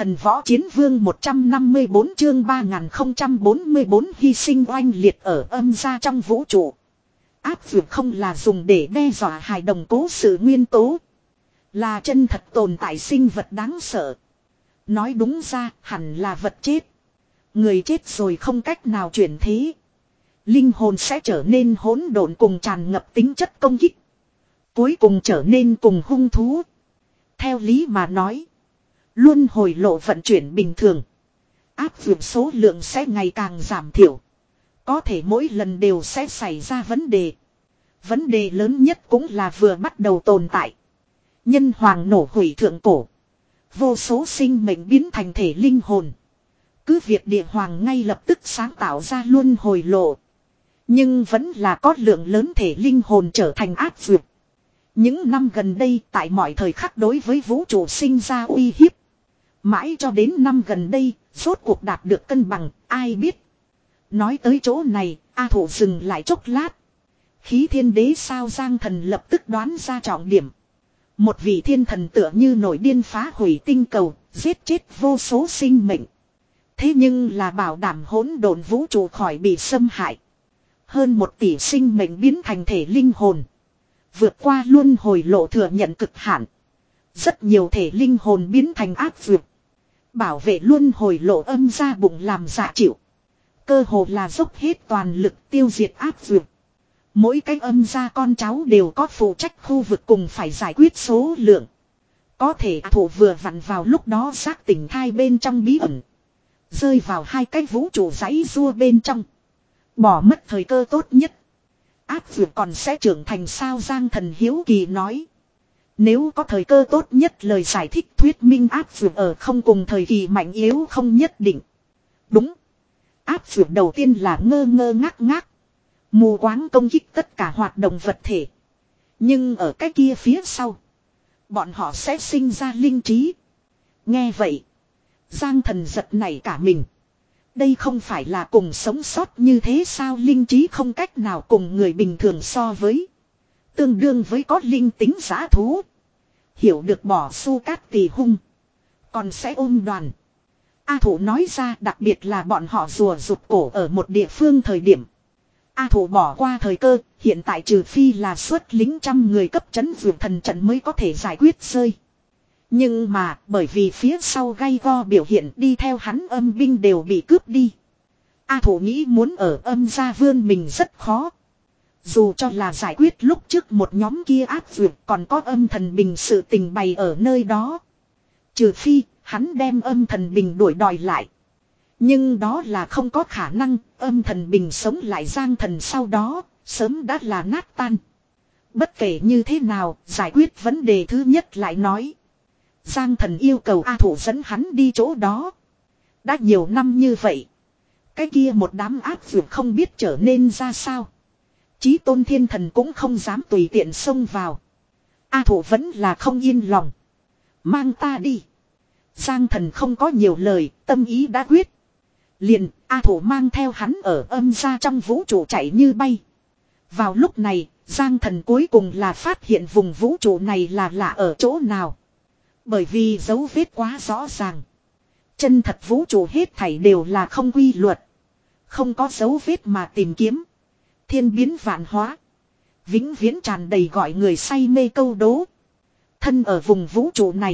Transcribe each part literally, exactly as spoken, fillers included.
Thần võ chiến vương một trăm năm mươi bốn chương ba nghìn không trăm bốn mươi bốn hy sinh oanh liệt ở âm gia trong vũ trụ. Áp vượt không là dùng để đe dọa hài đồng cố sự nguyên tố. Là chân thật tồn tại sinh vật đáng sợ. Nói đúng ra hẳn là vật chết. Người chết rồi không cách nào chuyển thế. Linh hồn sẽ trở nên hỗn độn cùng tràn ngập tính chất công kích. Cuối cùng trở nên cùng hung thú. Theo lý mà nói. Luân hồi lộ vận chuyển bình thường. Áp vượt số lượng sẽ ngày càng giảm thiểu. Có thể mỗi lần đều sẽ xảy ra vấn đề. Vấn đề lớn nhất cũng là vừa bắt đầu tồn tại. Nhân hoàng nổ hủy thượng cổ. Vô số sinh mệnh biến thành thể linh hồn. Cứ việc địa hoàng ngay lập tức sáng tạo ra luân hồi lộ. Nhưng vẫn là có lượng lớn thể linh hồn trở thành áp vượt. Những năm gần đây tại mọi thời khắc đối với vũ trụ sinh ra uy hiếp. Mãi cho đến năm gần đây, rốt cuộc đạt được cân bằng, ai biết. Nói tới chỗ này, A Thủ dừng lại chốc lát. Khí thiên đế sao Giang Thần lập tức đoán ra trọng điểm. Một vị thiên thần tựa như nổi điên phá hủy tinh cầu, giết chết vô số sinh mệnh. Thế nhưng là bảo đảm hỗn độn vũ trụ khỏi bị xâm hại. Hơn một tỷ sinh mệnh biến thành thể linh hồn. Vượt qua luân hồi lộ thừa nhận cực hạn. Rất nhiều thể linh hồn biến thành áp vượt. Bảo vệ luân hồi lộ âm ra bụng làm dạ chịu. Cơ hồ là dốc hết toàn lực tiêu diệt áp vượt. Mỗi cái âm gia con cháu đều có phụ trách khu vực cùng phải giải quyết số lượng. Có thể thủ vừa vặn vào lúc đó giác tỉnh thai bên trong bí ẩn. Rơi vào hai cái vũ trụ giấy rua bên trong. Bỏ mất thời cơ tốt nhất. Áp vượt còn sẽ trưởng thành sao Giang Thần hiếu kỳ nói. Nếu có thời cơ tốt nhất lời giải thích thuyết minh áp vượt ở không cùng thời kỳ mạnh yếu không nhất định. Đúng. Áp vượt đầu tiên là ngơ ngơ ngác ngác. Mù quáng công kích tất cả hoạt động vật thể. Nhưng ở cái kia phía sau. Bọn họ sẽ sinh ra linh trí. Nghe vậy. Giang Thần giật nảy cả mình. Đây không phải là cùng sống sót như thế sao linh trí không cách nào cùng người bình thường so với. Tương đương với có linh tính giã thú. Hiểu được bỏ su cát tỳ hung. Còn sẽ ôm đoàn. A Thủ nói ra đặc biệt là bọn họ rùa rụt cổ ở một địa phương thời điểm. A Thủ bỏ qua thời cơ, hiện tại trừ phi là xuất lính trăm người cấp chấn vượt thần trận mới có thể giải quyết rơi. Nhưng mà bởi vì phía sau gay go biểu hiện đi theo hắn âm binh đều bị cướp đi. A Thủ nghĩ muốn ở âm gia vươn mình rất khó. Dù cho là giải quyết lúc trước một nhóm kia áp vượt còn có âm thần bình sự tình bày ở nơi đó. Trừ phi hắn đem âm thần bình đuổi đòi lại. Nhưng đó là không có khả năng, âm thần bình sống lại Giang Thần sau đó, sớm đã là nát tan. Bất kể như thế nào, giải quyết vấn đề thứ nhất lại nói. Giang Thần yêu cầu A Thủ dẫn hắn đi chỗ đó. Đã nhiều năm như vậy. Cái kia một đám áp vượt không biết trở nên ra sao. Chí tôn thiên thần cũng không dám tùy tiện xông vào. A Thủ vẫn là không yên lòng. Mang ta đi. Giang Thần không có nhiều lời, tâm ý đã quyết. Liền, A Thủ mang theo hắn ở âm gia trong vũ trụ chạy như bay. Vào lúc này, Giang Thần cuối cùng là phát hiện vùng vũ trụ này là lạ ở chỗ nào. Bởi vì dấu vết quá rõ ràng. Chân thật vũ trụ hết thảy đều là không quy luật. Không có dấu vết mà tìm kiếm. Thiên biến vạn hóa. Vĩnh viễn tràn đầy gọi người say mê câu đố. Thân ở vùng vũ trụ này.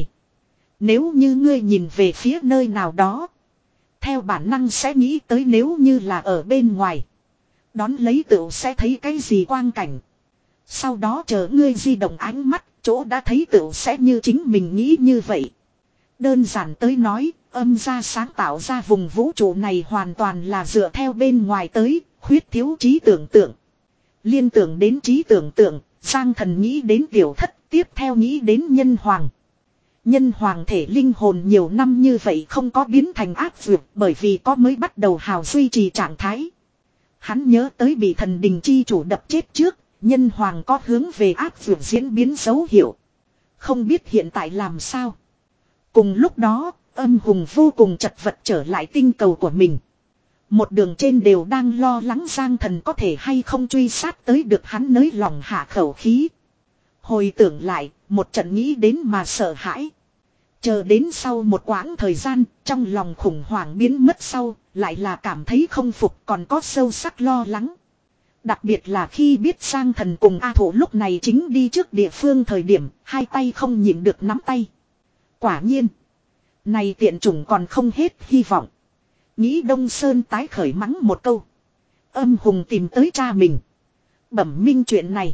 Nếu như ngươi nhìn về phía nơi nào đó. Theo bản năng sẽ nghĩ tới nếu như là ở bên ngoài. Đón lấy tựu sẽ thấy cái gì quang cảnh. Sau đó chờ ngươi di động ánh mắt. Chỗ đã thấy tựu sẽ như chính mình nghĩ như vậy. Đơn giản tới nói. Âm gia sáng tạo ra vùng vũ trụ này hoàn toàn là dựa theo bên ngoài tới. Khuyết thiếu trí tưởng tượng. Liên tưởng đến trí tưởng tượng. Giang Thần nghĩ đến tiểu thất. Tiếp theo nghĩ đến nhân hoàng. Nhân hoàng thể linh hồn nhiều năm như vậy không có biến thành áp vượt bởi vì có mới bắt đầu hào duy trì trạng thái. Hắn nhớ tới bị thần đình chi chủ đập chết trước, nhân hoàng có hướng về áp vượt diễn biến dấu hiệu. Không biết hiện tại làm sao. Cùng lúc đó, âm hùng vô cùng chật vật trở lại tinh cầu của mình. Một đường trên đều đang lo lắng Giang Thần có thể hay không truy sát tới được hắn nới lòng hạ khẩu khí. Hồi tưởng lại, một trận nghĩ đến mà sợ hãi. Chờ đến sau một quãng thời gian, trong lòng khủng hoảng biến mất sau, lại là cảm thấy không phục còn có sâu sắc lo lắng. Đặc biệt là khi biết Giang Thần cùng A Thụ lúc này chính đi trước địa phương thời điểm, hai tay không nhịn được nắm tay. Quả nhiên, này tiện chủng còn không hết hy vọng. Nghĩ Đông Sơn tái khởi mắng một câu. Âm hùng tìm tới cha mình. Bẩm minh chuyện này.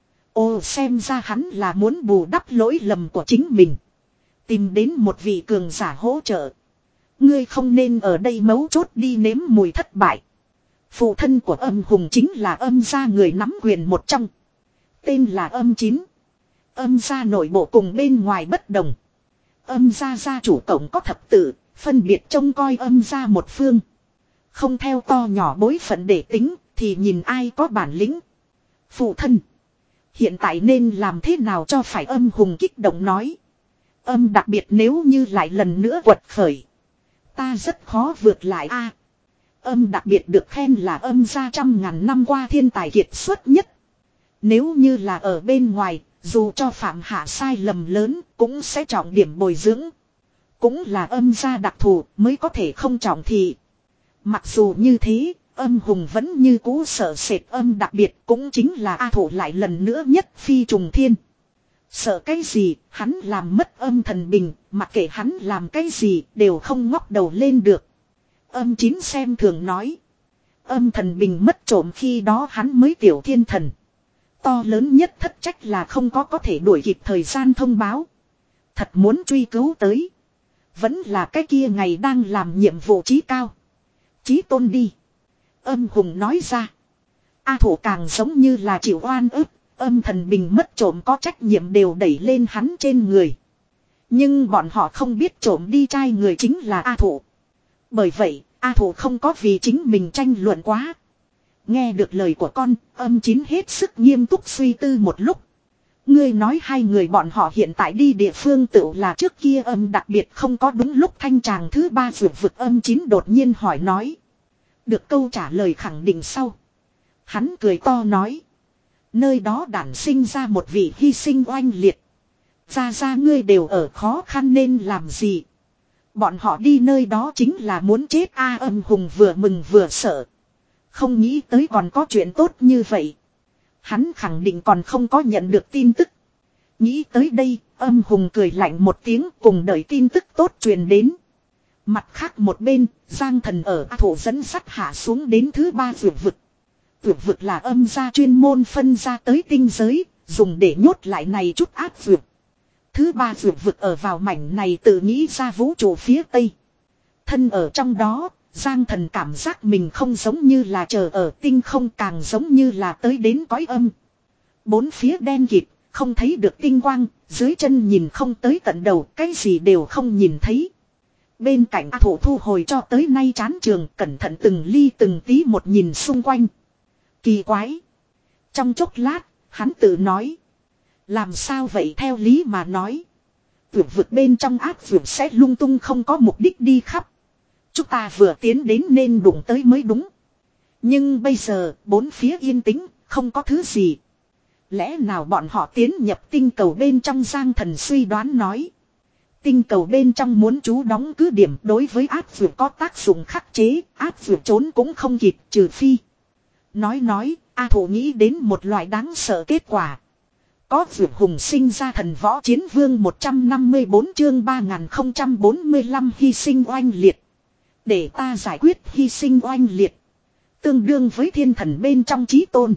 Ồ, xem ra hắn là muốn bù đắp lỗi lầm của chính mình. Tìm đến một vị cường giả hỗ trợ. Ngươi không nên ở đây mấu chốt đi nếm mùi thất bại. Phụ thân của âm hùng chính là âm gia người nắm quyền một trong. Tên là âm chín. Âm gia nội bộ cùng bên ngoài bất đồng. Âm gia gia chủ tổng có thập tự, phân biệt trông coi âm gia một phương. Không theo to nhỏ bối phận để tính, thì nhìn ai có bản lĩnh. Phụ thân. Hiện tại nên làm thế nào cho phải, âm hùng kích động nói. Âm đặc biệt nếu như lại lần nữa quật khởi. Ta rất khó vượt lại a. Âm đặc biệt được khen là âm gia trăm ngàn năm qua thiên tài kiệt xuất nhất. Nếu như là ở bên ngoài, dù cho phạm hạ sai lầm lớn cũng sẽ trọng điểm bồi dưỡng. Cũng là âm gia đặc thù mới có thể không trọng thị. Mặc dù như thế, âm hùng vẫn như cũ sợ sệt âm đặc biệt cũng chính là A Thụ lại lần nữa nhất phi trùng thiên. Sợ cái gì, hắn làm mất âm thần bình, mặc kệ hắn làm cái gì đều không ngóc đầu lên được. Âm chín xem thường nói. Âm thần bình mất trộm khi đó hắn mới tiểu thiên thần. To lớn nhất thất trách là không có có thể đuổi kịp thời gian thông báo. Thật muốn truy cứu tới. Vẫn là cái kia ngày đang làm nhiệm vụ chí cao. Chí tôn đi. Âm hùng nói ra. A Thụ càng giống như là chịu oan ức. Âm thần bình mất trộm có trách nhiệm đều đẩy lên hắn trên người. Nhưng bọn họ không biết trộm đi trai người chính là A Thụ. Bởi vậy, A Thụ không có vì chính mình tranh luận quá. Nghe được lời của con, âm chín hết sức nghiêm túc suy tư một lúc. Ngươi nói hai người bọn họ hiện tại đi địa phương tự là trước kia âm đặc biệt không có đúng lúc thanh tràng thứ ba vượt vực, âm chín đột nhiên hỏi nói. Được câu trả lời khẳng định sau. Hắn cười to nói. Nơi đó đản sinh ra một vị hy sinh oanh liệt. Ra ra ngươi đều ở khó khăn nên làm gì. Bọn họ đi nơi đó chính là muốn chết a. Âm hùng vừa mừng vừa sợ. Không nghĩ tới còn có chuyện tốt như vậy. Hắn khẳng định còn không có nhận được tin tức. Nghĩ tới đây, âm hùng cười lạnh một tiếng cùng đợi tin tức tốt truyền đến. Mặt khác một bên, Giang Thần ở A Thụ dẫn sắt hạ xuống đến thứ ba vượt vực. Vượt vực là âm gia chuyên môn phân ra tới tinh giới, dùng để nhốt lại này chút áp vượt. Thứ ba vượt vực ở vào mảnh này tự nghĩ ra vũ trụ phía tây. Thân ở trong đó, Giang Thần cảm giác mình không giống như là chờ ở tinh không, càng giống như là tới đến cõi âm. Bốn phía đen kịt, không thấy được tinh quang, dưới chân nhìn không tới tận đầu, cái gì đều không nhìn thấy. Bên cạnh A Thụ thu hồi cho tới nay chán trường, cẩn thận từng ly từng tí một nhìn xung quanh. Kỳ quái. Trong chốc lát, hắn tự nói. Làm sao vậy, theo lý mà nói. Vượt vượt bên trong ác vượt sẽ lung tung không có mục đích đi khắp. Chúng ta vừa tiến đến nên đụng tới mới đúng. Nhưng bây giờ, bốn phía yên tĩnh, không có thứ gì. Lẽ nào bọn họ tiến nhập tinh cầu bên trong, Giang Thần suy đoán nói. Tinh cầu bên trong muốn trú đóng cứ điểm đối với ác vượt có tác dụng khắc chế, ác vượt trốn cũng không kịp trừ phi. Nói nói, A Thụ nghĩ đến một loại đáng sợ kết quả. Có vượt hùng sinh ra thần võ chiến vương một trăm năm mươi bốn chương ba nghìn không trăm bốn mươi lăm hy sinh oanh liệt. Để ta giải quyết hy sinh oanh liệt. Tương đương với thiên thần bên trong chí tôn.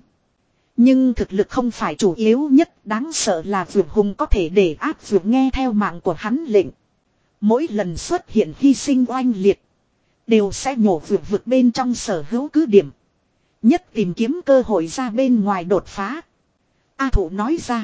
Nhưng thực lực không phải chủ yếu nhất, đáng sợ là vượt hùng có thể để áp vượt nghe theo mạng của hắn lệnh. Mỗi lần xuất hiện hy sinh oanh liệt, đều sẽ nhổ vượt vượt bên trong sở hữu cứ điểm. Nhất tìm kiếm cơ hội ra bên ngoài đột phá. A Thụ nói ra.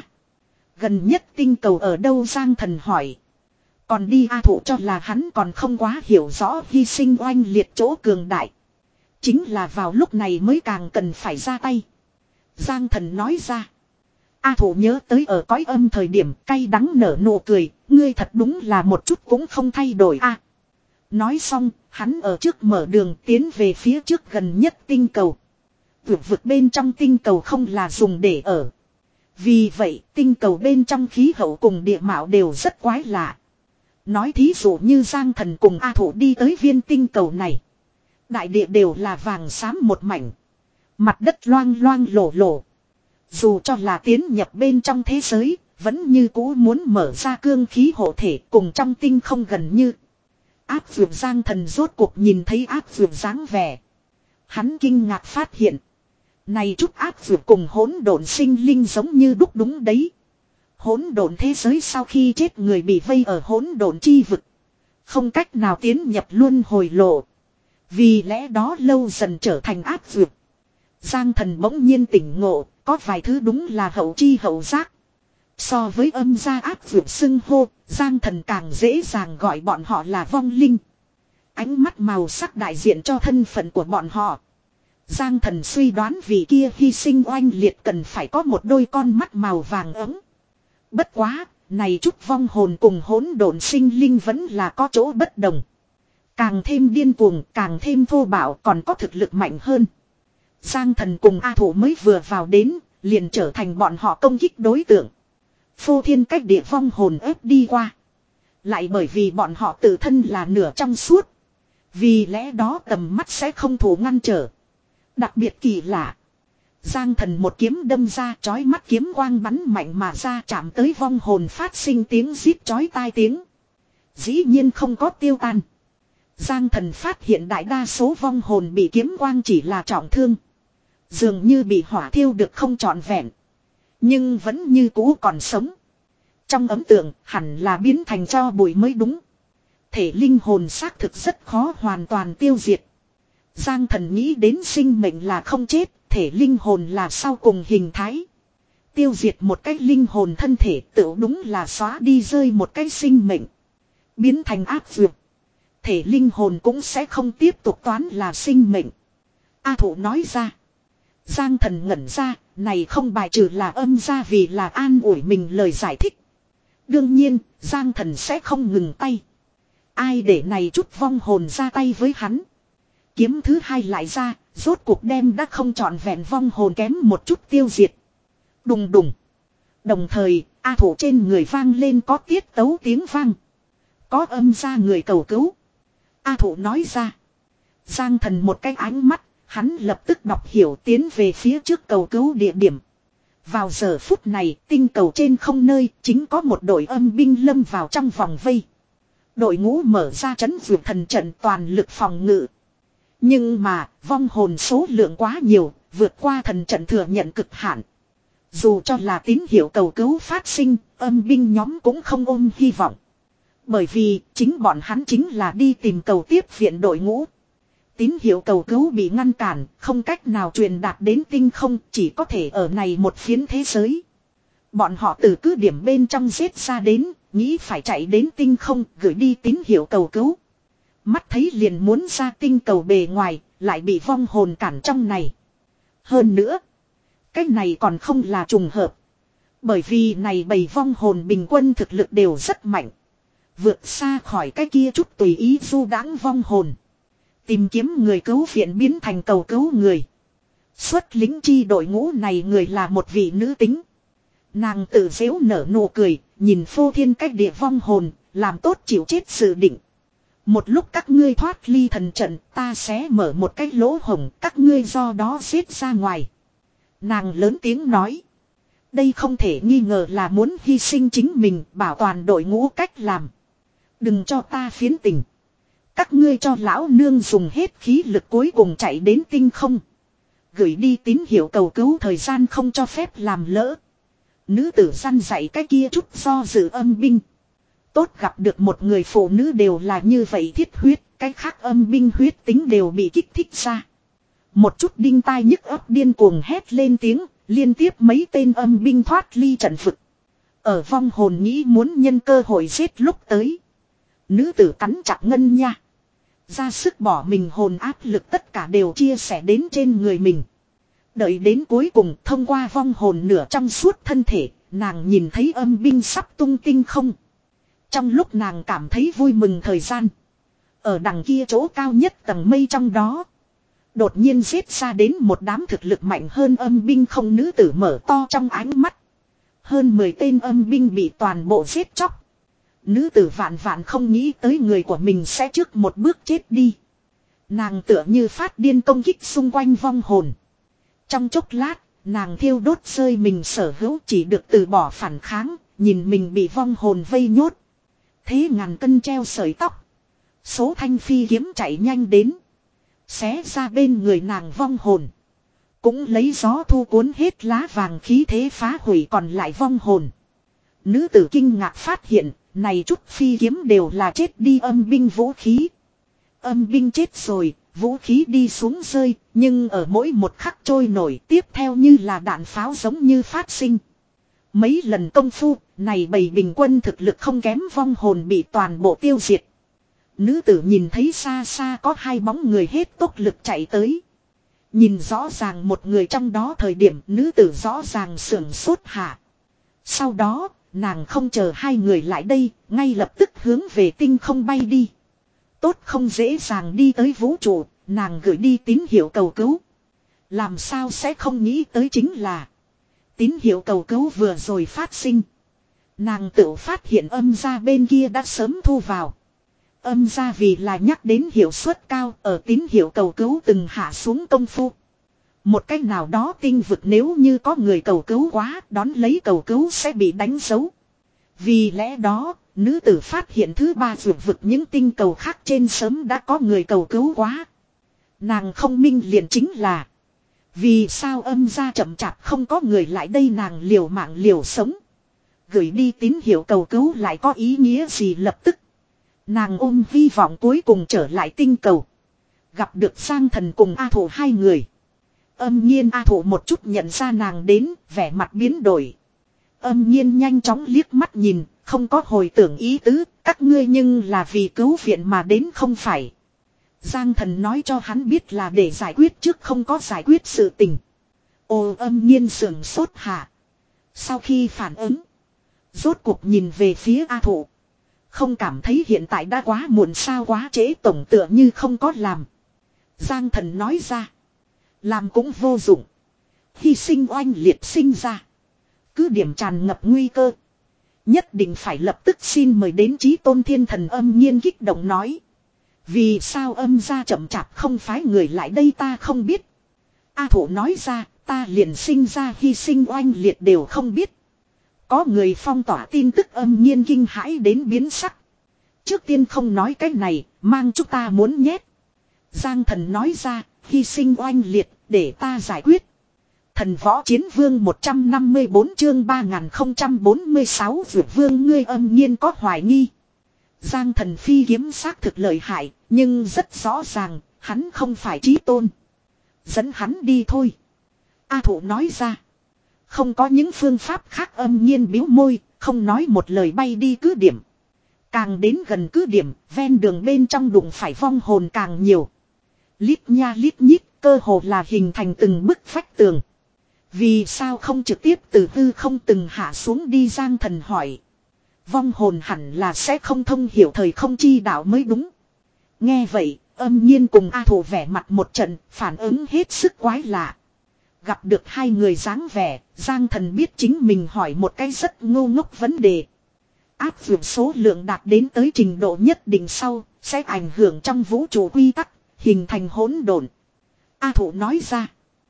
Gần nhất tinh cầu ở đâu, Giang Thần hỏi. Còn đi. A Thụ cho là hắn còn không quá hiểu rõ hy sinh oanh liệt chỗ cường đại. Chính là vào lúc này mới càng cần phải ra tay. Giang Thần nói ra. A Thụ nhớ tới ở cõi âm thời điểm cay đắng nở nụ cười. Ngươi thật đúng là một chút cũng không thay đổi a. Nói xong, hắn ở trước mở đường tiến về phía trước gần nhất tinh cầu. Vượt vực bên trong tinh cầu không là dùng để ở. Vì vậy, tinh cầu bên trong khí hậu cùng địa mạo đều rất quái lạ. Nói thí dụ như Giang Thần cùng A Thủ đi tới viên tinh cầu này. Đại địa đều là vàng xám một mảnh. Mặt đất loang loang lổ lổ. Dù cho là tiến nhập bên trong thế giới, vẫn như cũ muốn mở ra cương khí hộ thể cùng trong tinh không gần như. Áp Dược Giang Thần rốt cuộc nhìn thấy Áp Dược dáng vẻ. Hắn kinh ngạc phát hiện. Này chút Áp Dược cùng hỗn độn sinh linh giống như đúc đúng đấy. Hỗn độn thế giới sau khi chết người bị vây ở hỗn độn chi vực. Không cách nào tiến nhập luân hồi lộ. Vì lẽ đó lâu dần trở thành Áp Dược. Giang Thần bỗng nhiên tỉnh ngộ, có vài thứ đúng là hậu chi hậu giác. So với âm gia Áp Dược xưng hô, Giang Thần càng dễ dàng gọi bọn họ là vong linh. Ánh mắt màu sắc đại diện cho thân phận của bọn họ. Giang Thần suy đoán vì kia hy sinh oanh liệt cần phải có một đôi con mắt màu vàng ấm. Bất quá, này chút vong hồn cùng hỗn độn sinh linh vẫn là có chỗ bất đồng. Càng thêm điên cuồng, càng thêm thô bạo, còn có thực lực mạnh hơn. Giang Thần cùng A Thủ mới vừa vào đến, liền trở thành bọn họ công kích đối tượng. Phô thiên cách địa vong hồn ép đi qua. Lại bởi vì bọn họ tự thân là nửa trong suốt. Vì lẽ đó tầm mắt sẽ không thủ ngăn trở. Đặc biệt kỳ lạ. Giang Thần một kiếm đâm ra, chói mắt kiếm quang bắn mạnh mà ra, chạm tới vong hồn phát sinh tiếng rít chói tai tiếng. Dĩ nhiên không có tiêu tan. Giang Thần phát hiện đại đa số vong hồn bị kiếm quang chỉ là trọng thương. Dường như bị hỏa thiêu được không trọn vẹn. Nhưng vẫn như cũ còn sống. Trong ấn tượng hẳn là biến thành tro bụi mới đúng. Thể linh hồn xác thực rất khó hoàn toàn tiêu diệt. Giang Thần nghĩ đến sinh mệnh là không chết, thể linh hồn là sau cùng hình thái. Tiêu diệt một cái linh hồn thân thể tự đúng là xóa đi rơi một cái sinh mệnh. Biến thành áp dược. Thể linh hồn cũng sẽ không tiếp tục toán là sinh mệnh. A Thủ nói ra. Giang Thần ngẩn ra, này không bài trừ là âm ra vì là an ủi mình lời giải thích. Đương nhiên, Giang Thần sẽ không ngừng tay. Ai để này chút vong hồn ra tay với hắn. Kiếm thứ hai lại ra, rốt cuộc đem đã không trọn vẹn vong hồn kém một chút tiêu diệt. Đùng đùng. Đồng thời, A Thủ trên người vang lên có tiết tấu tiếng vang. Có âm ra người cầu cứu. A Thủ nói ra. Giang Thần một cái ánh mắt, hắn lập tức đọc hiểu tiến về phía trước cầu cứu địa điểm. Vào giờ phút này, tinh cầu trên không nơi, chính có một đội âm binh lâm vào trong vòng vây. Đội ngũ mở ra trấn vượt thần trận toàn lực phòng ngự. Nhưng mà, vong hồn số lượng quá nhiều, vượt qua thần trận thừa nhận cực hạn. Dù cho là tín hiệu cầu cứu phát sinh, âm binh nhóm cũng không ôm hy vọng. Bởi vì, chính bọn hắn chính là đi tìm cầu tiếp viện đội ngũ. Tín hiệu cầu cứu bị ngăn cản, không cách nào truyền đạt đến tinh không, chỉ có thể ở này một phiến thế giới. Bọn họ từ cứ điểm bên trong giết ra đến, nghĩ phải chạy đến tinh không, gửi đi tín hiệu cầu cứu. Mắt thấy liền muốn ra tinh cầu bề ngoài, lại bị vong hồn cản trong này. Hơn nữa, cái này còn không là trùng hợp. Bởi vì này bầy vong hồn bình quân thực lực đều rất mạnh. Vượt xa khỏi cái kia chút tùy ý du đãng vong hồn. Tìm kiếm người cứu viện biến thành cầu cứu người. Xuất lính chi đội ngũ này người là một vị nữ tính. Nàng tự dễu nở nụ cười, nhìn phô thiên cách địa vong hồn, làm tốt chịu chết dự định. Một lúc các ngươi thoát ly thần trận, ta sẽ mở một cái lỗ hổng, các ngươi do đó giết ra ngoài. Nàng lớn tiếng nói. Đây không thể nghi ngờ là muốn hy sinh chính mình, bảo toàn đội ngũ cách làm. Đừng cho ta phiến tình. Các ngươi cho lão nương dùng hết khí lực cuối cùng chạy đến tinh không. Gửi đi tín hiệu cầu cứu thời gian không cho phép làm lỡ. Nữ tử săn dạy cái kia chút do dự âm binh. Tốt gặp được một người phụ nữ đều là như vậy thiết huyết. Cái khác âm binh huyết tính đều bị kích thích ra. Một chút đinh tai nhức ấp điên cuồng hét lên tiếng. Liên tiếp mấy tên âm binh thoát ly trận vực. Ở vong hồn nghĩ muốn nhân cơ hội giết lúc tới. Nữ tử cắn chặt ngân nha. Ra sức bỏ mình hồn áp lực tất cả đều chia sẻ đến trên người mình. Đợi đến cuối cùng thông qua vong hồn nửa trong suốt thân thể, nàng nhìn thấy âm binh sắp tung tinh không. Trong lúc nàng cảm thấy vui mừng thời gian. Ở đằng kia chỗ cao nhất tầng mây trong đó. Đột nhiên giết ra đến một đám thực lực mạnh hơn âm binh không nữ tử mở to trong ánh mắt. Hơn mười tên âm binh bị toàn bộ giết chóc. Nữ tử vạn vạn không nghĩ tới người của mình sẽ trước một bước chết đi. Nàng tựa như phát điên công kích xung quanh vong hồn. Trong chốc lát, nàng thiêu đốt rơi mình sở hữu chỉ được từ bỏ phản kháng, nhìn mình bị vong hồn vây nhốt. Thế ngàn cân treo sợi tóc. Số thanh phi kiếm chạy nhanh đến. Xé ra bên người nàng vong hồn. Cũng lấy gió thu cuốn hết lá vàng khí thế phá hủy còn lại vong hồn. Nữ tử kinh ngạc phát hiện, này chút phi kiếm đều là chết đi âm binh vũ khí. Âm binh chết rồi, vũ khí đi xuống rơi, nhưng ở mỗi một khắc trôi nổi tiếp theo như là đạn pháo giống như phát sinh. Mấy lần công phu, này bầy bình quân thực lực không kém vong hồn bị toàn bộ tiêu diệt. Nữ tử nhìn thấy xa xa có hai bóng người hết tốc lực chạy tới. Nhìn rõ ràng một người trong đó thời điểm nữ tử rõ ràng sưởng sốt hạ. Sau đó, nàng không chờ hai người lại đây, ngay lập tức hướng về tinh không bay đi. Tốt không dễ dàng đi tới vũ trụ, nàng gửi đi tín hiệu cầu cứu. Làm sao sẽ không nghĩ tới chính là tín hiệu cầu cứu vừa rồi phát sinh. Nàng tự phát hiện âm gia bên kia đã sớm thu vào. Âm gia vì là nhắc đến hiệu suất cao ở tín hiệu cầu cứu từng hạ xuống công phu. Một cách nào đó tinh vực nếu như có người cầu cứu quá đón lấy cầu cứu sẽ bị đánh dấu. Vì lẽ đó, nữ tử phát hiện thứ ba vượt vực những tinh cầu khác trên sớm đã có người cầu cứu quá. Nàng không minh liền chính là vì sao âm gia chậm chạp không có người lại đây nàng liều mạng liều sống. Gửi đi tín hiệu cầu cứu lại có ý nghĩa gì lập tức. Nàng ôm hy vọng cuối cùng trở lại tinh cầu. Gặp được Giang Thần cùng A Thụ hai người. Âm nhiên A Thụ một chút nhận ra nàng đến, vẻ mặt biến đổi. Âm nhiên nhanh chóng liếc mắt nhìn, không có hồi tưởng ý tứ, các ngươi nhưng là vì cứu viện mà đến không phải. Giang Thần nói cho hắn biết là để giải quyết trước không có giải quyết sự tình. Ồ âm nhiên sườn sốt hạ. Sau khi phản ứng, rốt cuộc nhìn về phía A Thụ. Không cảm thấy hiện tại đã quá muộn sao quá trễ tổng tựa như không có làm. Giang Thần nói ra. Làm cũng vô dụng. Hy sinh oanh liệt sinh ra. Cứ điểm tràn ngập nguy cơ. Nhất định phải lập tức xin mời đến Chí Tôn Thiên Thần âm nhiên kích động nói. Vì sao âm gia chậm chạp không phái người lại đây ta không biết. A Thụ nói ra ta liền sinh ra hy sinh oanh liệt đều không biết. Có người phong tỏa tin tức âm nhiên kinh hãi đến biến sắc. Trước tiên không nói cái này, mang chúng ta muốn nhét. Giang Thần nói ra, hy sinh oanh liệt, để ta giải quyết. Thần võ chiến vương một trăm năm mươi bốn chương ba nghìn không trăm bốn mươi sáu vượt vương ngươi âm nhiên có hoài nghi. Giang Thần phi kiếm xác thực lợi hại, nhưng rất rõ ràng, hắn không phải chí tôn. Dẫn hắn đi thôi. A Thụ nói ra. Không có những phương pháp khác âm nhiên biếu môi, không nói một lời bay đi cứ điểm. Càng đến gần cứ điểm, ven đường bên trong đụng phải vong hồn càng nhiều. Lít nha lít nhít, cơ hồ là hình thành từng bức vách tường. Vì sao không trực tiếp từ hư không từng hạ xuống đi Giang Thần hỏi. Vong hồn hẳn là sẽ không thông hiểu thời không chi đạo mới đúng. Nghe vậy, âm nhiên cùng A Thụ vẻ mặt một trận, phản ứng hết sức quái lạ. Gặp được hai người dáng vẻ, Giang Thần biết chính mình hỏi một cái rất ngu ngốc vấn đề. Áp dụng số lượng đạt đến tới trình độ nhất định sau, sẽ ảnh hưởng trong vũ trụ quy tắc, hình thành hỗn độn. A Thụ nói ra.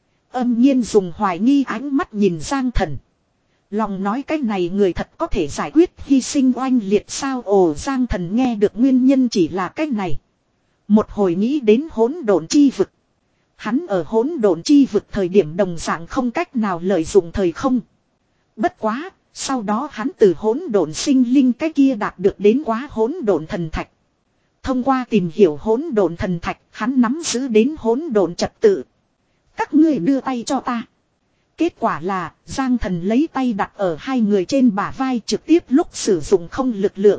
Âm nhiên dùng hoài nghi ánh mắt nhìn Giang Thần. Lòng nói cái này người thật có thể giải quyết hy sinh oanh liệt sao ồ Giang Thần nghe được nguyên nhân chỉ là cái này. Một hồi nghĩ đến hỗn độn chi vực. Hắn ở hỗn độn chi vực thời điểm đồng dạng không cách nào lợi dụng thời không. Bất quá, sau đó hắn từ hỗn độn sinh linh cái kia đạt được đến quá hỗn độn thần thạch. Thông qua tìm hiểu hỗn độn thần thạch, hắn nắm giữ đến hỗn độn trật tự. Các ngươi đưa tay cho ta. Kết quả là, Giang Thần lấy tay đặt ở hai người trên bả vai trực tiếp lúc sử dụng không lực lượng.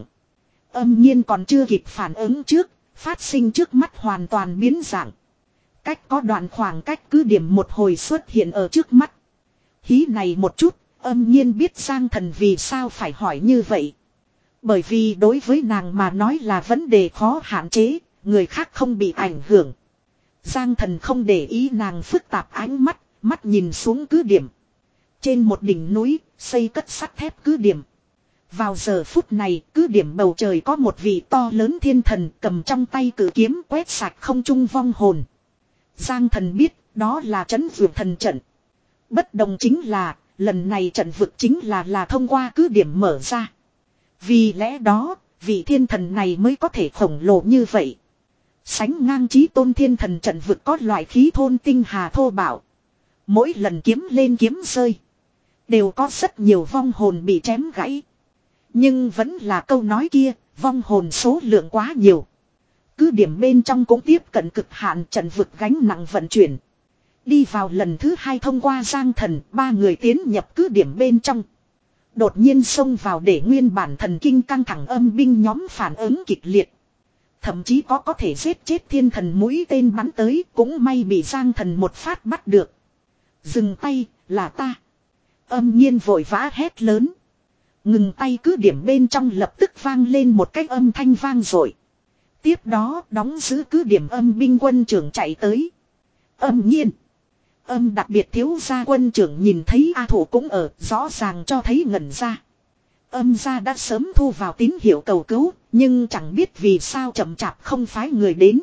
Âm nhiên còn chưa kịp phản ứng trước, phát sinh trước mắt hoàn toàn biến dạng. Cách có đoạn khoảng cách cứ điểm một hồi xuất hiện ở trước mắt. Hí này một chút, âm nhiên biết Giang Thần vì sao phải hỏi như vậy. Bởi vì đối với nàng mà nói là vấn đề khó hạn chế, người khác không bị ảnh hưởng. Giang Thần không để ý nàng phức tạp ánh mắt, mắt nhìn xuống cứ điểm. Trên một đỉnh núi, xây cất sắt thép cứ điểm. Vào giờ phút này, cứ điểm bầu trời có một vị to lớn thiên thần cầm trong tay cử kiếm quét sạch không trung vong hồn. Giang thần biết, đó là trấn vượt thần trận. Bất đồng chính là, lần này trận vực chính là là thông qua cứ điểm mở ra. Vì lẽ đó, vị thiên thần này mới có thể khổng lồ như vậy. Sánh ngang chí tôn thiên thần trận vực có loại khí thôn tinh hà thô bạo. Mỗi lần kiếm lên kiếm rơi, đều có rất nhiều vong hồn bị chém gãy. Nhưng vẫn là câu nói kia, vong hồn số lượng quá nhiều. Cứ điểm bên trong cũng tiếp cận cực hạn trận vực gánh nặng vận chuyển. Đi vào lần thứ hai thông qua Giang thần, ba người tiến nhập cứ điểm bên trong. Đột nhiên xông vào để nguyên bản thần kinh căng thẳng âm binh nhóm phản ứng kịch liệt. Thậm chí có có thể giết chết thiên thần mũi tên bắn tới, cũng may bị Giang thần một phát bắt được. Dừng tay, là ta. Âm nhiên vội vã hét lớn. Ngừng tay, cứ điểm bên trong lập tức vang lên một cái âm thanh vang dội. Tiếp đó đóng giữ cứ điểm âm binh quân trưởng chạy tới. Âm nhiên. Âm đặc biệt thiếu gia quân trưởng nhìn thấy A Thủ cũng ở, rõ ràng cho thấy ngẩn ra. Âm gia đã sớm thu vào tín hiệu cầu cứu, nhưng chẳng biết vì sao chậm chạp không phái người đến.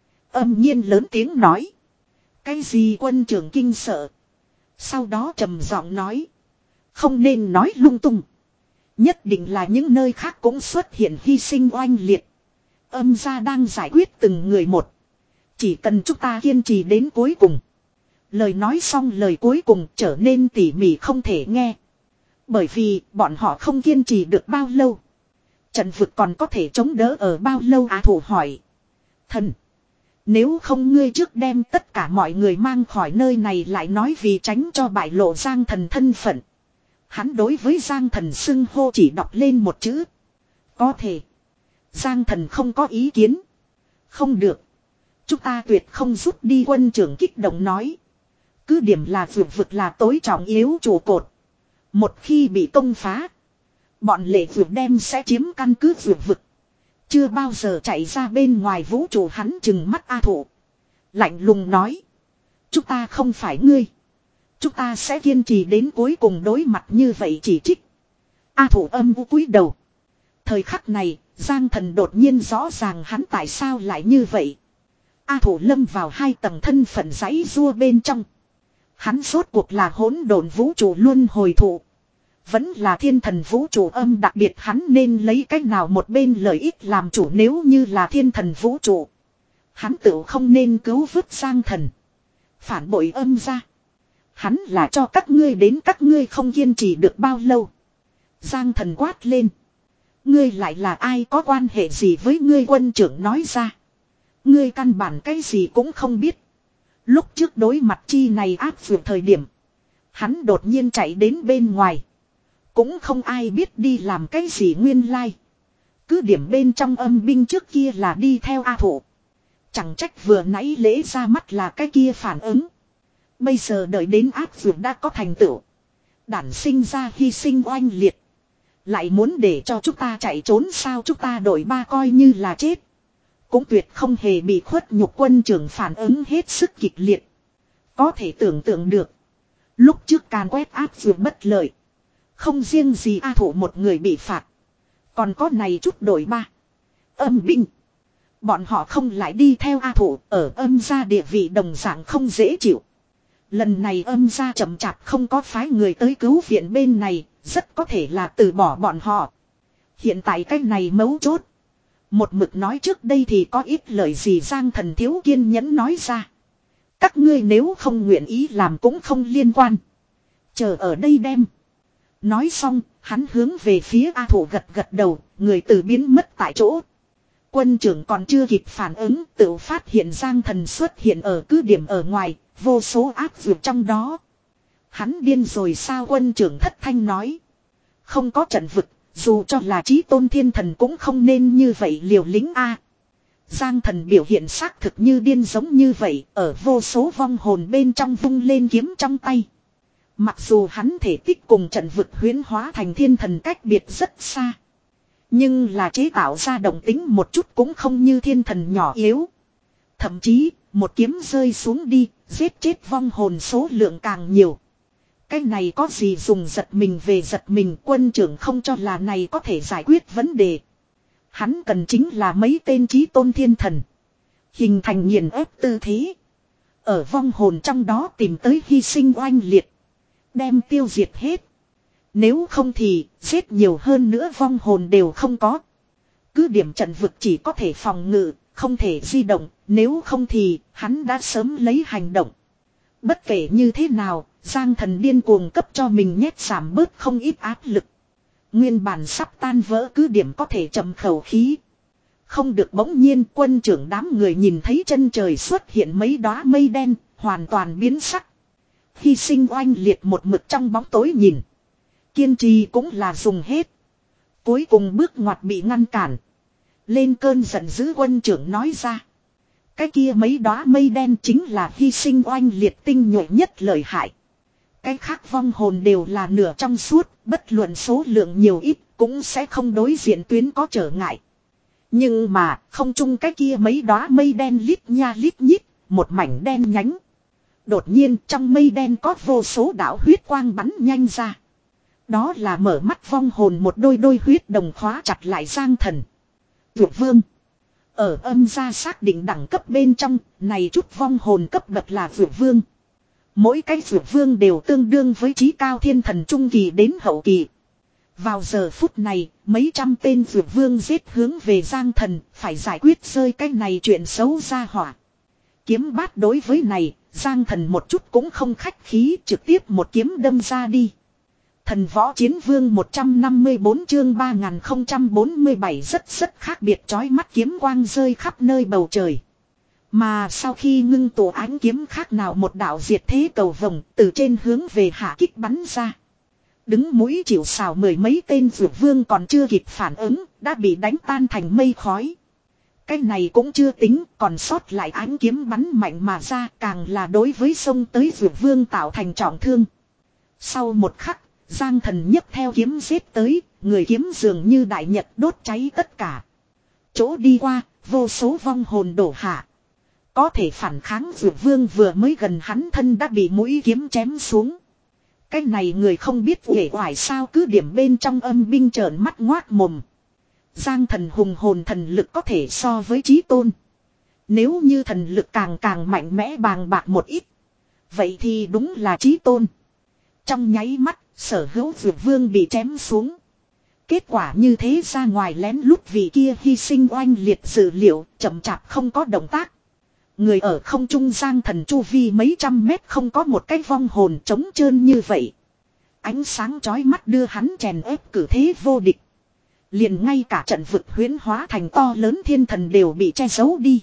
Âm nhiên lớn tiếng nói. Cái gì quân trưởng kinh sợ. Sau đó trầm giọng nói. Không nên nói lung tung. Nhất định là những nơi khác cũng xuất hiện hy sinh oanh liệt. Âm gia đang giải quyết từng người một. Chỉ cần chúng ta kiên trì đến cuối cùng. Lời nói xong lời cuối cùng trở nên tỉ mỉ không thể nghe. Bởi vì bọn họ không kiên trì được bao lâu. Trận vực còn có thể chống đỡ ở bao lâu? Á Thủ hỏi. Thần. Nếu không ngươi trước đem tất cả mọi người mang khỏi nơi này lại nói, vì tránh cho bại lộ Giang thần thân phận. Hắn đối với Giang thần xưng hô chỉ đọc lên một chữ. Có thể. Giang thần không có ý kiến. Không được. Chúng ta tuyệt không rút đi, quân trưởng kích động nói. Cứ điểm là vượt vực là tối trọng yếu trụ cột. Một khi bị công phá, bọn lệ vượt đem sẽ chiếm căn cứ vượt vực. Chưa bao giờ chạy ra bên ngoài vũ trụ. Hắn trừng mắt A Thủ, lạnh lùng nói. Chúng ta không phải ngươi. Chúng ta sẽ kiên trì đến cuối cùng. Đối mặt như vậy chỉ trích, A Thủ âm u cúi đầu. Thời khắc này, Giang thần đột nhiên rõ ràng hắn tại sao lại như vậy. A Thủ lâm vào hai tầng thân phận giãy giụa bên trong. Hắn rốt cuộc là hỗn độn vũ trụ luân hồi thụ, vẫn là thiên thần vũ trụ âm đặc biệt, hắn nên lấy cách nào một bên lợi ích làm chủ? Nếu như là thiên thần vũ trụ, hắn tự không nên cứu vớt Giang thần, phản bội âm ra. Hắn là cho các ngươi đến, các ngươi không kiên trì được bao lâu. Giang thần quát lên. Ngươi lại là ai, có quan hệ gì với ngươi? Quân trưởng nói ra. Ngươi căn bản cái gì cũng không biết. Lúc trước đối mặt chi này áp vượt thời điểm, hắn đột nhiên chạy đến bên ngoài. Cũng không ai biết đi làm cái gì nguyên lai. Cứ điểm bên trong âm binh trước kia là đi theo A Thủ. Chẳng trách vừa nãy lễ ra mắt là cái kia phản ứng. Bây giờ đợi đến áp vượt đã có thành tựu, đản sinh ra hy sinh oanh liệt, lại muốn để cho chúng ta chạy trốn sao? Chúng ta đội ba coi như là chết, cũng tuyệt không hề bị khuất nhục. Quân trưởng phản ứng hết sức kịch liệt. Có thể tưởng tượng được, lúc trước càn quét áp vượt bất lợi, không riêng gì A Thủ một người bị phạt, còn có này chút đội ba âm binh. Bọn họ không lại đi theo A Thủ, ở âm gia địa vị đồng dạng không dễ chịu. Lần này âm gia chậm chạp không có phái người tới cứu viện bên này, rất có thể là từ bỏ bọn họ. Hiện tại cái này mấu chốt, một mực nói trước đây thì có ít lời gì? Giang thần thiếu kiên nhẫn nói ra. Các ngươi nếu không nguyện ý làm cũng không liên quan, chờ ở đây đem. Nói xong, hắn hướng về phía A Thủ gật gật đầu, người từ biến mất tại chỗ. Quân trưởng còn chưa kịp phản ứng, tự phát hiện Giang thần xuất hiện ở cứ điểm ở ngoài, vô số áp vượt trong đó. Hắn điên rồi sao? Quân trưởng thất thanh nói. Không có trận vực, dù cho là chí tôn thiên thần cũng không nên như vậy liều lĩnh a. Giang thần biểu hiện xác thực như điên giống như vậy, ở vô số vong hồn bên trong vung lên kiếm trong tay. Mặc dù hắn thể tích cùng trận vực huyễn hóa thành thiên thần cách biệt rất xa, nhưng là chế tạo ra động tính một chút cũng không như thiên thần nhỏ yếu. Thậm chí, một kiếm rơi xuống đi, giết chết vong hồn số lượng càng nhiều. Cái này có gì dùng giật mình về giật mình, quân trưởng không cho là này có thể giải quyết vấn đề. Hắn cần chính là mấy tên chí tôn thiên thần. Hình thành nghiền ép tư thế. Ở vong hồn trong đó tìm tới hy sinh oanh liệt. Đem tiêu diệt hết. Nếu không thì giết nhiều hơn nữa vong hồn đều không có. Cứ điểm trận vực chỉ có thể phòng ngự, không thể di động. Nếu không thì hắn đã sớm lấy hành động. Bất kể như thế nào, Giang Thần điên cuồng cấp cho mình nhét giảm bớt không ít áp lực. Nguyên bản sắp tan vỡ cứ điểm có thể trầm khẩu khí. Không được, bỗng nhiên quân trưởng đám người nhìn thấy chân trời xuất hiện mấy đóa mây đen, hoàn toàn biến sắc. Hy sinh oanh liệt một mực trong bóng tối nhìn. Kiên trì cũng là dùng hết. Cuối cùng bước ngoặt bị ngăn cản. Lên cơn giận dữ quân trưởng nói ra. Cái kia mấy đóa mây đen chính là hy sinh oanh liệt tinh nhuệ nhất lợi hại. Cái khác vong hồn đều là nửa trong suốt, bất luận số lượng nhiều ít cũng sẽ không đối diện tuyến có trở ngại. Nhưng mà không chung cái kia mấy đóa mây đen lít nha lít nhít, một mảnh đen nhánh. Đột nhiên trong mây đen có vô số đạo huyết quang bắn nhanh ra. Đó là mở mắt vong hồn một đôi đôi huyết đồng khóa chặt lại Giang Thần. Vượt vương. Ở âm gia xác định đẳng cấp bên trong, này chút vong hồn cấp bậc là vượt vương. Mỗi cái vượt vương đều tương đương với trí cao thiên thần trung kỳ đến hậu kỳ. Vào giờ phút này, mấy trăm tên vượt vương giết hướng về Giang Thần, phải giải quyết rơi cái này chuyện xấu ra hỏa. Kiếm bát đối với này, Giang Thần một chút cũng không khách khí, trực tiếp một kiếm đâm ra đi. Thần võ chiến vương một trăm năm mươi bốn chương ba nghìn không trăm bốn mươi bảy rất rất khác biệt, chói mắt kiếm quang rơi khắp nơi bầu trời. Mà sau khi ngưng tụ ánh kiếm khác nào một đạo diệt thế cầu vồng từ trên hướng về hạ kích bắn ra. Đứng mũi chịu sào mười mấy tên vượt vương còn chưa kịp phản ứng, đã bị đánh tan thành mây khói. Cái này cũng chưa tính, còn sót lại ánh kiếm bắn mạnh mà ra, càng là đối với sông tới vượt vương tạo thành trọng thương. Sau một khắc, Giang Thần nhấc theo kiếm giết tới, người kiếm dường như đại nhật đốt cháy tất cả. Chỗ đi qua, vô số vong hồn đổ hạ. Có thể phản kháng vượt vương vừa mới gần hắn thân đã bị mũi kiếm chém xuống. Cái này người không biết uể oải sao, cứ điểm bên trong âm binh trợn mắt ngoác mồm. Giang Thần hùng hồn thần lực có thể so với chí tôn. Nếu như thần lực càng càng mạnh mẽ bàng bạc một ít, vậy thì đúng là chí tôn. Trong nháy mắt, sở hữu vượt vương bị chém xuống. Kết quả như thế ra ngoài lén lút vì kia hy sinh oanh liệt dự liệu, chậm chạp không có động tác. Người ở không trung Giang Thần chu vi mấy trăm mét không có một cái vong hồn trống trơn như vậy. Ánh sáng chói mắt đưa hắn chèn ép cử thế vô địch. Liền ngay cả trận vực huyễn hóa thành to lớn thiên thần đều bị che giấu đi.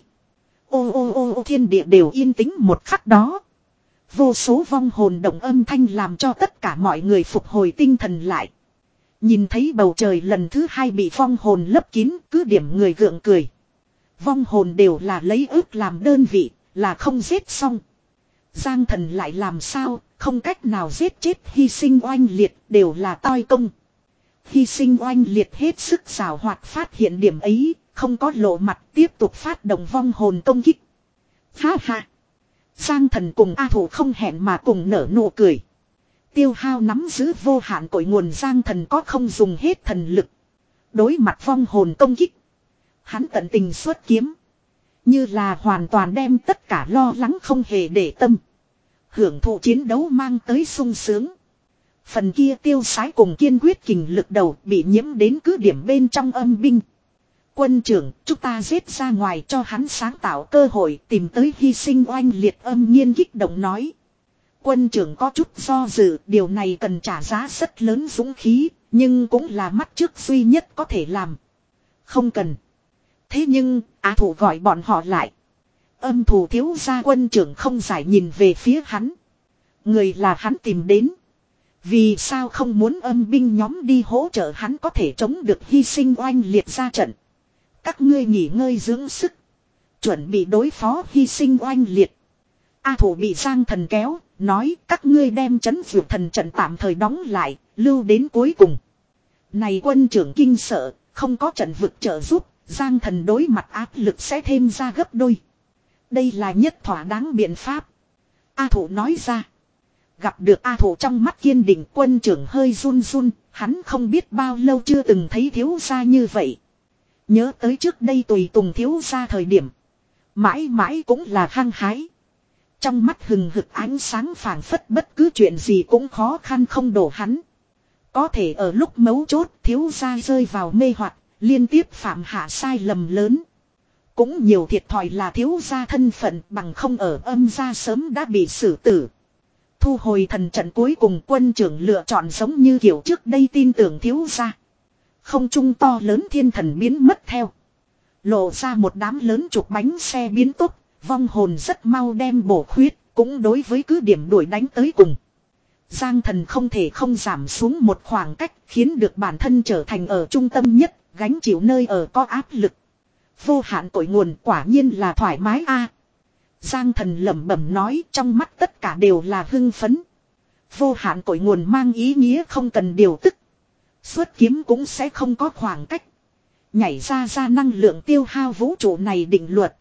Ô ô ô ô thiên địa đều yên tĩnh một khắc đó. Vô số vong hồn động âm thanh làm cho tất cả mọi người phục hồi tinh thần lại. Nhìn thấy bầu trời lần thứ hai bị vong hồn lấp kín, cứ điểm người gượng cười. Vong hồn đều là lấy ước làm đơn vị, là không giết xong. Giang Thần lại làm sao, không cách nào giết chết hy sinh oanh liệt, đều là toi công. Hy sinh oanh liệt hết sức xảo hoạt phát hiện điểm ấy, không có lộ mặt tiếp tục phát động vong hồn công kích. Ha ha! Giang Thần cùng A Thủ không hẹn mà cùng nở nụ cười. Tiêu hao nắm giữ vô hạn cội nguồn, Giang Thần có không dùng hết thần lực. Đối mặt vong hồn công kích, hắn tận tình xuất kiếm. Như là hoàn toàn đem tất cả lo lắng không hề để tâm. Hưởng thụ chiến đấu mang tới sung sướng. Phần kia tiêu sái cùng kiên quyết kình lực đầu bị nhiễm đến cứ điểm bên trong âm binh. Quân trưởng, chúng ta giết ra ngoài cho hắn sáng tạo cơ hội tìm tới hy sinh oanh liệt, âm nhiên kích động nói. Quân trưởng có chút do dự, điều này cần trả giá rất lớn dũng khí, nhưng cũng là mắt trước duy nhất có thể làm. Không cần. Thế nhưng, Á Thủ gọi bọn họ lại. Âm Thủ thiếu gia, quân trưởng không giải nhìn về phía hắn. Người là hắn tìm đến. Vì sao không muốn âm binh nhóm đi hỗ trợ hắn có thể chống được hy sinh oanh liệt ra trận. Các ngươi nghỉ ngơi dưỡng sức. Chuẩn bị đối phó hy sinh oanh liệt. A Thủ bị Giang Thần kéo, nói các ngươi đem trấn vượt thần trận tạm thời đóng lại, lưu đến cuối cùng. Này quân trưởng kinh sợ, không có trận vực trợ giúp, Giang Thần đối mặt áp lực sẽ thêm ra gấp đôi. Đây là nhất thỏa đáng biện pháp. A Thủ nói ra. gặp được A Thụ trong mắt kiên định, quân trưởng hơi run run, hắn không biết bao lâu chưa từng thấy thiếu gia như vậy. Nhớ tới trước đây tùy tùng thiếu gia thời điểm. Mãi mãi cũng là hăng hái. Trong mắt hừng hực ánh sáng phảng phất bất cứ chuyện gì cũng khó khăn không đổ hắn. Có thể ở lúc mấu chốt thiếu gia rơi vào mê hoặc, liên tiếp phạm hạ sai lầm lớn. Cũng nhiều thiệt thòi là thiếu gia thân phận, bằng không ở âm gia sớm đã bị xử tử. Thu hồi thần trận cuối cùng, quân trưởng lựa chọn giống như kiểu trước đây tin tưởng thiếu gia. Không trung to lớn thiên thần biến mất theo. Lộ ra một đám lớn chục bánh xe biến tốc, vong hồn rất mau đem bổ khuyết, cũng đối với cứ điểm đuổi đánh tới cùng. Giang thần không thể không giảm xuống một khoảng cách, khiến được bản thân trở thành ở trung tâm nhất, gánh chịu nơi ở có áp lực. Vô hạn cội nguồn quả nhiên là thoải mái a. Giang thần lẩm bẩm nói, trong mắt tất cả đều là hưng phấn. Vô hạn cội nguồn mang ý nghĩa không cần điều tức. Xuất kiếm cũng sẽ không có khoảng cách. Nhảy ra ra năng lượng tiêu hao vũ trụ này định luật.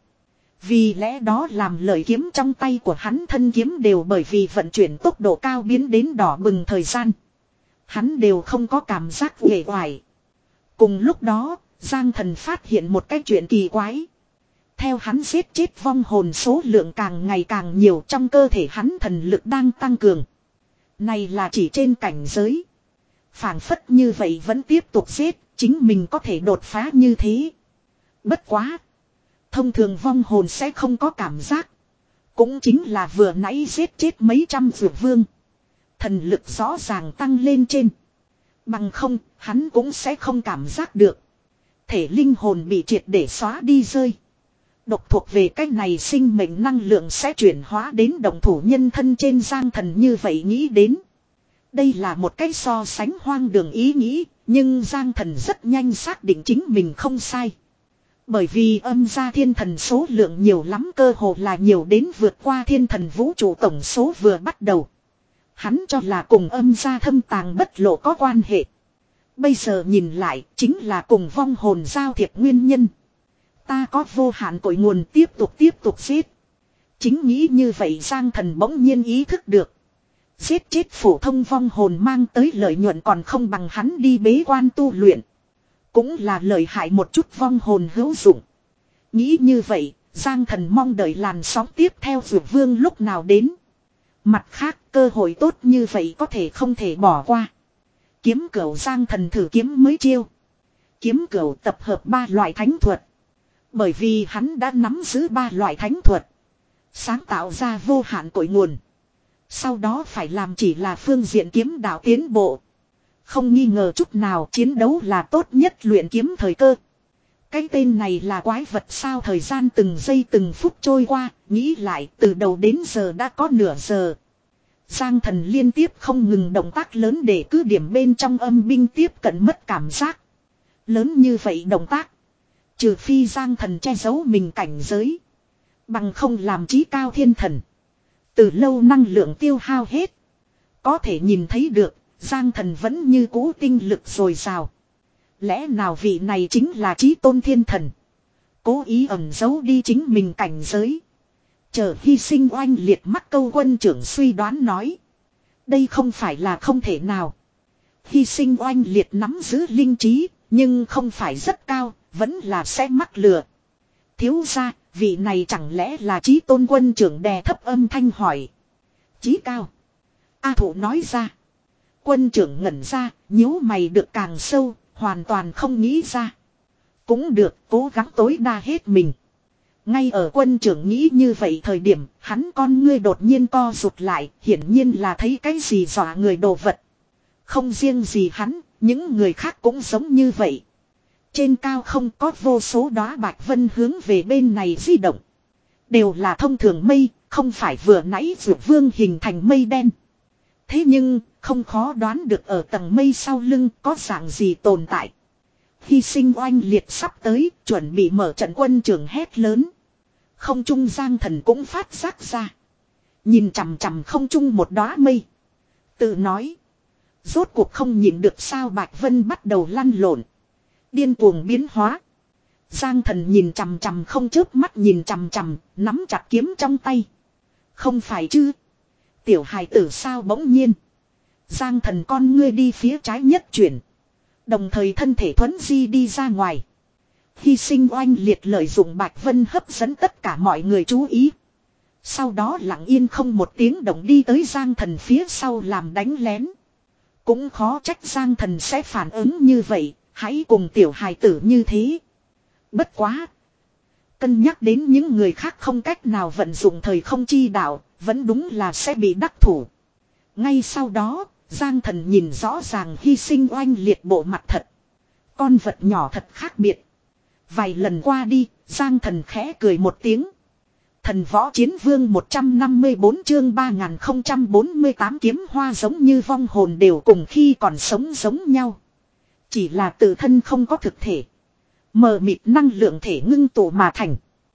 Vì lẽ đó làm lời kiếm trong tay của hắn, thân kiếm đều bởi vì vận chuyển tốc độ cao biến đến đỏ bừng thời gian. Hắn đều không có cảm giác uể oải. Cùng lúc đó, Giang thần phát hiện một cái chuyện kỳ quái. Theo hắn giết chết vong hồn số lượng càng ngày càng nhiều, trong cơ thể hắn thần lực đang tăng cường. Này là chỉ trên cảnh giới. Phảng phất như vậy vẫn tiếp tục giết, chính mình có thể đột phá như thế. Bất quá. Thông thường vong hồn sẽ không có cảm giác. Cũng chính là vừa nãy giết chết mấy trăm dược vương. Thần lực rõ ràng tăng lên trên. Bằng không, hắn cũng sẽ không cảm giác được. Thể linh hồn bị triệt để xóa đi rơi. Độc thuộc về cách này sinh mệnh năng lượng sẽ chuyển hóa đến động thủ nhân thân trên. Giang thần như vậy nghĩ đến. Đây là một cách so sánh hoang đường ý nghĩ, nhưng Giang thần rất nhanh xác định chính mình không sai. Bởi vì âm gia thiên thần số lượng nhiều lắm, cơ hồ là nhiều đến vượt qua thiên thần vũ trụ tổng số vừa bắt đầu. Hắn cho là cùng âm gia thâm tàng bất lộ có quan hệ. Bây giờ nhìn lại chính là cùng vong hồn giao thiệp nguyên nhân. Ta có vô hạn cội nguồn, tiếp tục tiếp tục giết. Chính nghĩ như vậy Giang thần bỗng nhiên ý thức được. Giết chết phổ thông vong hồn mang tới lợi nhuận còn không bằng hắn đi bế quan tu luyện. Cũng là lợi hại một chút vong hồn hữu dụng. Nghĩ như vậy, Giang thần mong đợi làn sóng tiếp theo dược vương lúc nào đến. Mặt khác, cơ hội tốt như vậy có thể không thể bỏ qua. Kiếm cửu Giang thần thử kiếm mới chiêu. Kiếm cửu tập hợp ba loại thánh thuật. Bởi vì hắn đã nắm giữ ba loại thánh thuật. Sáng tạo ra vô hạn cội nguồn. Sau đó phải làm chỉ là phương diện kiếm đạo tiến bộ. Không nghi ngờ chút nào, chiến đấu là tốt nhất luyện kiếm thời cơ. Cái tên này là quái vật sao? Thời gian từng giây từng phút trôi qua, nghĩ lại từ đầu đến giờ đã có nửa giờ. Giang thần liên tiếp không ngừng động tác lớn để cứ điểm bên trong âm binh tiếp cận mất cảm giác. Lớn như vậy động tác. Trừ phi Giang thần che giấu mình cảnh giới. Bằng không làm trí cao thiên thần. Từ lâu năng lượng tiêu hao hết. Có thể nhìn thấy được, Giang thần vẫn như cũ tinh lực dồi dào. Lẽ nào vị này chính là chí tôn thiên thần. Cố ý ẩn giấu đi chính mình cảnh giới. Chờ hy sinh oanh liệt mắc câu quân trưởng suy đoán nói. Đây không phải là không thể nào. Hy sinh oanh liệt nắm giữ linh trí, nhưng không phải rất cao, vẫn là sẽ mắc lừa. Thiếu gia, vị này chẳng lẽ là chí tôn? Quân trưởng đè thấp âm thanh hỏi. Chí cao. A Thụ nói ra. Quân trưởng ngẩn ra, nhíu mày được càng sâu, hoàn toàn không nghĩ ra. Cũng được, cố gắng tối đa hết mình. Ngay ở quân trưởng nghĩ như vậy thời điểm, hắn con ngươi đột nhiên co rụt lại, hiển nhiên là thấy cái gì dọa người đồ vật. Không riêng gì hắn, những người khác cũng giống như vậy. Trên cao không có vô số đóa bạch vân hướng về bên này di động. Đều là thông thường mây, không phải vừa nãy dược vương hình thành mây đen. Thế nhưng, không khó đoán được ở tầng mây sau lưng có dạng gì tồn tại. Hy sinh oanh liệt sắp tới, chuẩn bị mở trận. Quân trưởng hét lớn. Không trung Giang thần cũng phát giác ra. Nhìn chằm chằm không trung một đóa mây. Tự nói. Rốt cuộc không nhìn được sao? Bạch vân bắt đầu lăn lộn. Điên cuồng biến hóa. Giang thần nhìn chằm chằm không chớp mắt nhìn chằm chằm, nắm chặt kiếm trong tay. Không phải chứ. Tiểu hài tử sao bỗng nhiên. Giang Thần con ngươi đi phía trái nhất chuyển. Đồng thời thân thể thuấn di đi ra ngoài. Hy sinh oanh liệt lợi dụng Bạch Vân hấp dẫn tất cả mọi người chú ý. Sau đó lặng yên không một tiếng động đi tới Giang Thần phía sau làm đánh lén. Cũng khó trách Giang Thần sẽ phản ứng như vậy, hãy cùng tiểu hài tử như thế. Bất quá. Cân nhắc đến những người khác không cách nào vận dụng thời không chi đạo, vẫn đúng là sẽ bị đắc thủ. Ngay sau đó, Giang Thần nhìn rõ ràng hy sinh oanh liệt bộ mặt thật. Con vật nhỏ thật khác biệt. Vài lần qua đi, Giang Thần khẽ cười một tiếng. Thần võ chiến vương một trăm năm mươi bốn chương ba nghìn không trăm bốn mươi tám kiếm hoa giống như vong hồn đều cùng khi còn sống giống nhau. Chỉ là tự thân không có thực thể. Mờ mịt năng lượng thể ngưng tụ mà thành.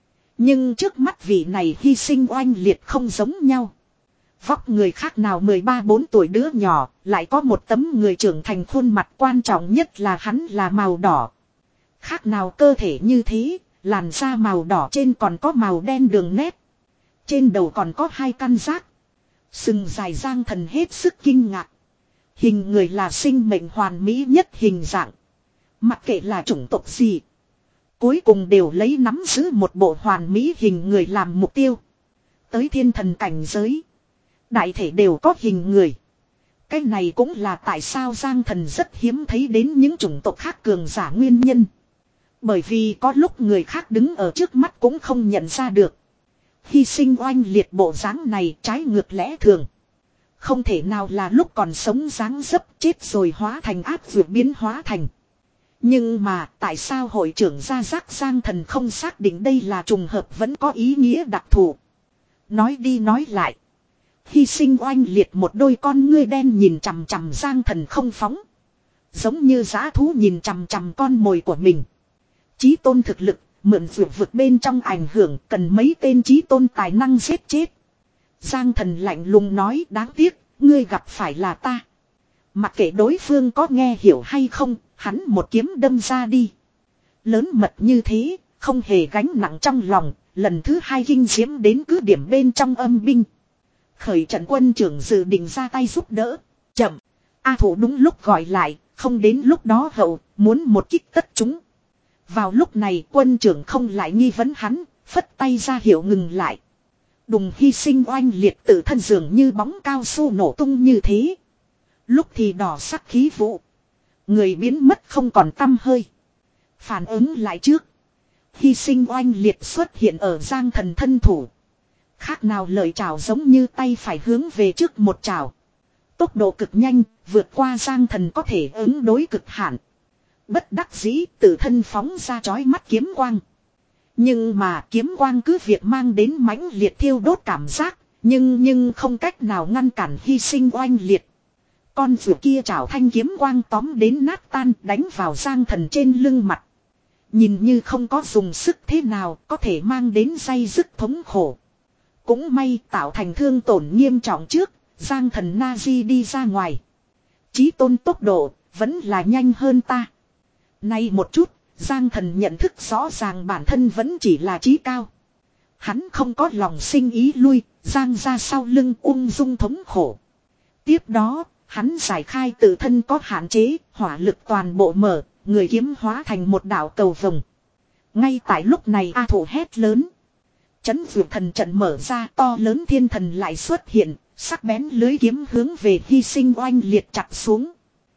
Nhưng trước mắt vị này hy sinh oanh liệt không giống nhau. Vóc người khác nào mười ba bốn tuổi đứa nhỏ, lại có một tấm người trưởng thành khuôn mặt, quan trọng nhất là hắn là màu đỏ. Khác nào cơ thể như thế, làn da màu đỏ trên còn có màu đen đường nét. Trên đầu còn có hai căn giác. Sừng dài. Giang Thần hết sức kinh ngạc. Hình người là sinh mệnh hoàn mỹ nhất hình dạng. Mặc kệ là chủng tộc gì, cuối cùng đều lấy nắm giữ một bộ hoàn mỹ hình người làm mục tiêu. Tới thiên thần cảnh giới, đại thể đều có hình người. Cái này cũng là tại sao Giang Thần rất hiếm thấy đến những chủng tộc khác cường giả nguyên nhân. Bởi vì có lúc người khác đứng ở trước mắt cũng không nhận ra được. Hy sinh oanh liệt bộ dáng này trái ngược lẽ thường. Không thể nào là lúc còn sống dáng dấp, chết rồi hóa thành áp vượt biến hóa thành. Nhưng mà tại sao hội trưởng gia giác Giang Thần không xác định đây là trùng hợp vẫn có ý nghĩa đặc thù. Nói đi nói lại. Hy sinh oanh liệt một đôi con ngươi đen nhìn chằm chằm Giang Thần không phóng. Giống như dã thú nhìn chằm chằm con mồi của mình. Chí tôn thực lực, mượn vượt vực bên trong ảnh hưởng, cần mấy tên chí tôn tài năng giết chết. Giang Thần lạnh lùng nói, đáng tiếc, ngươi gặp phải là ta. Mặc kệ đối phương có nghe hiểu hay không, hắn một kiếm đâm ra đi. Lớn mật như thế, không hề gánh nặng trong lòng, lần thứ hai kinh diễm đến cứ điểm bên trong âm binh. Khởi trận quân trưởng dự định ra tay giúp đỡ. Chậm, A Thủ đúng lúc gọi lại, không đến lúc đó hậu, muốn một kích tất chúng. Vào lúc này quân trưởng không lại nghi vấn hắn, phất tay ra hiệu ngừng lại. Đùng hy sinh oanh liệt tự thân dường như bóng cao su nổ tung như thế. Lúc thì đỏ sắc khí vụ. Người biến mất không còn tăm hơi. Phản ứng lại trước. Hy sinh oanh liệt xuất hiện ở Giang Thần thân thủ. Khác nào lời chào giống như tay phải hướng về trước một chào. Tốc độ cực nhanh, vượt qua Giang Thần có thể ứng đối cực hạn. Bất đắc dĩ tự thân phóng ra chói mắt kiếm quang. Nhưng mà kiếm quang cứ việc mang đến mãnh liệt thiêu đốt cảm giác. Nhưng nhưng không cách nào ngăn cản hy sinh oanh liệt. Con vượt kia chảo thanh kiếm quang tóm đến nát tan đánh vào Giang Thần trên lưng mặt. Nhìn như không có dùng sức thế nào có thể mang đến day dứt thống khổ. Cũng may tạo thành thương tổn nghiêm trọng trước, Giang Thần na di đi ra ngoài. Chí tôn tốc độ vẫn là nhanh hơn ta. Nay một chút, Giang Thần nhận thức rõ ràng bản thân vẫn chỉ là chí cao. Hắn không có lòng sinh ý lui, Giang ra sau lưng ung dung thống khổ. Tiếp đó, hắn giải khai tự thân có hạn chế, hỏa lực toàn bộ mở, người kiếm hóa thành một đạo cầu vồng. Ngay tại lúc này A Thủ hét lớn. Chấn vượt thần trận mở ra, to lớn thiên thần lại xuất hiện, sắc bén lưới kiếm hướng về hy sinh oanh liệt chặt xuống.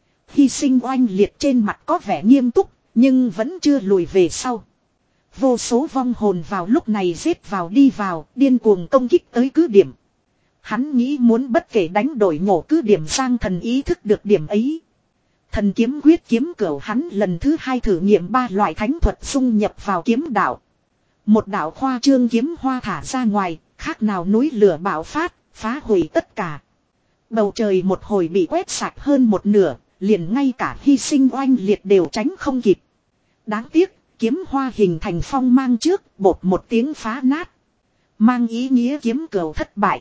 Hy sinh oanh liệt trên mặt có vẻ nghiêm túc, nhưng vẫn chưa lùi về sau. Vô số vong hồn vào lúc này giết vào đi vào, điên cuồng công kích tới cứ điểm. Hắn nghĩ muốn bất kể đánh đổi nhổ cứ điểm Giang Thần ý thức được điểm ấy. Thần kiếm quyết kiếm cửu hắn lần thứ hai thử nghiệm ba loại thánh thuật xung nhập vào kiếm đạo. Một đạo khoa trương kiếm hoa thả ra ngoài, khác nào núi lửa bạo phát, phá hủy tất cả. Bầu trời một hồi bị quét sạch hơn một nửa, liền ngay cả hy sinh oanh liệt đều tránh không kịp. Đáng tiếc, kiếm hoa hình thành phong mang trước, bột một tiếng phá nát. Mang ý nghĩa kiếm cửu thất bại.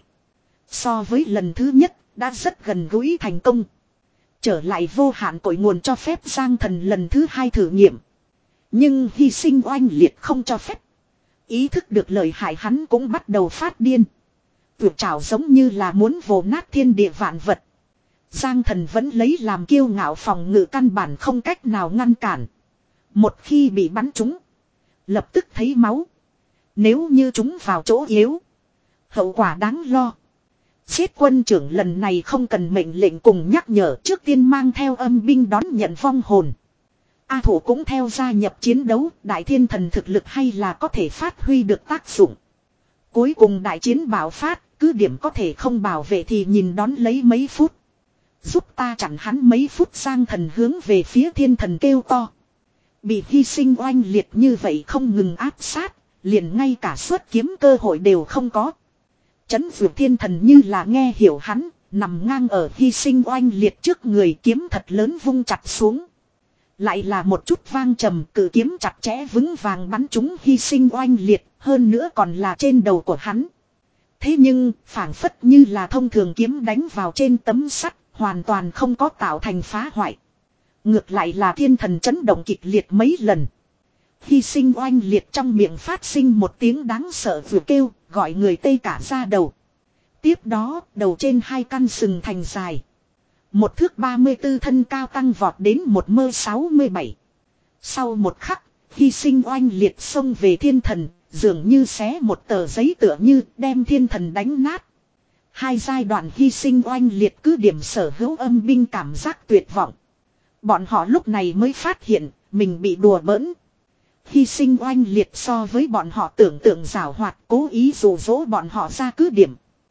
So với lần thứ nhất, đã rất gần gũi thành công. Trở lại vô hạn cội nguồn cho phép Giang Thần lần thứ hai thử nghiệm. Nhưng hy sinh oanh liệt không cho phép. Ý thức được lời hại hắn cũng bắt đầu phát điên. Tuyệt trảo giống như là muốn vồ nát thiên địa vạn vật. Giang Thần vẫn lấy làm kiêu ngạo phòng ngự căn bản không cách nào ngăn cản. Một khi bị bắn trúng, lập tức thấy máu. Nếu như chúng vào chỗ yếu, hậu quả đáng lo. Giết quân trưởng lần này không cần mệnh lệnh cùng nhắc nhở, trước tiên mang theo âm binh đón nhận vong hồn. A Thủ cũng theo gia nhập chiến đấu, đại thiên thần thực lực hay là có thể phát huy được tác dụng. Cuối cùng đại chiến bạo phát, cứ điểm có thể không bảo vệ thì nhìn đón lấy mấy phút. Giúp ta chặn hắn mấy phút. Giang Thần hướng về phía thiên thần kêu to. Bị hy sinh oanh liệt như vậy không ngừng áp sát, liền ngay cả xuất kiếm cơ hội đều không có. Chấn vượt thiên thần như là nghe hiểu hắn, nằm ngang ở hy sinh oanh liệt trước người, kiếm thật lớn vung chặt xuống. Lại là một chút vang trầm, cự kiếm chặt chẽ vững vàng bắn trúng hy sinh oanh liệt, hơn nữa còn là trên đầu của hắn. Thế nhưng, phảng phất như là thông thường kiếm đánh vào trên tấm sắt, hoàn toàn không có tạo thành phá hoại. Ngược lại là thiên thần chấn động kịch liệt mấy lần. Hy sinh oanh liệt trong miệng phát sinh một tiếng đáng sợ vừa kêu, gọi người tê cả ra đầu. Tiếp đó, đầu trên hai căn sừng thành dài. Một thước ba mươi tư thân cao tăng vọt đến một mơ sáu mươi bảy. Sau một khắc, hy sinh oanh liệt xông về thiên thần, dường như xé một tờ giấy tựa như đem thiên thần đánh nát. Hai giai đoạn hy sinh oanh liệt cứ điểm sở hữu âm binh cảm giác tuyệt vọng. Bọn họ lúc này mới phát hiện, mình bị đùa bỡn. Hy sinh oanh liệt so với bọn họ tưởng tượng giảo hoạt, cố ý dụ dỗ bọn họ ra cứ điểm.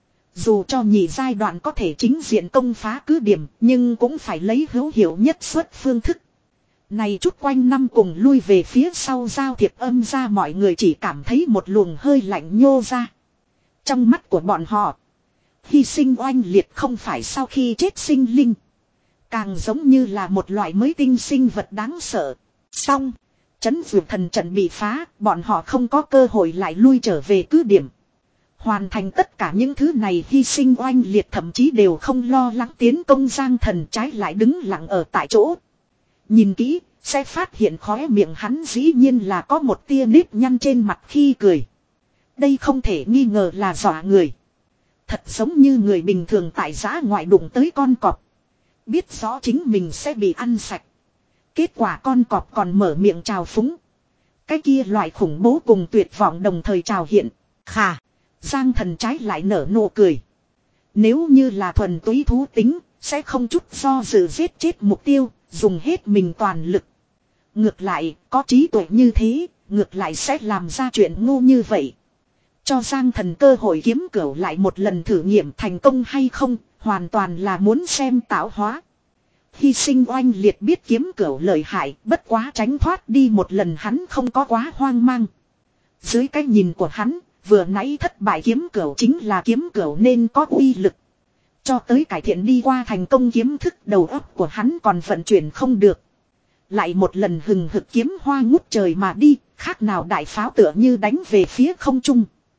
Dù cho nhị giai đoạn có thể chính diện công phá cứ điểm, nhưng cũng phải lấy hữu hiệu nhất suất phương thức. Này chút quanh năm cùng lui về phía sau giao thiệp âm ra, mọi người chỉ cảm thấy một luồng hơi lạnh nhô ra. Trong mắt của bọn họ, hy sinh oanh liệt không phải sau khi chết sinh linh, càng giống như là một loại mới tinh sinh vật đáng sợ. Xong, trấn vượt thần trận bị phá, bọn họ không có cơ hội lại lui trở về cứ điểm. Hoàn thành tất cả những thứ này, hy sinh oanh liệt thậm chí đều không lo lắng tiến công Giang Thần, trái lại đứng lặng ở tại chỗ. Nhìn kỹ, sẽ phát hiện khóe miệng hắn dĩ nhiên là có một tia nếp nhăn trên mặt khi cười. Đây không thể nghi ngờ là dọa người. Thật giống như người bình thường tại giã ngoại đụng tới con cọp. Biết rõ chính mình sẽ bị ăn sạch. Kết quả con cọp còn mở miệng chào phúng. Cái kia loại khủng bố cùng tuyệt vọng đồng thời trào hiện. Khà, Giang Thần trái lại nở nụ cười. Nếu như là thuần túy thú tính, sẽ không chút do dự giết chết mục tiêu, dùng hết mình toàn lực. Ngược lại, có trí tuệ như thế, ngược lại sẽ làm ra chuyện ngu như vậy. Cho Giang Thần cơ hội kiếm cửu lại một lần thử nghiệm thành công hay không, hoàn toàn là muốn xem tạo hóa. Hy sinh oanh liệt biết kiếm cửu lợi hại, bất quá tránh thoát đi một lần hắn không có quá hoang mang. Dưới cái nhìn của hắn, vừa nãy thất bại kiếm cửu chính là kiếm cửu nên có uy lực. Cho tới cải thiện đi qua thành công kiếm thức, đầu óc của hắn còn vận chuyển không được. Lại một lần hừng hực kiếm hoa ngút trời mà đi, khác nào đại pháo tựa như đánh về phía không trung.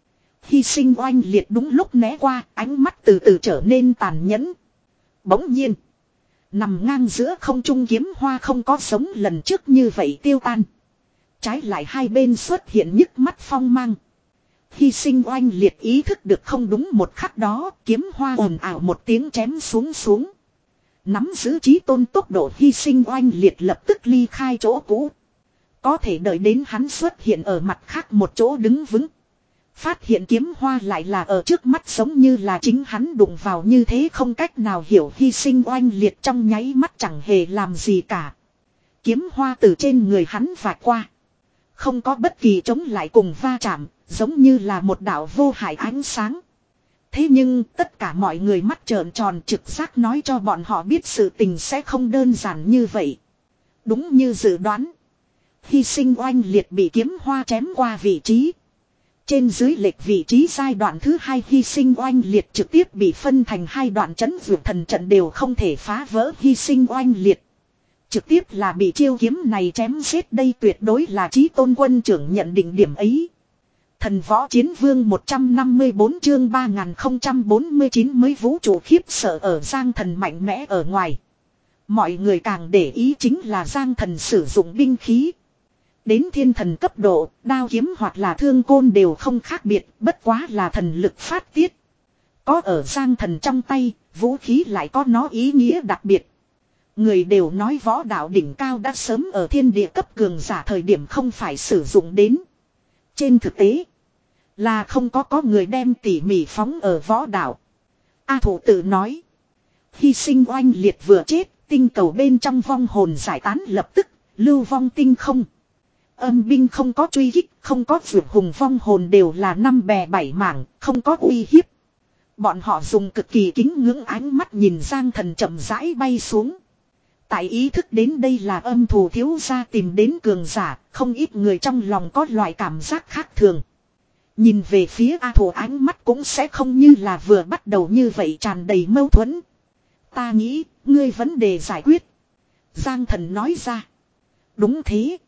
Hy sinh oanh liệt đúng lúc né qua, ánh mắt từ từ trở nên tàn nhẫn. Bỗng nhiên, nằm ngang giữa không trung kiếm hoa không có giống lần trước như vậy tiêu tan. Trái lại hai bên xuất hiện nhức mắt phong mang. Hy sinh oanh liệt ý thức được không đúng, một khắc đó kiếm hoa ồn ào một tiếng chém xuống xuống. Nắm giữ chí tôn tốc độ, hy sinh oanh liệt lập tức ly khai chỗ cũ. Có thể đợi đến hắn xuất hiện ở mặt khác một chỗ đứng vững. Phát hiện kiếm hoa lại là ở trước mắt, giống như là chính hắn đụng vào như thế, không cách nào hiểu. Hy sinh oanh liệt trong nháy mắt chẳng hề làm gì cả. Kiếm hoa từ trên người hắn vạch qua. Không có bất kỳ chống lại cùng va chạm, giống như là một đạo vô hại ánh sáng. Thế nhưng tất cả mọi người mắt trợn tròn, trực giác nói cho bọn họ biết sự tình sẽ không đơn giản như vậy. Đúng như dự đoán, hy sinh oanh liệt bị kiếm hoa chém qua vị trí. Trên dưới lệch vị trí giai đoạn thứ hai, hy sinh oanh liệt trực tiếp bị phân thành hai đoạn, chấn vượt thần trận đều không thể phá vỡ. Hy sinh oanh liệt trực tiếp là bị chiêu kiếm này chém giết, đây tuyệt đối là chí tôn quân trưởng nhận định điểm ấy. Thần võ chiến vương một trăm năm mươi bốn chương ba nghìn không trăm bốn mươi chín mới vũ trụ khiếp sợ ở Giang Thần mạnh mẽ ở ngoài. Mọi người càng để ý chính là Giang Thần sử dụng binh khí. Đến thiên thần cấp độ, đao kiếm hoặc là thương côn đều không khác biệt, bất quá là thần lực phát tiết. Có ở Giang Thần trong tay, vũ khí lại có nó ý nghĩa đặc biệt. Người đều nói võ đạo đỉnh cao đã sớm ở thiên địa cấp cường giả thời điểm không phải sử dụng đến. Trên thực tế, là không có có người đem tỉ mỉ phóng ở võ đạo. A Thủ tự nói. Hy sinh oanh liệt vừa chết, tinh cầu bên trong vong hồn giải tán lập tức, lưu vong tinh không. Âm binh không có truy kích, không có vượt hùng vong hồn đều là năm bè bảy mảng, không có uy hiếp. Bọn họ dùng cực kỳ kính ngưỡng ánh mắt nhìn Giang Thần chậm rãi bay xuống. Tại ý thức đến đây là âm thù thiếu gia tìm đến cường giả, không ít người trong lòng có loại cảm giác khác thường. Nhìn về phía A Thủ ánh mắt cũng sẽ không như là vừa bắt đầu như vậy tràn đầy mâu thuẫn. Ta nghĩ, ngươi vấn đề giải quyết. Giang Thần nói ra. Đúng thế.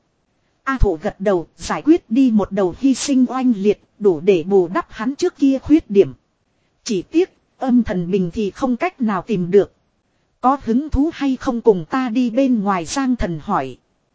A Thủ gật đầu, giải quyết đi một đầu hy sinh oanh liệt, đủ để bù đắp hắn trước kia khuyết điểm. Chỉ tiếc, âm thần bình thì không cách nào tìm được. Có hứng thú hay không cùng ta đi bên ngoài? Giang Thần hỏi.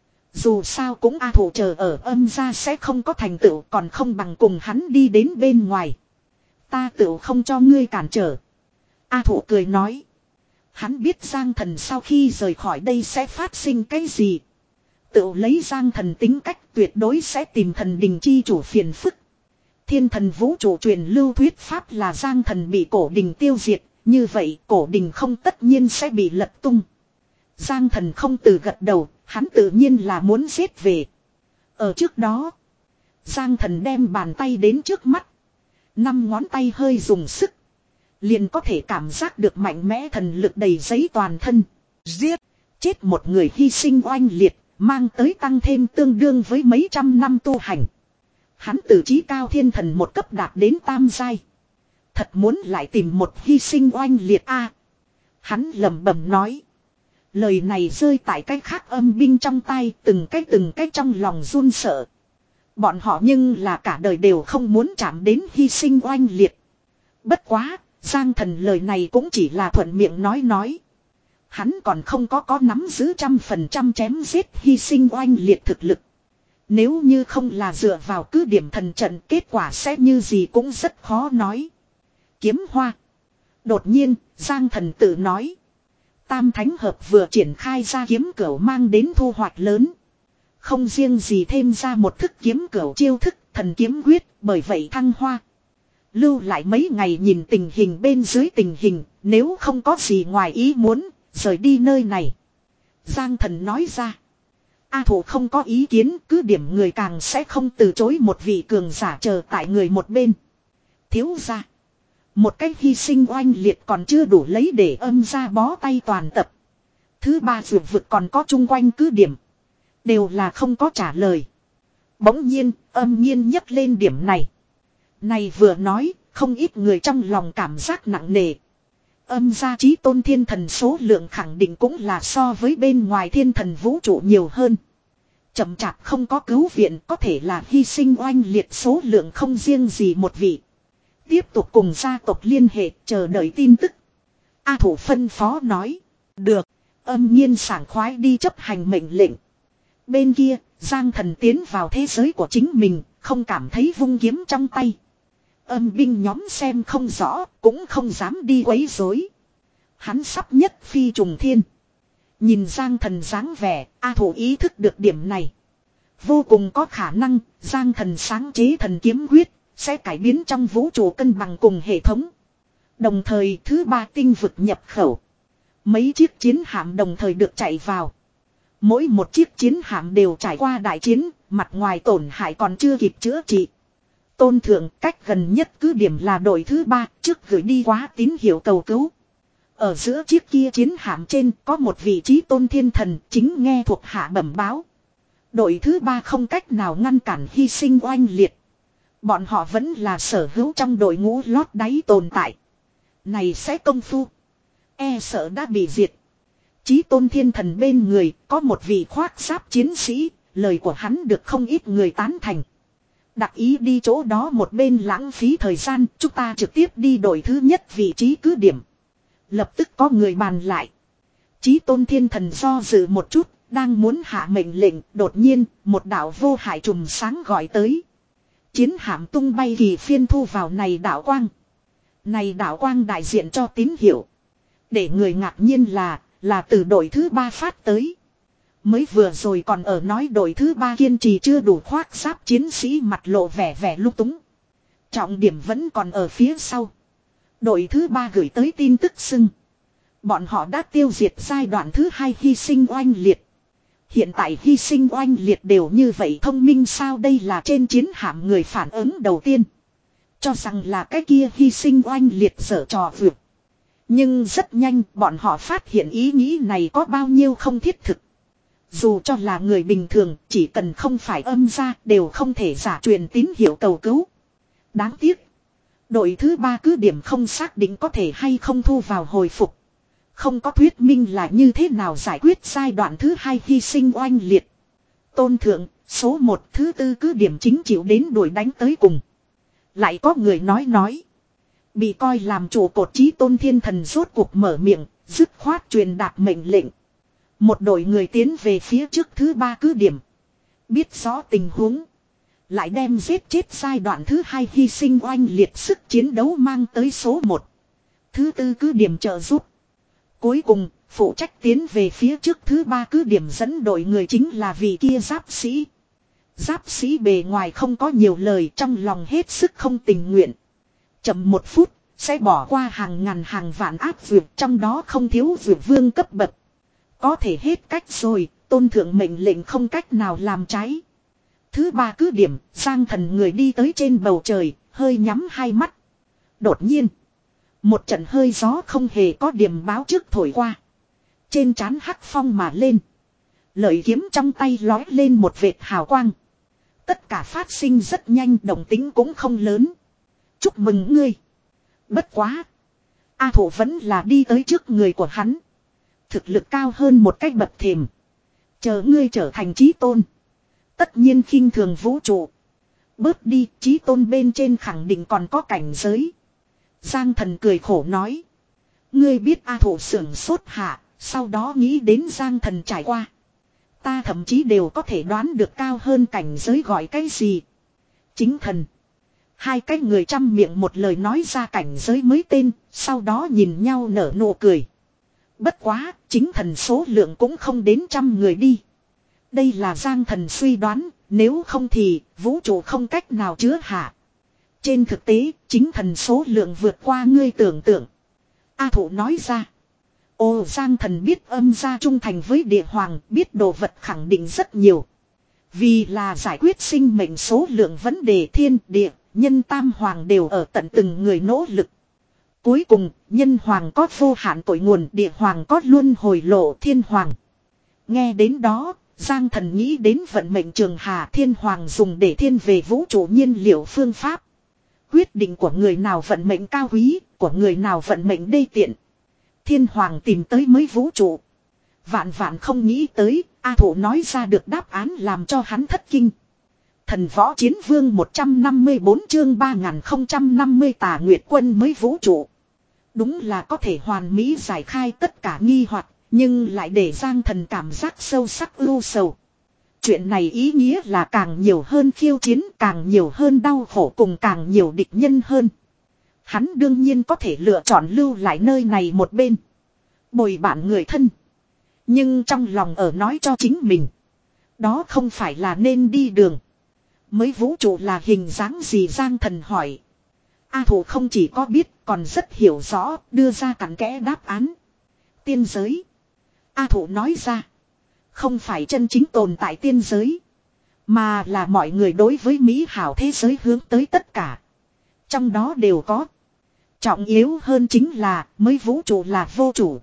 Dù sao cũng A Thủ chờ ở âm gia sẽ không có thành tựu, còn không bằng cùng hắn đi đến bên ngoài. Ta tựu không cho ngươi cản trở. A Thủ cười nói. Hắn biết Giang Thần sau khi rời khỏi đây sẽ phát sinh cái gì. Tựu lấy Giang Thần tính cách tuyệt đối sẽ tìm thần đình chi chủ phiền phức. Thiên thần vũ trụ truyền lưu thuyết pháp là Giang Thần bị cổ đình tiêu diệt. Như vậy cổ đình không tất nhiên sẽ bị lật tung. Giang Thần không từ gật đầu, hắn tự nhiên là muốn giết về. Ở trước đó, Giang Thần đem bàn tay đến trước mắt. Năm ngón tay hơi dùng sức. Liền có thể cảm giác được mạnh mẽ thần lực đầy giấy toàn thân. Giết, chết một người hy sinh oanh liệt, mang tới tăng thêm tương đương với mấy trăm năm tu hành. Hắn từ trí cao thiên thần một cấp đạt đến tam giai. Thật muốn lại tìm một hy sinh oanh liệt a. Hắn lẩm bẩm nói. Lời này rơi tại cái khác âm binh trong tay, từng cái từng cái trong lòng run sợ. Bọn họ nhưng là cả đời đều không muốn chạm đến hy sinh oanh liệt. Bất quá, Giang Thần lời này cũng chỉ là thuận miệng nói nói. Hắn còn không có có nắm giữ trăm phần trăm chém giết hy sinh oanh liệt thực lực. Nếu như không là dựa vào cứ điểm thần trận, kết quả sẽ như gì cũng rất khó nói. Kiếm hoa. Đột nhiên, Giang Thần tự nói. Tam thánh hợp vừa triển khai ra kiếm cửu mang đến thu hoạch lớn. Không riêng gì thêm ra một thức kiếm cửu chiêu thức thần kiếm quyết, bởi vậy thăng hoa. Lưu lại mấy ngày nhìn tình hình bên dưới tình hình, nếu không có gì ngoài ý muốn, rời đi nơi này. Giang Thần nói ra. A Thủ không có ý kiến, cứ điểm người càng sẽ không từ chối một vị cường giả chờ tại người một bên. Thiếu gia. Một cách hy sinh oanh liệt còn chưa đủ lấy để âm ra bó tay toàn tập. Thứ ba vượt vực còn có chung quanh cứ điểm. Đều là không có trả lời. Bỗng nhiên, âm nhiên nhấc lên điểm này. Này vừa nói, không ít người trong lòng cảm giác nặng nề. Âm gia chí tôn thiên thần số lượng khẳng định cũng là so với bên ngoài thiên thần vũ trụ nhiều hơn. Chậm chạp không có cứu viện, có thể là hy sinh oanh liệt số lượng không riêng gì một vị. Tiếp tục cùng gia tộc liên hệ, chờ đợi tin tức. A Thủ phân phó nói. Được, âm nhiên sảng khoái đi chấp hành mệnh lệnh. Bên kia, Giang Thần tiến vào thế giới của chính mình, không cảm thấy vung kiếm trong tay. Âm binh nhóm xem không rõ, cũng không dám đi quấy rối. Hắn sắp nhất phi trùng thiên. Nhìn Giang Thần dáng vẻ, A Thủ ý thức được điểm này. Vô cùng có khả năng, Giang Thần sáng chế thần kiếm quyết, sẽ cải biến trong vũ trụ cân bằng cùng hệ thống. Đồng thời thứ ba tinh vực nhập khẩu. Mấy chiếc chiến hạm đồng thời được chạy vào. Mỗi một chiếc chiến hạm đều trải qua đại chiến, mặt ngoài tổn hại còn chưa kịp chữa trị. Tôn thượng cách gần nhất cứ điểm là đội thứ ba, trước gửi đi quá tín hiệu cầu cứu. Ở giữa chiếc kia chiến hạm trên có một vị trí tôn thiên thần, chính nghe thuộc hạ bẩm báo. Đội thứ ba không cách nào ngăn cản hy sinh oanh liệt. Bọn họ vẫn là sở hữu trong đội ngũ lót đáy tồn tại. Này sẽ công phu. E sợ đã bị diệt. Chí tôn thiên thần bên người có một vị khoác giáp chiến sĩ. Lời của hắn được không ít người tán thành. Đặc ý đi chỗ đó một bên lãng phí thời gian. Chúng ta trực tiếp đi đội thứ nhất vị trí cứ điểm. Lập tức có người bàn lại. Chí tôn thiên thần do dự một chút. Đang muốn hạ mệnh lệnh. Đột nhiên một đạo vô hại trùm sáng gọi tới. Chiến hạm tung bay kỳ phiên thu vào này đạo quang. Này đạo quang đại diện cho tín hiệu. Để người ngạc nhiên là, là từ đội thứ ba phát tới. Mới vừa rồi còn ở nói đội thứ ba kiên trì chưa đủ khoác giáp chiến sĩ mặt lộ vẻ vẻ lung túng. Trọng điểm vẫn còn ở phía sau. Đội thứ ba gửi tới tin tức xưng. Bọn họ đã tiêu diệt giai đoạn thứ hai hy sinh oanh liệt. Hiện tại hy sinh oanh liệt đều như vậy thông minh sao, đây là trên chiến hạm người phản ứng đầu tiên. Cho rằng là cái kia hy sinh oanh liệt dở trò vượt. Nhưng rất nhanh bọn họ phát hiện ý nghĩ này có bao nhiêu không thiết thực. Dù cho là người bình thường, chỉ cần không phải âm ra đều không thể giả truyền tín hiệu cầu cứu. Đáng tiếc. Đội thứ ba cứ điểm không xác định có thể hay không thu vào hồi phục. Không có thuyết minh là như thế nào giải quyết giai đoạn thứ hai hy sinh oanh liệt. Tôn thượng, số một thứ tư cứ điểm chính chịu đến đuổi đánh tới cùng. Lại có người nói nói. Bị coi làm trụ cột chí tôn thiên thần rốt cuộc mở miệng, dứt khoát truyền đạt mệnh lệnh. Một đội người tiến về phía trước thứ ba cứ điểm. Biết rõ tình huống. Lại đem giết chết giai đoạn thứ hai hy sinh oanh liệt sức chiến đấu mang tới số một. Thứ tư cứ điểm trợ giúp. Cuối cùng, phụ trách tiến về phía trước thứ ba cứ điểm dẫn đội người chính là vị kia giáp sĩ. Giáp sĩ bề ngoài không có nhiều lời, trong lòng hết sức không tình nguyện. Chậm một phút, sẽ bỏ qua hàng ngàn hàng vạn áp vượt, trong đó không thiếu vượt vương cấp bậc. Có thể hết cách rồi, tôn thượng mệnh lệnh không cách nào làm trái. Thứ ba cứ điểm, Giang Thần người đi tới trên bầu trời, hơi nhắm hai mắt. Đột nhiên, một trận hơi gió không hề có điểm báo trước thổi qua. Trên trán hắc phong mà lên. Lợi kiếm trong tay lói lên một vệt hào quang. Tất cả phát sinh rất nhanh, động tính cũng không lớn. Chúc mừng ngươi. Bất quá. A Thổ vẫn là đi tới trước người của hắn. Thực lực cao hơn một cách bậc thềm. Chờ ngươi trở thành chí tôn. Tất nhiên khinh thường vũ trụ. Bớt đi, chí tôn bên trên khẳng định còn có cảnh giới. Giang Thần cười khổ nói. Ngươi biết A Thổ sưởng sốt hạ, sau đó nghĩ đến Giang Thần trải qua. Ta thậm chí đều có thể đoán được cao hơn cảnh giới gọi cái gì. Chính thần. Hai cái người trăm miệng một lời nói ra cảnh giới mới tên, sau đó nhìn nhau nở nụ cười. Bất quá, chính thần số lượng cũng không đến trăm người đi. Đây là Giang Thần suy đoán, nếu không thì vũ trụ không cách nào chứa hạ. Trên thực tế, chính thần số lượng vượt qua ngươi tưởng tượng. A Thụ nói ra. Ồ, Giang Thần biết âm gia trung thành với địa hoàng, biết đồ vật khẳng định rất nhiều. Vì là giải quyết sinh mệnh số lượng vấn đề thiên địa, nhân tam hoàng đều ở tận từng người nỗ lực. Cuối cùng, nhân hoàng có vô hạn cội nguồn, địa hoàng có luân hồi lộ, thiên hoàng. Nghe đến đó, Giang Thần nghĩ đến vận mệnh trường hà, thiên hoàng dùng để thiên về vũ trụ nhiên liệu phương pháp. Quyết định của người nào vận mệnh cao quý, của người nào vận mệnh đê tiện. Thiên hoàng tìm tới mới vũ trụ. Vạn vạn không nghĩ tới, A Thụ nói ra được đáp án làm cho hắn thất kinh. Thần võ chiến vương một trăm năm mươi bốn chương ba nghìn không trăm năm mươi tà nguyệt quân mới vũ trụ. Đúng là có thể hoàn mỹ giải khai tất cả nghi hoặc, nhưng lại để Giang Thần cảm giác sâu sắc ưu sầu. Chuyện này ý nghĩa là càng nhiều hơn khiêu chiến, càng nhiều hơn đau khổ, cùng càng nhiều địch nhân hơn. Hắn đương nhiên có thể lựa chọn lưu lại nơi này một bên. Bồi bạn người thân. Nhưng trong lòng ở nói cho chính mình. Đó không phải là nên đi đường. Mới vũ trụ là hình dáng gì, Giang Thần hỏi. A Thụ không chỉ có biết, còn rất hiểu rõ, đưa ra cặn kẽ đáp án. Tiên giới. A Thụ nói ra. Không phải chân chính tồn tại tiên giới. Mà là mọi người đối với mỹ hảo thế giới hướng tới tất cả. Trong đó đều có. Trọng yếu hơn chính là mới vũ trụ là vô chủ.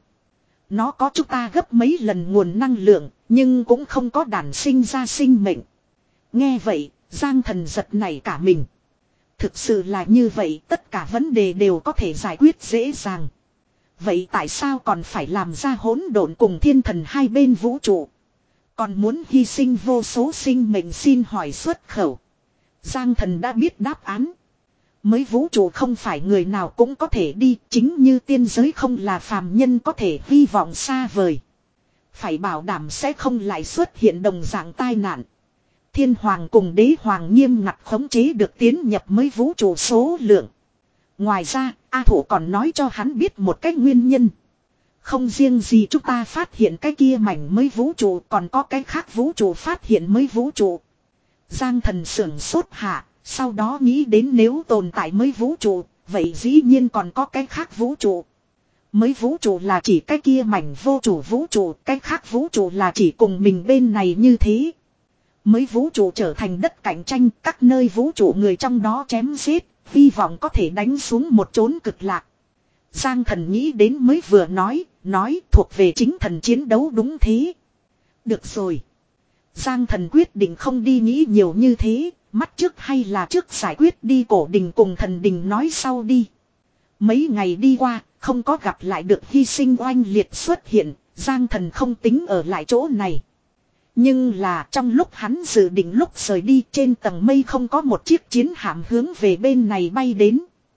Nó có chúng ta gấp mấy lần nguồn năng lượng, nhưng cũng không có đản sinh ra sinh mệnh. Nghe vậy, Giang Thần giật nảy cả mình. Thực sự là như vậy, tất cả vấn đề đều có thể giải quyết dễ dàng. Vậy tại sao còn phải làm ra hỗn độn cùng thiên thần hai bên vũ trụ? Còn muốn hy sinh vô số sinh mệnh, xin hỏi xuất khẩu. Giang Thần đã biết đáp án. Mới vũ trụ không phải người nào cũng có thể đi, chính như tiên giới không là phàm nhân có thể hy vọng xa vời. Phải bảo đảm sẽ không lại xuất hiện đồng dạng tai nạn. Thiên hoàng cùng đế hoàng nghiêm ngặt khống chế được tiến nhập mới vũ trụ số lượng. Ngoài ra, A Thủ còn nói cho hắn biết một cái nguyên nhân. Không riêng gì chúng ta phát hiện cái kia mảnh mới vũ trụ, còn có cái khác vũ trụ phát hiện mới vũ trụ. Giang Thần sưởng sốt hạ, sau đó nghĩ đến nếu tồn tại mới vũ trụ, vậy dĩ nhiên còn có cái khác vũ trụ. Mới vũ trụ là chỉ cái kia mảnh vô chủ vũ trụ, cái khác vũ trụ là chỉ cùng mình bên này như thế. Mới vũ trụ trở thành đất cạnh tranh, các nơi vũ trụ người trong đó chém giết, hy vọng có thể đánh xuống một chốn cực lạc. Giang Thần nghĩ đến mới vừa nói, nói thuộc về chính thần chiến đấu đúng thế. Được rồi. Giang Thần quyết định không đi nghĩ nhiều như thế, mắt trước hay là trước giải quyết đi cổ đình cùng thần đình nói sau đi. Mấy ngày đi qua, không có gặp lại được hy sinh oanh liệt xuất hiện, Giang Thần không tính ở lại chỗ này. Nhưng là trong lúc hắn dự định lúc rời đi, trên tầng mây không có một chiếc chiến hạm hướng về bên này bay đến.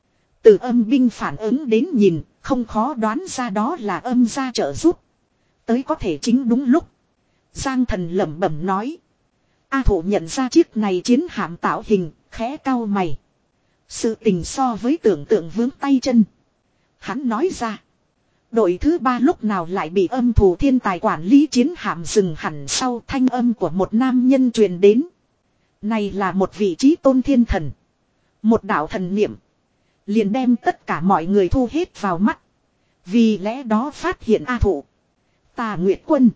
Từ âm binh phản ứng đến nhìn, không khó đoán ra đó là âm gia trợ giúp. Tới có thể chính đúng lúc. Giang Thần lẩm bẩm nói. A Thủ nhận ra chiếc này chiến hạm tạo hình, khẽ cau mày. Sự tình so với tưởng tượng vướng tay chân. Hắn nói ra. Đội thứ ba lúc nào lại bị âm thù thiên tài quản lý chiến hạm dừng hẳn sau thanh âm của một nam nhân truyền đến. Này là một vị trí tôn thiên thần. Một đạo thần niệm. Liền đem tất cả mọi người thu hết vào mắt. Vì lẽ đó phát hiện A Thủ. Tà Nguyệt Quân.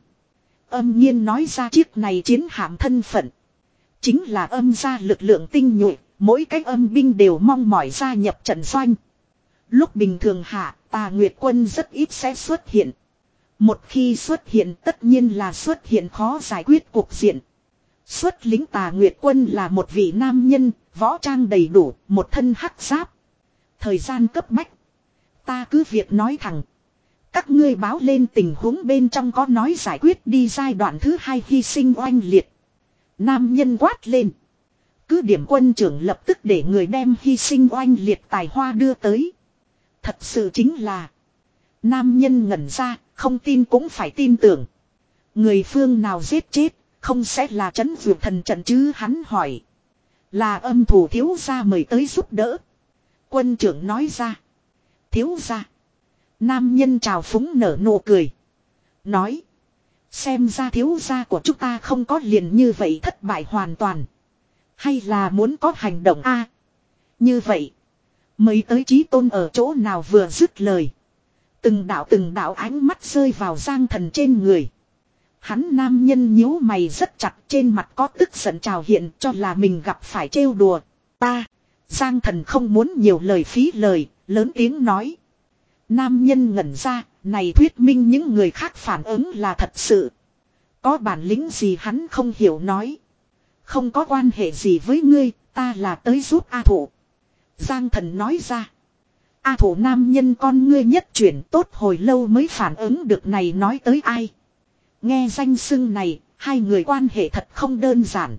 Âm nhiên nói ra chiếc này chiến hạm thân phận. Chính là âm gia lực lượng tinh nhuệ. Mỗi cái âm binh đều mong mỏi gia nhập trận doanh. Lúc bình thường hạ, Tà Nguyệt Quân rất ít sẽ xuất hiện. Một khi xuất hiện tất nhiên là xuất hiện khó giải quyết cuộc diện. Xuất lính Tà Nguyệt Quân là một vị nam nhân, võ trang đầy đủ, một thân hắc giáp. Thời gian cấp bách. Ta cứ việc nói thẳng. Các ngươi báo lên tình huống bên trong có nói giải quyết đi giai đoạn thứ hai hy sinh oanh liệt. Nam nhân quát lên. Cứ điểm quân trưởng lập tức để người đem hy sinh oanh liệt tài hoa đưa tới. Thật sự chính là. Nam nhân ngẩn ra, không tin cũng phải tin tưởng. Người phương nào giết chết, không sẽ là trấn vượt thần trận chứ hắn hỏi. Là âm thủ thiếu gia mời tới giúp đỡ. Quân trưởng nói ra. Thiếu gia. Nam nhân trào phúng nở nụ cười. Nói. Xem ra thiếu gia của chúng ta không có liền như vậy thất bại hoàn toàn. Hay là muốn có hành động a? Như vậy. Mới tới chí tôn ở chỗ nào vừa dứt lời. Từng đạo từng đạo ánh mắt rơi vào Giang Thần trên người. Hắn nam nhân nhíu mày rất chặt, trên mặt có tức giận trào hiện cho là mình gặp phải trêu đùa. Ta. Giang Thần không muốn nhiều lời phí lời, lớn tiếng nói. Nam nhân ngẩn ra, này thuyết minh những người khác phản ứng là thật sự. Có bản lĩnh gì hắn không hiểu nói. Không có quan hệ gì với ngươi, ta là tới giúp A Thủ. Giang Thần nói ra. A Thủ nam nhân con ngươi nhất chuyển tốt hồi lâu mới phản ứng được này nói tới ai. Nghe danh xưng này, hai người quan hệ thật không đơn giản.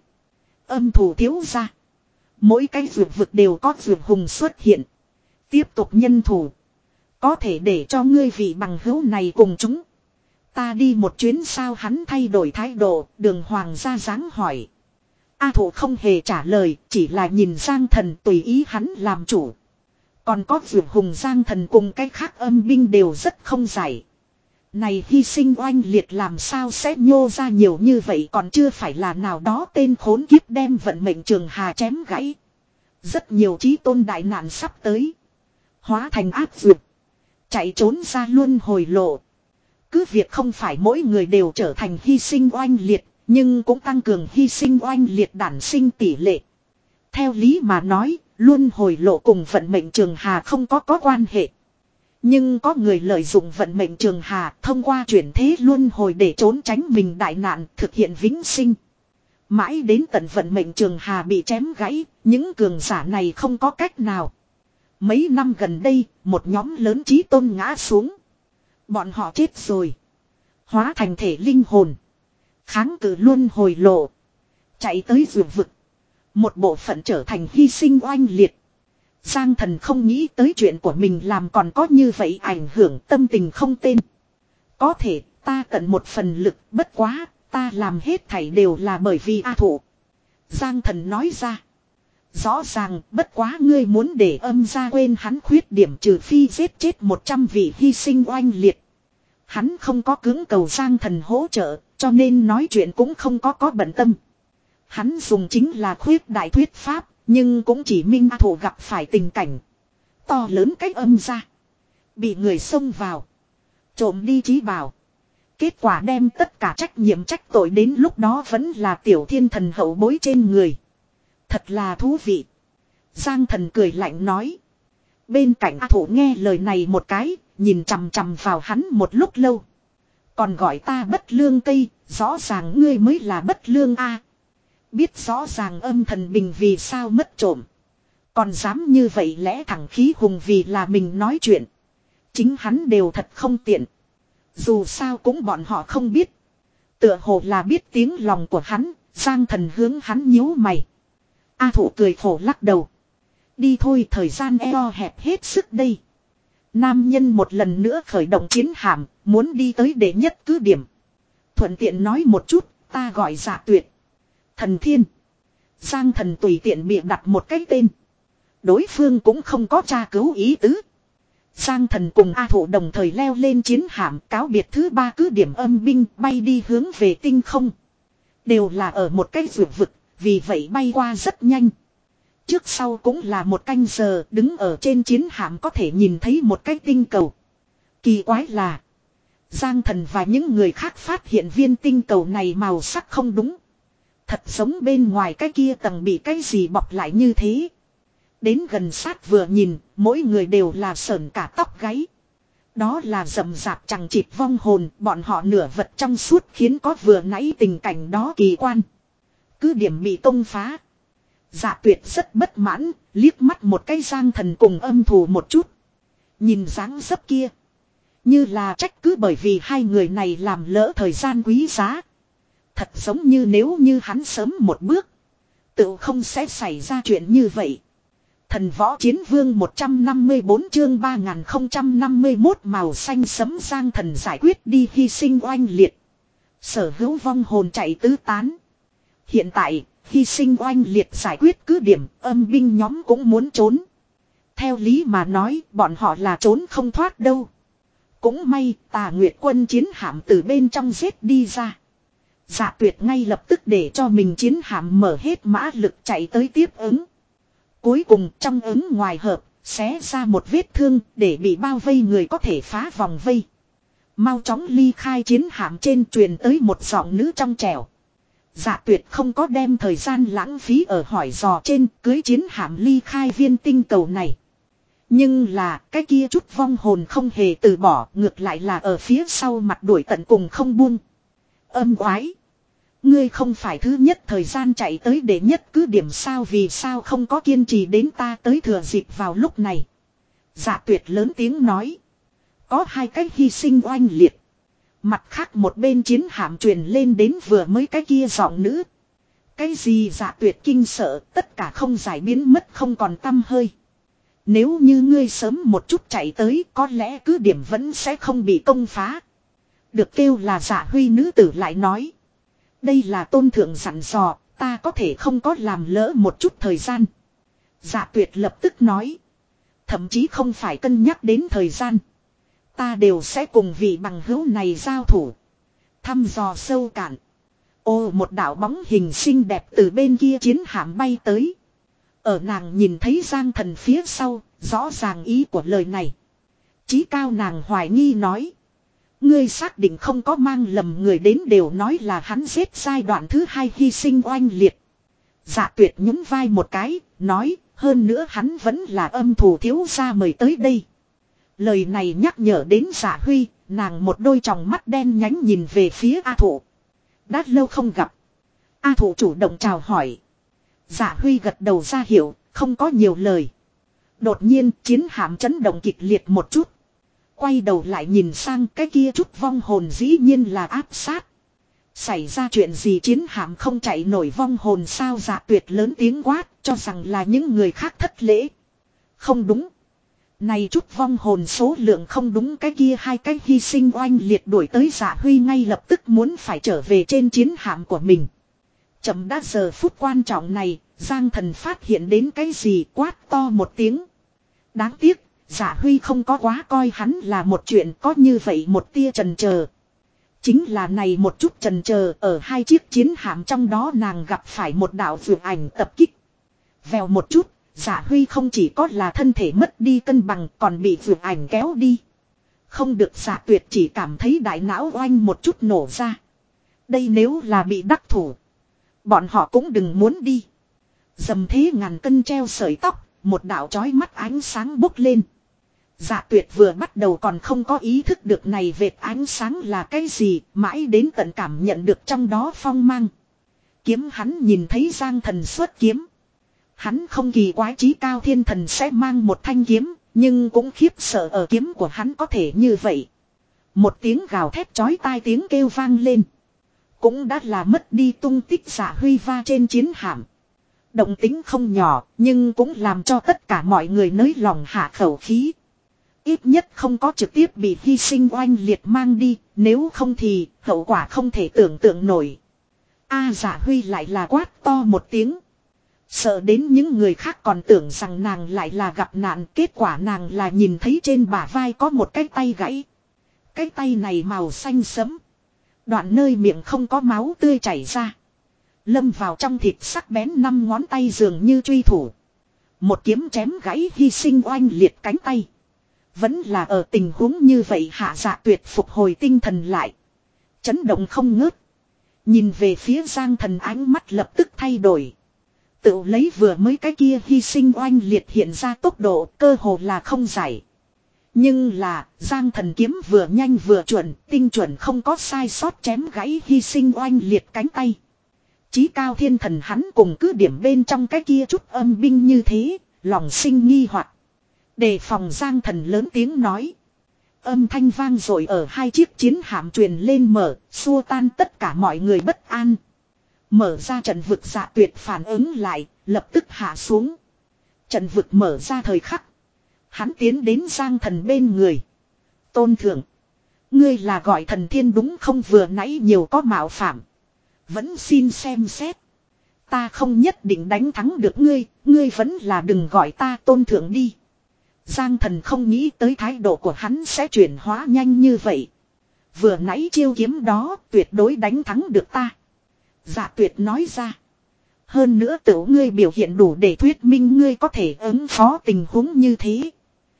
Âm thủ thiếu ra. Mỗi cái vượt vực đều có vượt hùng xuất hiện. Tiếp tục nhân thủ. Có thể để cho ngươi vị bằng hữu này cùng chúng. Ta đi một chuyến sao hắn thay đổi thái độ, đường hoàng ra dáng hỏi. A Thủ không hề trả lời, chỉ là nhìn Giang Thần tùy ý hắn làm chủ. Còn có vượt hùng Giang Thần cùng cái khác âm binh đều rất không giải. Này hy sinh oanh liệt làm sao sẽ nhô ra nhiều như vậy còn chưa phải là nào đó tên khốn kiếp đem vận mệnh trường hà chém gãy. Rất nhiều chí tôn đại nạn sắp tới. Hóa thành ác vượt. Chạy trốn ra luôn hồi lộ. Cứ việc không phải mỗi người đều trở thành hy sinh oanh liệt. Nhưng cũng tăng cường hy sinh oanh liệt đản sinh tỷ lệ. Theo lý mà nói, luôn hồi lộ cùng vận mệnh trường hà không có có quan hệ. Nhưng có người lợi dụng vận mệnh trường hà thông qua chuyển thế luân hồi để trốn tránh mình đại nạn thực hiện vĩnh sinh. Mãi đến tận vận mệnh trường hà bị chém gãy, những cường giả này không có cách nào. Mấy năm gần đây, một nhóm lớn chí tôn ngã xuống. Bọn họ chết rồi. Hóa thành thể linh hồn. Kháng cự luân hồi lộ. Chạy tới vượt vực. Một bộ phận trở thành hy sinh oanh liệt. Giang Thần không nghĩ tới chuyện của mình làm còn có như vậy ảnh hưởng tâm tình không tên. Có thể ta tận một phần lực bất quá, ta làm hết thảy đều là bởi vì A Thủ. Giang Thần nói ra. Rõ ràng bất quá ngươi muốn để âm gia quên hắn khuyết điểm trừ phi giết chết một trăm vị hy sinh oanh liệt. Hắn không có cưỡng cầu Giang Thần hỗ trợ, cho nên nói chuyện cũng không có có bận tâm. Hắn dùng chính là khuyết đại thuyết pháp, nhưng cũng chỉ minh A Thụ gặp phải tình cảnh to lớn cách âm gia. Bị người xông vào, trộm đi trí bảo. Kết quả đem tất cả trách nhiệm trách tội đến lúc đó vẫn là tiểu thiên thần hậu bối trên người. Thật là thú vị. Giang Thần cười lạnh nói. Bên cạnh A Thụ nghe lời này một cái, nhìn chằm chằm vào hắn một lúc lâu. Còn gọi ta bất lương cây, rõ ràng ngươi mới là bất lương a. Biết rõ ràng âm thần bình vì sao mất trộm. Còn dám như vậy lẽ thẳng khí hùng vì là mình nói chuyện. Chính hắn đều thật không tiện. Dù sao cũng bọn họ không biết. Tựa hồ là biết tiếng lòng của hắn, Giang Thần hướng hắn nhíu mày. A Thụ cười khổ lắc đầu. Đi thôi, thời gian eo hẹp hết sức đây. Nam nhân một lần nữa khởi động chiến hạm, muốn đi tới đệ nhất cứ điểm. Thuận tiện nói một chút, ta gọi Dạ Tuyệt. Thần Thiên. Giang Thần tùy tiện bịa đặt một cái tên. Đối phương cũng không có tra cứu ý tứ. Giang Thần cùng A Thụ đồng thời leo lên chiến hạm, cáo biệt thứ ba cứ điểm âm binh, bay đi hướng về tinh không. Đều là ở một cái vực vực, vì vậy bay qua rất nhanh. Trước sau cũng là một canh giờ, đứng ở trên chiến hạm có thể nhìn thấy một cái tinh cầu. Kỳ quái là Giang Thần và những người khác phát hiện viên tinh cầu này màu sắc không đúng. Thật giống bên ngoài cái kia tầng bị cái gì bọc lại như thế. Đến gần sát vừa nhìn, mỗi người đều là sởn cả tóc gáy. Đó là rậm rạp chẳng chịt vong hồn, bọn họ nửa vật trong suốt khiến có vừa nãy tình cảnh đó kỳ quan. Cứ điểm bị công phá. Dạ Tuyệt rất bất mãn, liếc mắt một cái Giang Thần cùng âm thù một chút. Nhìn dáng dấp kia, như là trách cứ bởi vì hai người này làm lỡ thời gian quý giá. Thật giống như nếu như hắn sớm một bước, tự không sẽ xảy ra chuyện như vậy. Thần Võ Chiến Vương một trăm năm mươi bốn chương ba nghìn không trăm năm mươi mốt màu xanh sấm. Giang Thần giải quyết đi hy sinh oanh liệt. Sở hữu vong hồn chạy tứ tán. Hiện tại, hy sinh oanh liệt giải quyết cứ điểm, âm binh nhóm cũng muốn trốn. Theo lý mà nói, bọn họ là trốn không thoát đâu. Cũng may, Tà Nguyệt quân chiến hạm từ bên trong giết đi ra. Dạ Tuyệt ngay lập tức để cho mình chiến hạm mở hết mã lực chạy tới tiếp ứng. Cuối cùng trong ứng ngoài hợp, xé ra một vết thương để bị bao vây người có thể phá vòng vây. Mau chóng ly khai chiến hạm trên, truyền tới một giọng nữ trong trẻo. Dạ Tuyệt không có đem thời gian lãng phí ở hỏi dò trên, cưới chiến hạm ly khai viên tinh cầu này. Nhưng là cái kia chút vong hồn không hề từ bỏ, ngược lại là ở phía sau mặt đuổi tận cùng không buông. Âm oái, ngươi không phải thứ nhất thời gian chạy tới để nhất cứ điểm sao, vì sao không có kiên trì đến ta tới thừa dịp vào lúc này. Dạ Tuyệt lớn tiếng nói. Có hai cái hy sinh oanh liệt. Mặt khác một bên chiến hạm truyền lên đến vừa mới cái kia giọng nữ. Cái gì? Dạ Tuyệt kinh sợ, tất cả không giải biến mất không còn tăm hơi. Nếu như ngươi sớm một chút chạy tới, có lẽ cứ điểm vẫn sẽ không bị công phá. Được kêu là Dạ Huy nữ tử lại nói. Đây là tôn thượng dặn dò, ta có thể không có làm lỡ một chút thời gian. Dạ Tuyệt lập tức nói. Thậm chí không phải cân nhắc đến thời gian. Ta đều sẽ cùng vị bằng hữu này giao thủ. Thăm dò sâu cạn. Ô, một đạo bóng hình xinh đẹp từ bên kia chiến hạm bay tới. Ở nàng nhìn thấy Giang Thần phía sau, rõ ràng ý của lời này. Chí cao nàng hoài nghi nói. Ngươi xác định không có mang lầm người đến, đều nói là hắn giết giai đoạn thứ hai hy sinh oanh liệt. Dạ Tuyệt nhún vai một cái, nói, hơn nữa hắn vẫn là âm thù thiếu gia mời tới đây. Lời này nhắc nhở đến Dạ Huy, nàng một đôi tròng mắt đen nhánh nhìn về phía A Thụ. Đã lâu không gặp. A Thụ chủ động chào hỏi. Dạ Huy gật đầu ra hiệu, không có nhiều lời. Đột nhiên chiến hạm chấn động kịch liệt một chút. Quay đầu lại nhìn sang cái kia chút vong hồn dĩ nhiên là áp sát. Xảy ra chuyện gì? Chiến hạm không chạy nổi vong hồn sao? Dạ Tuyệt lớn tiếng quát, cho rằng là những người khác thất lễ. Không đúng. Này chút vong hồn số lượng không đúng, cái kia hai cái hy sinh oanh liệt đuổi tới. Dạ Huy ngay lập tức muốn phải trở về trên chiến hạm của mình. Chậm đã giờ phút quan trọng này, Giang Thần phát hiện đến cái gì, quát to một tiếng. Đáng tiếc, Dạ Huy không có quá coi hắn là một chuyện, có như vậy một tia chần chờ. Chính là này một chút chần chờ, ở hai chiếc chiến hạm trong đó nàng gặp phải một đạo vượt ảnh tập kích. Vèo một chút, Dạ Huy không chỉ có là thân thể mất đi cân bằng, còn bị vượt ảnh kéo đi. Không được, Dạ Tuyệt chỉ cảm thấy đại não oanh một chút nổ ra. Đây nếu là bị đắc thủ, bọn họ cũng đừng muốn đi. Dầm thế ngàn cân treo sợi tóc, một đạo chói mắt ánh sáng bốc lên. Dạ Tuyệt vừa bắt đầu còn không có ý thức được này vệt ánh sáng là cái gì, mãi đến tận cảm nhận được trong đó phong mang. Kiếm hắn nhìn thấy Giang Thần xuất kiếm. Hắn không kỳ quái chí cao thiên thần sẽ mang một thanh kiếm, nhưng cũng khiếp sợ ở kiếm của hắn có thể như vậy. Một tiếng gào thét chói tai tiếng kêu vang lên. Cũng đã là mất đi tung tích Dạ Huy va trên chiến hạm. Động tính không nhỏ, nhưng cũng làm cho tất cả mọi người nới lòng hạ khẩu khí. Ít nhất không có trực tiếp bị hy sinh oanh liệt mang đi, nếu không thì hậu quả không thể tưởng tượng nổi. A Dạ Huy lại là quát to một tiếng. Sợ đến những người khác còn tưởng rằng nàng lại là gặp nạn, kết quả nàng là nhìn thấy trên bả vai có một cái tay gãy. Cái tay này màu xanh sẫm. Đoạn nơi miệng không có máu tươi chảy ra. Lâm vào trong thịt sắc bén năm ngón tay dường như truy thủ. Một kiếm chém gãy hy sinh oanh liệt cánh tay. Vẫn là ở tình huống như vậy hạ Dạ Tuyệt phục hồi tinh thần lại. Chấn động không ngớt. Nhìn về phía Giang Thần ánh mắt lập tức thay đổi. Tự lấy vừa mới cái kia hy sinh oanh liệt hiện ra tốc độ cơ hồ là không giải. Nhưng là Giang Thần kiếm vừa nhanh vừa chuẩn, tinh chuẩn không có sai sót chém gãy hy sinh oanh liệt cánh tay. Chí cao thiên thần hắn cùng cứ điểm bên trong cái kia chút âm binh như thế, lòng sinh nghi hoặc. Đề phòng Giang Thần lớn tiếng nói. Âm thanh vang rồi ở hai chiếc chiến hạm truyền lên mở, xua tan tất cả mọi người bất an. Mở ra trận vực Dạ Tuyệt phản ứng lại, lập tức hạ xuống. Trận vực mở ra thời khắc. Hắn tiến đến Giang Thần bên người. Tôn thượng. Ngươi là gọi thần thiên đúng không, vừa nãy nhiều có mạo phạm. Vẫn xin xem xét. Ta không nhất định đánh thắng được ngươi, ngươi vẫn là đừng gọi ta tôn thượng đi. Giang Thần không nghĩ tới thái độ của hắn sẽ chuyển hóa nhanh như vậy. Vừa nãy chiêu kiếm đó tuyệt đối đánh thắng được ta. Dạ Tuyệt nói ra. Hơn nữa tiểu ngươi biểu hiện đủ để thuyết minh ngươi có thể ứng phó tình huống như thế.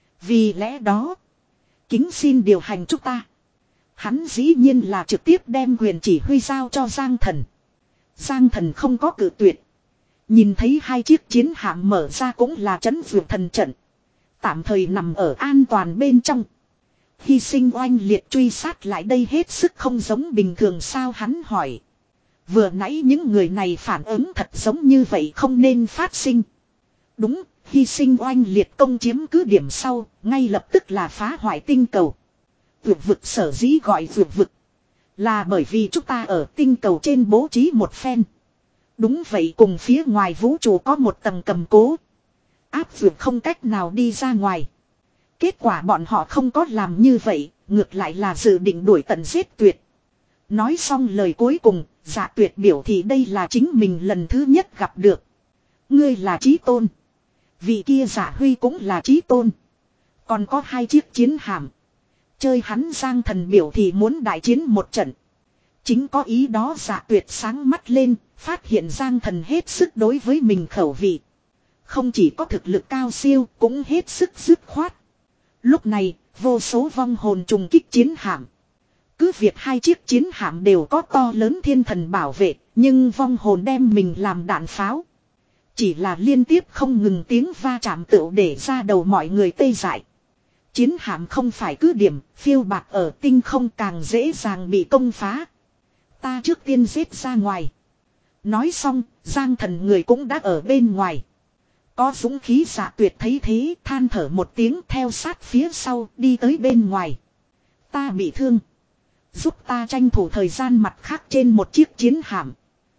Vì lẽ đó, kính xin điều hành chúng ta. Hắn dĩ nhiên là trực tiếp đem quyền chỉ huy giao cho Giang Thần. Giang Thần không có cự tuyệt. Nhìn thấy hai chiếc chiến hạm mở ra cũng là trấn vượt thần trận. Tạm thời nằm ở an toàn bên trong. Hy sinh oanh liệt truy sát lại đây hết sức không giống bình thường sao, hắn hỏi. Vừa nãy những người này phản ứng thật giống như vậy không nên phát sinh. Đúng, hy sinh oanh liệt công chiếm cứ điểm sau, ngay lập tức là phá hoại tinh cầu. Vượt vực sở dĩ gọi vượt vực. Là bởi vì chúng ta ở tinh cầu trên bố trí một phen. Đúng vậy, cùng phía ngoài vũ trụ có một tầng cầm cố. Áp vượt không cách nào đi ra ngoài. Kết quả bọn họ không có làm như vậy, ngược lại là dự định đuổi tận giết tuyệt. Nói xong lời cuối cùng, Dạ Tuyệt biểu thị đây là chính mình lần thứ nhất gặp được. Ngươi là chí tôn. Vị kia Dạ Huy cũng là chí tôn. Còn có hai chiếc chiến hạm. Chơi hắn Giang Thần biểu thị muốn đại chiến một trận. Chính có ý đó Dạ Tuyệt sáng mắt lên, phát hiện Giang Thần hết sức đối với mình khẩu vị. Không chỉ có thực lực cao siêu, cũng hết sức dứt khoát. Lúc này, vô số vong hồn trùng kích chiến hạm. Cứ việc hai chiếc chiến hạm đều có to lớn thiên thần bảo vệ, nhưng vong hồn đem mình làm đạn pháo. Chỉ là liên tiếp không ngừng tiếng va chạm tựu để ra đầu mọi người tê dại. Chiến hạm không phải cứ điểm, phiêu bạc ở tinh không càng dễ dàng bị công phá. Ta trước tiên giết ra ngoài. Nói xong, Giang Thần người cũng đã ở bên ngoài. Có dũng khí Dạ Tuyệt thấy thế, than thở một tiếng theo sát phía sau đi tới bên ngoài. Ta bị thương. Giúp ta tranh thủ thời gian, mặt khác trên một chiếc chiến hạm.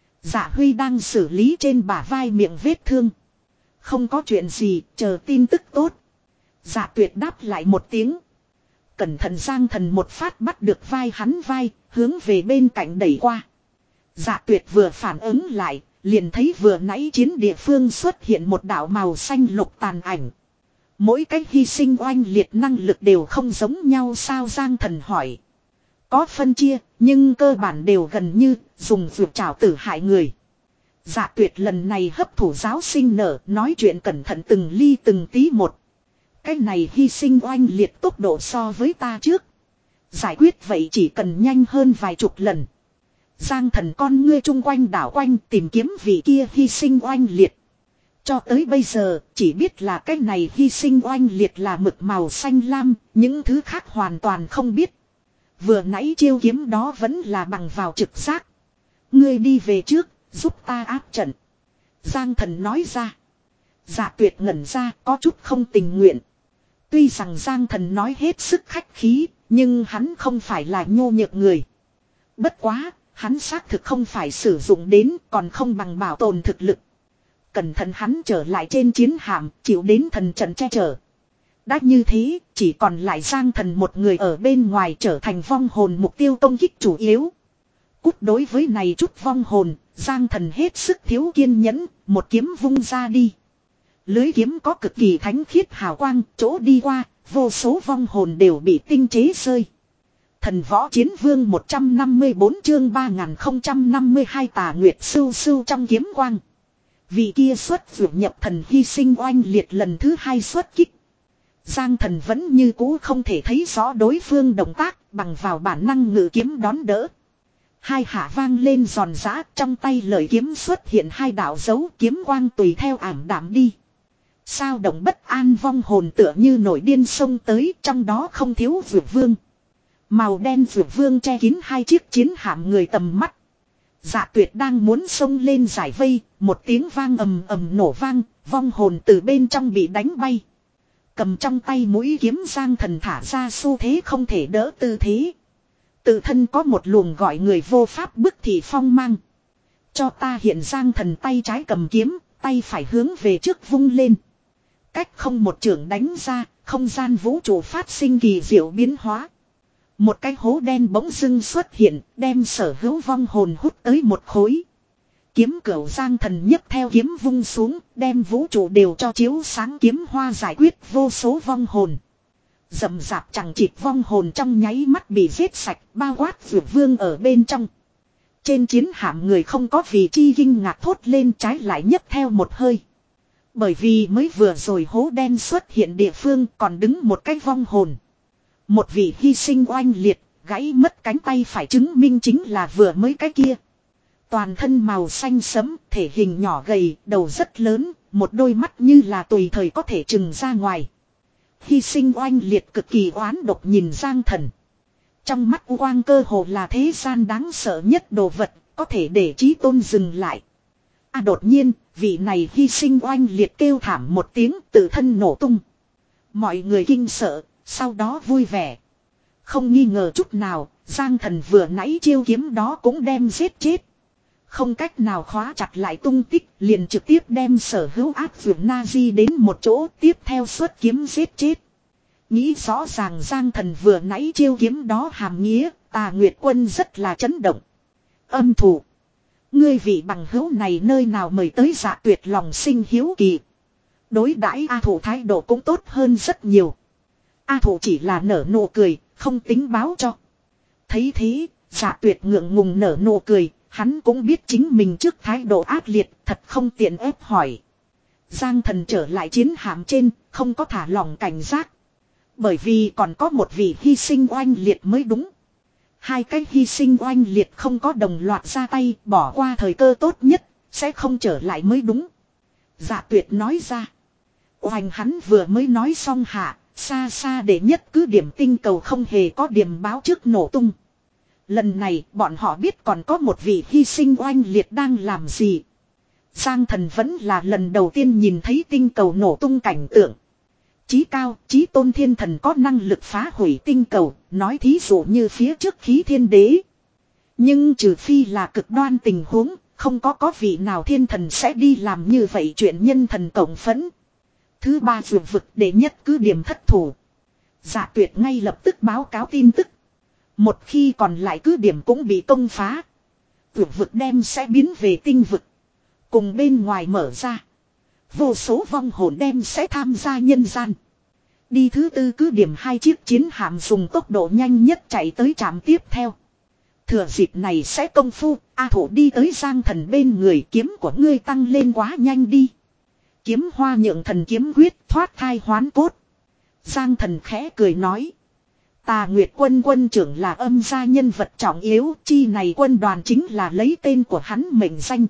Dạ Huy đang xử lý trên bả vai miệng vết thương. Không có chuyện gì, chờ tin tức tốt. Dạ Tuyệt đáp lại một tiếng. Cẩn thận Giang Thần một phát bắt được vai hắn vai, hướng về bên cạnh đẩy qua. Dạ tuyệt vừa phản ứng lại, liền thấy vừa nãy chiến địa phương xuất hiện một đạo màu xanh lục tàn ảnh. Mỗi cách hy sinh oanh liệt năng lực đều không giống nhau sao Giang Thần hỏi. Có phân chia, nhưng cơ bản đều gần như dùng vượt trảo tử hại người. Dạ tuyệt lần này hấp thủ giáo sinh nở, nói chuyện cẩn thận từng ly từng tí một. Cái này hy sinh oanh liệt tốc độ so với ta trước. Giải quyết vậy chỉ cần nhanh hơn vài chục lần. Giang Thần con ngươi chung quanh đảo quanh tìm kiếm vị kia hy sinh oanh liệt. Cho tới bây giờ, chỉ biết là cái này hy sinh oanh liệt là mực màu xanh lam, những thứ khác hoàn toàn không biết. Vừa nãy chiêu kiếm đó vẫn là bằng vào trực giác. Ngươi đi về trước, giúp ta áp trận. Giang Thần nói ra. Dạ tuyệt ngẩn ra, có chút không tình nguyện. Tuy rằng Giang Thần nói hết sức khách khí, nhưng hắn không phải là nhô nhược người. Bất quá, hắn xác thực không phải sử dụng đến, còn không bằng bảo tồn thực lực. Cẩn thận hắn trở lại trên chiến hạm, chịu đến thần trận che chở. Đã như thế, chỉ còn lại Giang Thần một người ở bên ngoài trở thành vong hồn mục tiêu công kích chủ yếu. Cút đối với này chút vong hồn, Giang Thần hết sức thiếu kiên nhẫn, một kiếm vung ra đi. Lưới kiếm có cực kỳ thánh khiết hào quang, chỗ đi qua, vô số vong hồn đều bị tinh chế rơi. Thần võ chiến vương một trăm năm mươi tư chương ba nghìn không trăm năm mươi hai tà nguyệt sưu sưu trong kiếm quang. Vị kia xuất vượt nhập thần hy sinh oanh liệt lần thứ hai xuất kích. Giang Thần vẫn như cũ không thể thấy rõ đối phương động tác, bằng vào bản năng ngự kiếm đón đỡ. Hai hạ vang lên giòn giã, trong tay lợi kiếm xuất hiện hai đạo dấu, kiếm quang tùy theo ảm đạm đi. Sao động bất an vong hồn tựa như nổi điên xông tới, trong đó không thiếu vượt vương. Màu đen vượt vương che kín hai chiếc chiến hạm người tầm mắt. Dạ tuyệt đang muốn xông lên giải vây, một tiếng vang ầm ầm nổ vang, vong hồn từ bên trong bị đánh bay. Cầm trong tay mũi kiếm Giang Thần thả ra xu thế không thể đỡ tư thế. Tự thân có một luồng gọi người vô pháp bức thị phong mang. Cho ta hiện Giang Thần tay trái cầm kiếm, tay phải hướng về trước vung lên. Cách không một trường đánh ra, không gian vũ trụ phát sinh kỳ diệu biến hóa. Một cái hố đen bỗng dưng xuất hiện, đem sở hữu vong hồn hút tới một khối. Kiếm cửu Giang Thần nhấc theo kiếm vung xuống, đem vũ trụ đều cho chiếu sáng kiếm hoa giải quyết vô số vong hồn. Rậm rạp chẳng chịt vong hồn trong nháy mắt bị giết sạch, bao quát vượt vương ở bên trong. Trên chiến hạm người không có vì chi kinh ngạc thốt lên, trái lại nhấc theo một hơi. Bởi vì mới vừa rồi hố đen xuất hiện địa phương còn đứng một cái vong hồn. Một vị hy sinh oanh liệt, gãy mất cánh tay phải chứng minh chính là vừa mới cái kia. Toàn thân màu xanh sẫm, thể hình nhỏ gầy, đầu rất lớn, một đôi mắt như là tùy thời có thể trừng ra ngoài. Hy sinh oanh liệt cực kỳ oán độc nhìn Giang Thần. Trong mắt quang cơ hồ là thế gian đáng sợ nhất đồ vật, có thể để chí tôn dừng lại. À đột nhiên, vị này hy sinh oanh liệt kêu thảm một tiếng, tự thân nổ tung. Mọi người kinh sợ, sau đó vui vẻ. Không nghi ngờ chút nào, Giang Thần vừa nãy chiêu kiếm đó cũng đem giết chết. Không cách nào khóa chặt lại tung tích, liền trực tiếp đem sở hữu ác vượt Nazi đến một chỗ, tiếp theo xuất kiếm giết chết. Nghĩ rõ ràng Giang Thần vừa nãy chiêu kiếm đó hàm nghĩa, Tà Nguyệt Quân rất là chấn động. Âm thủ. Ngươi vị bằng hữu này nơi nào mời tới Dạ Tuyệt lòng sinh hiếu kỳ. Đối đãi A Thủ thái độ cũng tốt hơn rất nhiều. A Thủ chỉ là nở nụ cười, không tính báo cho. Thấy thế, Dạ Tuyệt ngượng ngùng nở nụ cười, hắn cũng biết chính mình trước thái độ ác liệt, thật không tiện ép hỏi. Giang Thần trở lại chiến hạm trên, không có thả lỏng cảnh giác. Bởi vì còn có một vị hy sinh oanh liệt mới đúng. Hai cái hy sinh oanh liệt không có đồng loạt ra tay, bỏ qua thời cơ tốt nhất, sẽ không trở lại mới đúng. Dạ Tuyệt nói ra. Oanh hắn vừa mới nói xong hạ, xa xa để nhất cứ điểm tinh cầu không hề có điểm báo trước nổ tung. Lần này bọn họ biết còn có một vị hy sinh oanh liệt đang làm gì. Giang Thần vẫn là lần đầu tiên nhìn thấy tinh cầu nổ tung cảnh tượng. Chí cao, chí tôn thiên thần có năng lực phá hủy tinh cầu, nói thí dụ như phía trước khí thiên đế. Nhưng trừ phi là cực đoan tình huống, không có có vị nào thiên thần sẽ đi làm như vậy chuyện nhân thần cộng phẫn. Thứ ba vượt vực để nhất cứ điểm thất thủ. Dạ Tuyệt ngay lập tức báo cáo tin tức. Một khi còn lại cứ điểm cũng bị công phá. Vượt vực đem sẽ biến về tinh vực. Cùng bên ngoài mở ra. Vô số vong hồn đem sẽ tham gia nhân gian. Đi thứ tư cứ điểm hai chiếc chiến hạm dùng tốc độ nhanh nhất chạy tới trạm tiếp theo. Thừa dịp này sẽ công phu, A Thổ đi tới Giang Thần bên người, kiếm của ngươi tăng lên quá nhanh đi. Kiếm hoa nhượng thần kiếm quyết thoát thai hoán cốt. Giang Thần khẽ cười nói. Tà Nguyệt quân quân trưởng là âm gia nhân vật trọng yếu, chi này quân đoàn chính là lấy tên của hắn mệnh danh.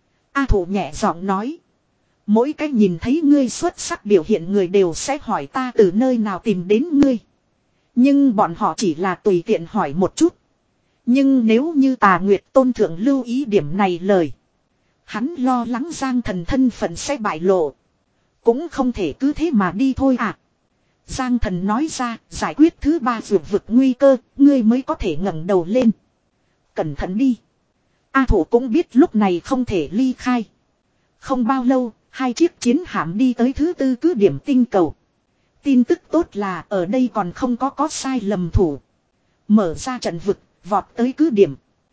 A Thổ nhẹ giọng nói. Mỗi cách nhìn thấy ngươi xuất sắc biểu hiện người đều sẽ hỏi ta từ nơi nào tìm đến ngươi. Nhưng bọn họ chỉ là tùy tiện hỏi một chút. Nhưng nếu như Tà Nguyệt tôn thượng lưu ý điểm này lời. Hắn lo lắng Giang Thần thân phận sẽ bại lộ. Cũng không thể cứ thế mà đi thôi à. Giang Thần nói ra, giải quyết thứ ba vượt vực nguy cơ, ngươi mới có thể ngẩng đầu lên. Cẩn thận đi. A Thổ cũng biết lúc này không thể ly khai. Không bao lâu, hai chiếc chiến hạm đi tới thứ tư cứ điểm tinh cầu. Tin tức tốt là ở đây còn không có có sai lầm thủ. Mở ra trận vực, vọt tới cứ điểm.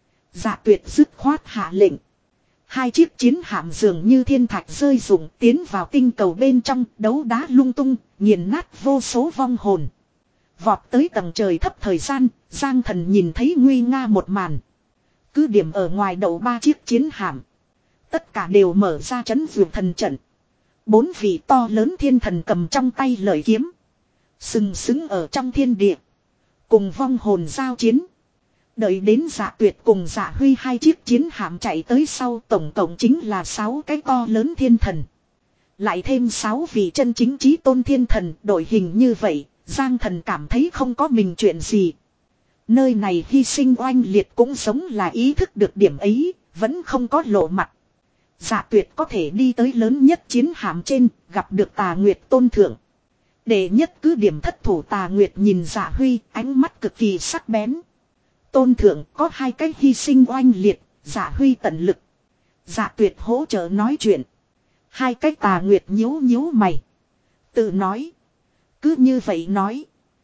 Dạ Tuyệt dứt khoát hạ lệnh. Hai chiếc chiến hạm dường như thiên thạch rơi rụng tiến vào tinh cầu bên trong, đấu đá lung tung, nghiền nát vô số vong hồn. Vọt tới tầng trời thấp thời gian, Giang Thần nhìn thấy nguy nga một màn. Cứ điểm ở ngoài đậu ba chiếc chiến hạm. Tất cả đều mở ra trấn vượt thần trận. Bốn vị to lớn thiên thần cầm trong tay lợi kiếm. Sừng sững ở trong thiên địa. Cùng vong hồn giao chiến. Đợi đến Dạ Tuyệt cùng Dạ Huy hai chiếc chiến hạm chạy tới sau, tổng cộng chính là sáu cái to lớn thiên thần. Lại thêm sáu vị chân chính chí tôn thiên thần, đội hình như vậy, Giang Thần cảm thấy không có mình chuyện gì. Nơi này hy sinh oanh liệt cũng giống là ý thức được điểm ấy, vẫn không có lộ mặt. Dạ Tuyệt có thể đi tới lớn nhất chiến hạm trên, gặp được Tà Nguyệt tôn thượng. Đệ nhất cứ điểm thất thủ Tà Nguyệt nhìn Dạ Huy, ánh mắt cực kỳ sắc bén. Tôn thượng có hai cách hy sinh oanh liệt, Dạ Huy tận lực. Dạ Tuyệt hỗ trợ nói chuyện. Hai cách Tà Nguyệt nhíu nhíu mày. Tự nói. Cứ như vậy nói.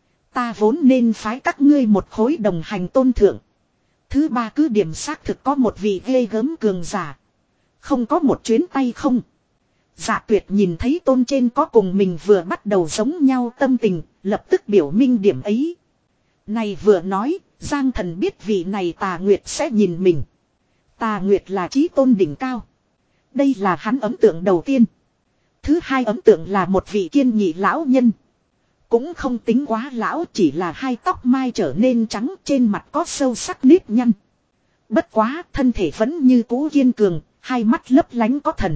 Ta vốn nên phái các ngươi một khối đồng hành tôn thượng. Thứ ba cứ điểm xác thực có một vị ghê gớm cường giả. Không có một chuyến tay không. Dạ Tuyệt nhìn thấy tôn trên có cùng mình vừa bắt đầu giống nhau tâm tình, lập tức biểu minh điểm ấy. Này vừa nói, Giang Thần biết vị này Tà Nguyệt sẽ nhìn mình. Tà Nguyệt là chí tôn đỉnh cao. Đây là hắn ấn tượng đầu tiên. Thứ hai ấn tượng là một vị kiên nghị lão nhân. Cũng không tính quá lão, chỉ là hai tóc mai trở nên trắng, trên mặt có sâu sắc nếp nhăn. Bất quá, thân thể vẫn như cũ kiên cường, hai mắt lấp lánh có thần.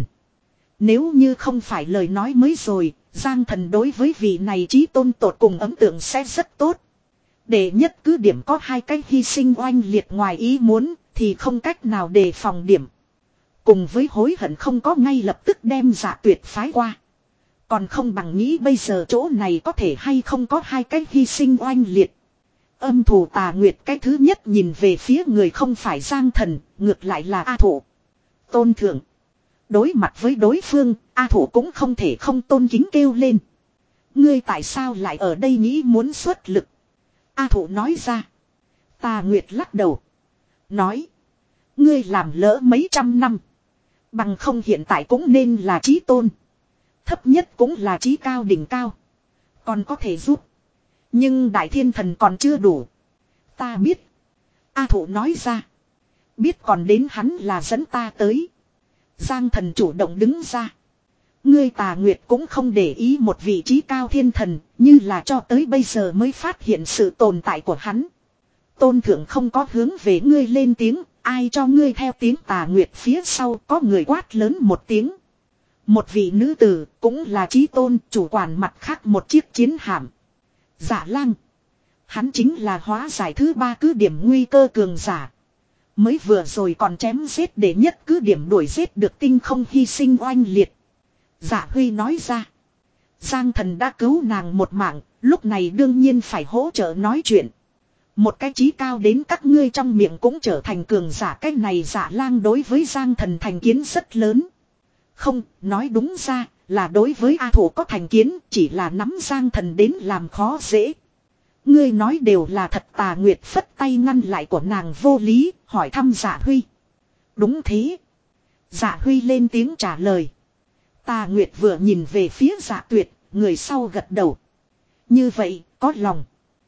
Nếu như không phải lời nói mới rồi, Giang Thần đối với vị này chí tôn tột cùng ấn tượng sẽ rất tốt. Đệ nhất cứ điểm có hai cách hy sinh oanh liệt ngoài ý muốn, thì không cách nào đề phòng điểm. Cùng với hối hận không có ngay lập tức đem Dạ Tuyệt phái qua. Còn không bằng nghĩ bây giờ chỗ này có thể hay không có hai cách hy sinh oanh liệt. Âm thù Tà Nguyệt cái thứ nhất nhìn về phía người không phải Giang Thần, ngược lại là A Thổ. Tôn thượng. Đối mặt với đối phương, A Thổ cũng không thể không tôn kính kêu lên. Ngươi tại sao lại ở đây nghĩ muốn xuất lực? A Thổ nói ra. Tà Nguyệt lắc đầu. Nói. Ngươi làm lỡ mấy trăm năm. Bằng không hiện tại cũng nên là chí tôn. Thấp nhất cũng là chí cao đỉnh cao. Còn có thể giúp. Nhưng đại thiên thần còn chưa đủ. Ta biết. A Thổ nói ra. Biết còn đến hắn là dẫn ta tới. Giang Thần chủ động đứng ra. Ngươi Tà Nguyệt cũng không để ý một vị trí cao thiên thần, như là cho tới bây giờ mới phát hiện sự tồn tại của hắn. Tôn thượng không có hướng về ngươi lên tiếng, ai cho ngươi theo tiếng Tà Nguyệt phía sau có người quát lớn một tiếng. Một vị nữ tử cũng là chí tôn chủ quản mặt khác một chiếc chiến hạm. Dạ Lang. Hắn chính là hóa giải thứ ba cứ điểm nguy cơ cường giả. Mới vừa rồi còn chém giết để nhất cứ điểm đuổi giết được tinh không hy sinh oanh liệt. Dạ Huy nói ra. Giang Thần đã cứu nàng một mạng, lúc này đương nhiên phải hỗ trợ nói chuyện. Một cái chí cao đến các ngươi trong miệng cũng trở thành cường giả, cái này Dạ Lang đối với Giang Thần thành kiến rất lớn. Không, nói đúng ra là đối với A Thổ có thành kiến, chỉ là nắm Giang Thần đến làm khó dễ. Ngươi nói đều là thật. Tà Nguyệt phất tay ngăn lại của nàng vô lý, hỏi thăm Dạ Huy. Đúng thế. Dạ Huy lên tiếng trả lời. Tà Nguyệt vừa nhìn về phía Dạ Tuyệt, người sau gật đầu. Như vậy, có lòng.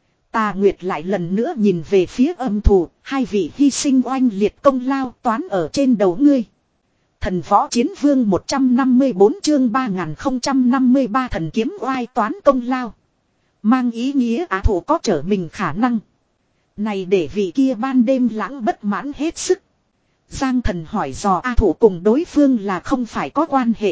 Tà Nguyệt lại lần nữa nhìn về phía âm thù, hai vị hy sinh oanh liệt công lao toán ở trên đầu ngươi. Thần võ chiến vương một trăm năm mươi bốn chương ba nghìn không trăm năm mươi ba thần kiếm oai toán công lao. Mang ý nghĩa á thủ có trở mình khả năng. Này để vị kia ban đêm lãng bất mãn hết sức. Giang thần hỏi dò A thủ cùng đối phương là không phải có quan hệ.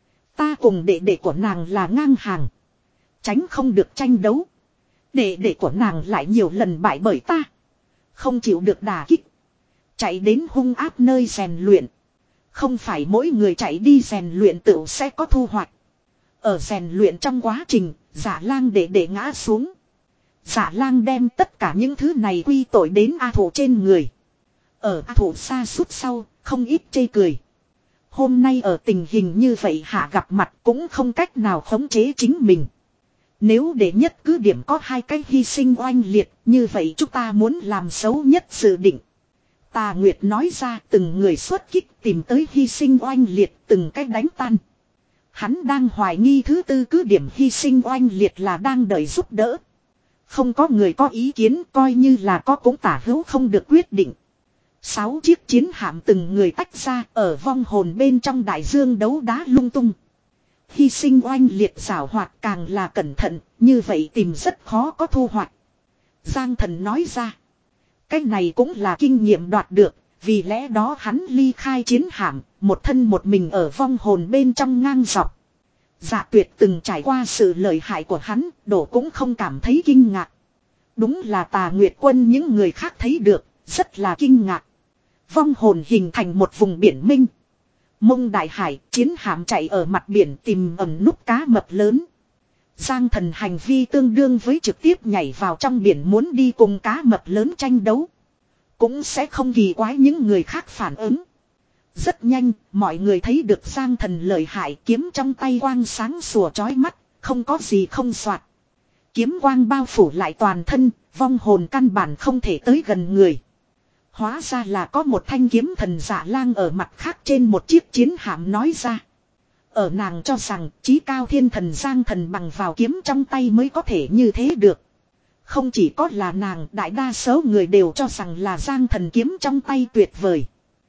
Ta cùng đệ đệ của nàng là ngang hàng. Tránh không được tranh đấu. Đệ đệ của nàng lại nhiều lần bại bởi ta. Không chịu được đả kích. Chạy đến hung áp nơi rèn luyện. Không phải mỗi người chạy đi rèn luyện tựu sẽ có thu hoạch. Ở rèn luyện trong quá trình, Giả Lang đệ đệ ngã xuống. Giả Lang đem tất cả những thứ này quy tội đến A thủ trên người. Ở A thủ xa suốt sau, không ít chê cười. Hôm nay ở tình hình như vậy hạ gặp mặt cũng không cách nào khống chế chính mình. Nếu để nhất cứ điểm có hai cái hy sinh oanh liệt, như vậy chúng ta muốn làm xấu nhất dự định. Tà Nguyệt nói ra từng người xuất kích tìm tới hy sinh oanh liệt từng cách đánh tan. Hắn đang hoài nghi thứ tư cứ điểm hy sinh oanh liệt là đang đợi giúp đỡ. Không có người có ý kiến coi như là có cũng tả hữu không được quyết định. Sáu chiếc chiến hạm từng người tách ra ở vong hồn bên trong đại dương đấu đá lung tung. Hy sinh oanh liệt xảo hoạt càng là cẩn thận, như vậy tìm rất khó có thu hoạch. Giang thần nói ra. Cái này cũng là kinh nghiệm đoạt được, vì lẽ đó hắn ly khai chiến hạm, một thân một mình ở vong hồn bên trong ngang dọc. Dạ Tuyệt từng trải qua sự lợi hại của hắn, đổ cũng không cảm thấy kinh ngạc. Đúng là Tà Nguyệt quân những người khác thấy được, rất là kinh ngạc. Vong hồn hình thành một vùng biển minh. Mông đại hải, chiến hạm chạy ở mặt biển tìm ẩn núp cá mập lớn. Giang thần hành vi tương đương với trực tiếp nhảy vào trong biển muốn đi cùng cá mập lớn tranh đấu. Cũng sẽ không kỳ quái những người khác phản ứng. Rất nhanh, mọi người thấy được Giang thần lợi hại kiếm trong tay quang sáng sủa chói mắt, không có gì không soạt. Kiếm quang bao phủ lại toàn thân, vong hồn căn bản không thể tới gần người. Hóa ra là có một thanh kiếm thần Dạ Lang ở mặt khác trên một chiếc chiến hạm nói ra. Ở nàng cho rằng chí cao thiên thần Giang thần bằng vào kiếm trong tay mới có thể như thế được. Không chỉ có là nàng, đại đa số người đều cho rằng là Giang thần kiếm trong tay tuyệt vời.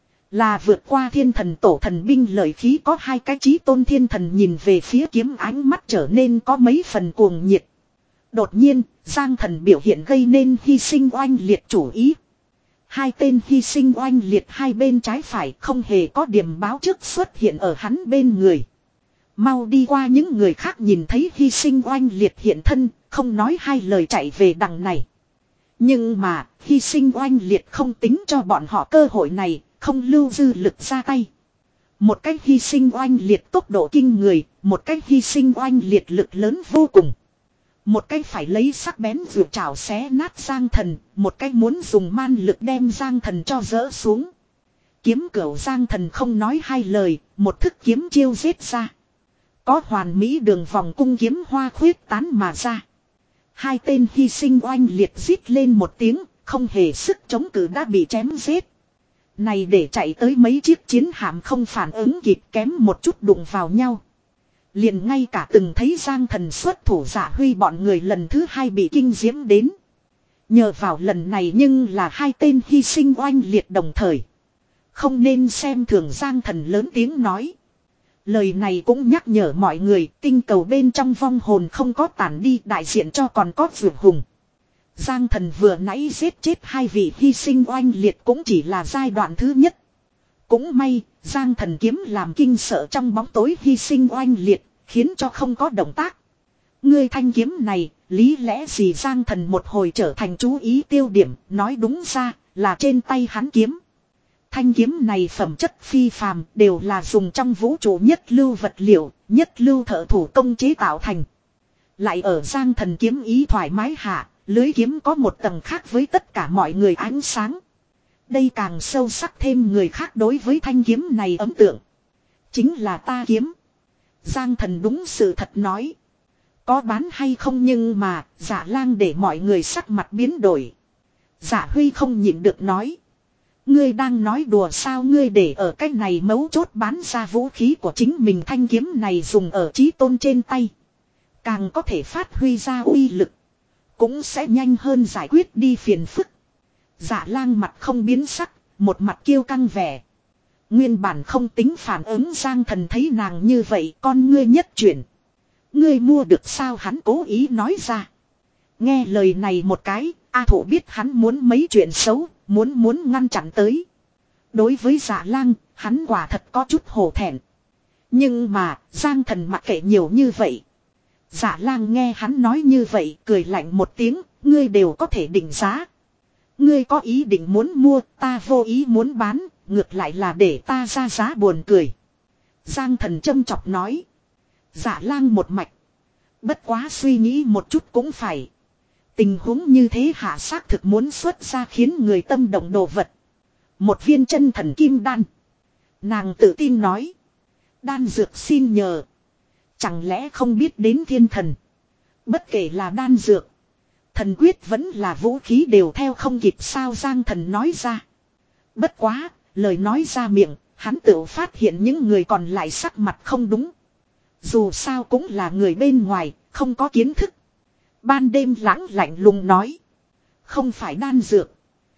Là vượt qua thiên thần tổ thần binh lợi khí có hai cái chí tôn thiên thần nhìn về phía kiếm ánh mắt trở nên có mấy phần cuồng nhiệt. Đột nhiên, Giang thần biểu hiện gây nên hy sinh oanh liệt chủ ý. Hai tên hy sinh oanh liệt hai bên trái phải không hề có điểm báo trước xuất hiện ở hắn bên người. Mau đi qua những người khác nhìn thấy hy sinh oanh liệt hiện thân, không nói hai lời chạy về đằng này. Nhưng mà, hy sinh oanh liệt không tính cho bọn họ cơ hội này, không lưu dư lực ra tay. Một cách hy sinh oanh liệt tốc độ kinh người, một cách hy sinh oanh liệt lực lớn vô cùng. Một cách phải lấy sắc bén vượt trảo xé nát Giang thần, một cách muốn dùng man lực đem Giang thần cho dỡ xuống. Kiếm cửu Giang thần không nói hai lời, một thức kiếm chiêu giết ra. Có hoàn mỹ đường vòng cung kiếm hoa khuyết tán mà ra. Hai tên hy sinh oanh liệt rít lên một tiếng, không hề sức chống cự đã bị chém giết. Này để chạy tới mấy chiếc chiến hạm không phản ứng kịp kém một chút đụng vào nhau. Liền ngay cả từng thấy Giang thần xuất thủ Dạ Huy bọn người lần thứ hai bị kinh diễm đến. Nhờ vào lần này nhưng là hai tên hy sinh oanh liệt đồng thời. Không nên xem thường Giang thần lớn tiếng nói. Lời này cũng nhắc nhở mọi người tinh cầu bên trong vong hồn không có tản đi đại diện cho còn có vượt hùng. Giang thần vừa nãy giết chết hai vị hy sinh oanh liệt cũng chỉ là giai đoạn thứ nhất. Cũng may, Giang thần kiếm làm kinh sợ trong bóng tối hy sinh oanh liệt, khiến cho không có động tác. Ngươi thanh kiếm này, lý lẽ gì Giang thần một hồi trở thành chú ý tiêu điểm, nói đúng ra, là trên tay hắn kiếm. Thanh kiếm này phẩm chất phi phàm, đều là dùng trong vũ trụ nhất lưu vật liệu, nhất lưu thợ thủ công chế tạo thành. Lại ở Giang thần kiếm ý thoải mái hạ, lưới kiếm có một tầng khác với tất cả mọi người ánh sáng. Đây càng sâu sắc thêm người khác đối với thanh kiếm này ấn tượng. Chính là ta kiếm. Giang thần đúng sự thật nói. Có bán hay không nhưng mà, Dạ Lang để mọi người sắc mặt biến đổi. Dạ Huy không nhịn được nói. Ngươi đang nói đùa sao, ngươi để ở cái này mấu chốt bán ra vũ khí của chính mình, thanh kiếm này dùng ở chí tôn trên tay. Càng có thể phát huy ra uy lực. Cũng sẽ nhanh hơn giải quyết đi phiền phức. Dạ lang mặt không biến sắc, một mặt kiêu căng vẻ. Nguyên bản không tính phản ứng Giang Thần thấy nàng như vậy, con ngươi nhất chuyển. Ngươi mua được sao, hắn cố ý nói ra. Nghe lời này một cái, A Thụ biết hắn muốn mấy chuyện xấu, muốn muốn ngăn chặn tới. Đối với Dạ lang, hắn quả thật có chút hổ thẹn. Nhưng mà, Giang Thần mặc kệ nhiều như vậy. Dạ lang nghe hắn nói như vậy, cười lạnh một tiếng, ngươi đều có thể định giá. Ngươi có ý định muốn mua, ta vô ý muốn bán, ngược lại là để ta ra giá buồn cười. Giang Thần châm chọc nói. Dạ lang một mạch. Bất quá suy nghĩ một chút cũng phải. Tình huống như thế hạ xác thực muốn xuất ra khiến người tâm động đồ vật. Một viên chân thần kim đan. Nàng tự tin nói. Đan dược xin nhờ. Chẳng lẽ không biết đến thiên thần. Bất kể là đan dược. Thần quyết vẫn là vũ khí đều theo không kịp sao, Giang Thần nói ra. Bất quá, lời nói ra miệng, hắn tự phát hiện những người còn lại sắc mặt không đúng. Dù sao cũng là người bên ngoài, không có kiến thức. Ban đêm lãng lạnh lùng nói. Không phải đan dược.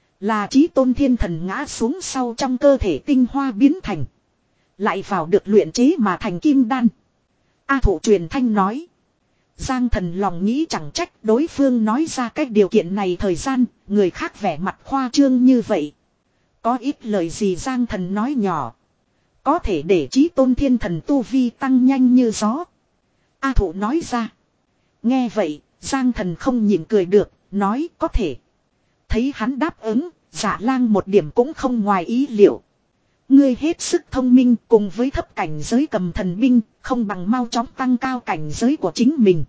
Là chí tôn thiên thần ngã xuống sau trong cơ thể tinh hoa biến thành. Lại vào được luyện chế mà thành kim đan. A Thụ truyền thanh nói. Giang Thần lòng nghĩ chẳng trách đối phương nói ra cái điều kiện này thời gian, người khác vẻ mặt khoa trương như vậy. Có ít lời gì Giang Thần nói nhỏ. Có thể để chí tôn thiên thần tu vi tăng nhanh như gió. A Thụ nói ra. Nghe vậy, Giang Thần không nhịn cười được, nói có thể. Thấy hắn đáp ứng, Dạ lang một điểm cũng không ngoài ý liệu. Ngươi hết sức thông minh, cùng với thấp cảnh giới cầm thần binh, không bằng mau chóng tăng cao cảnh giới của chính mình.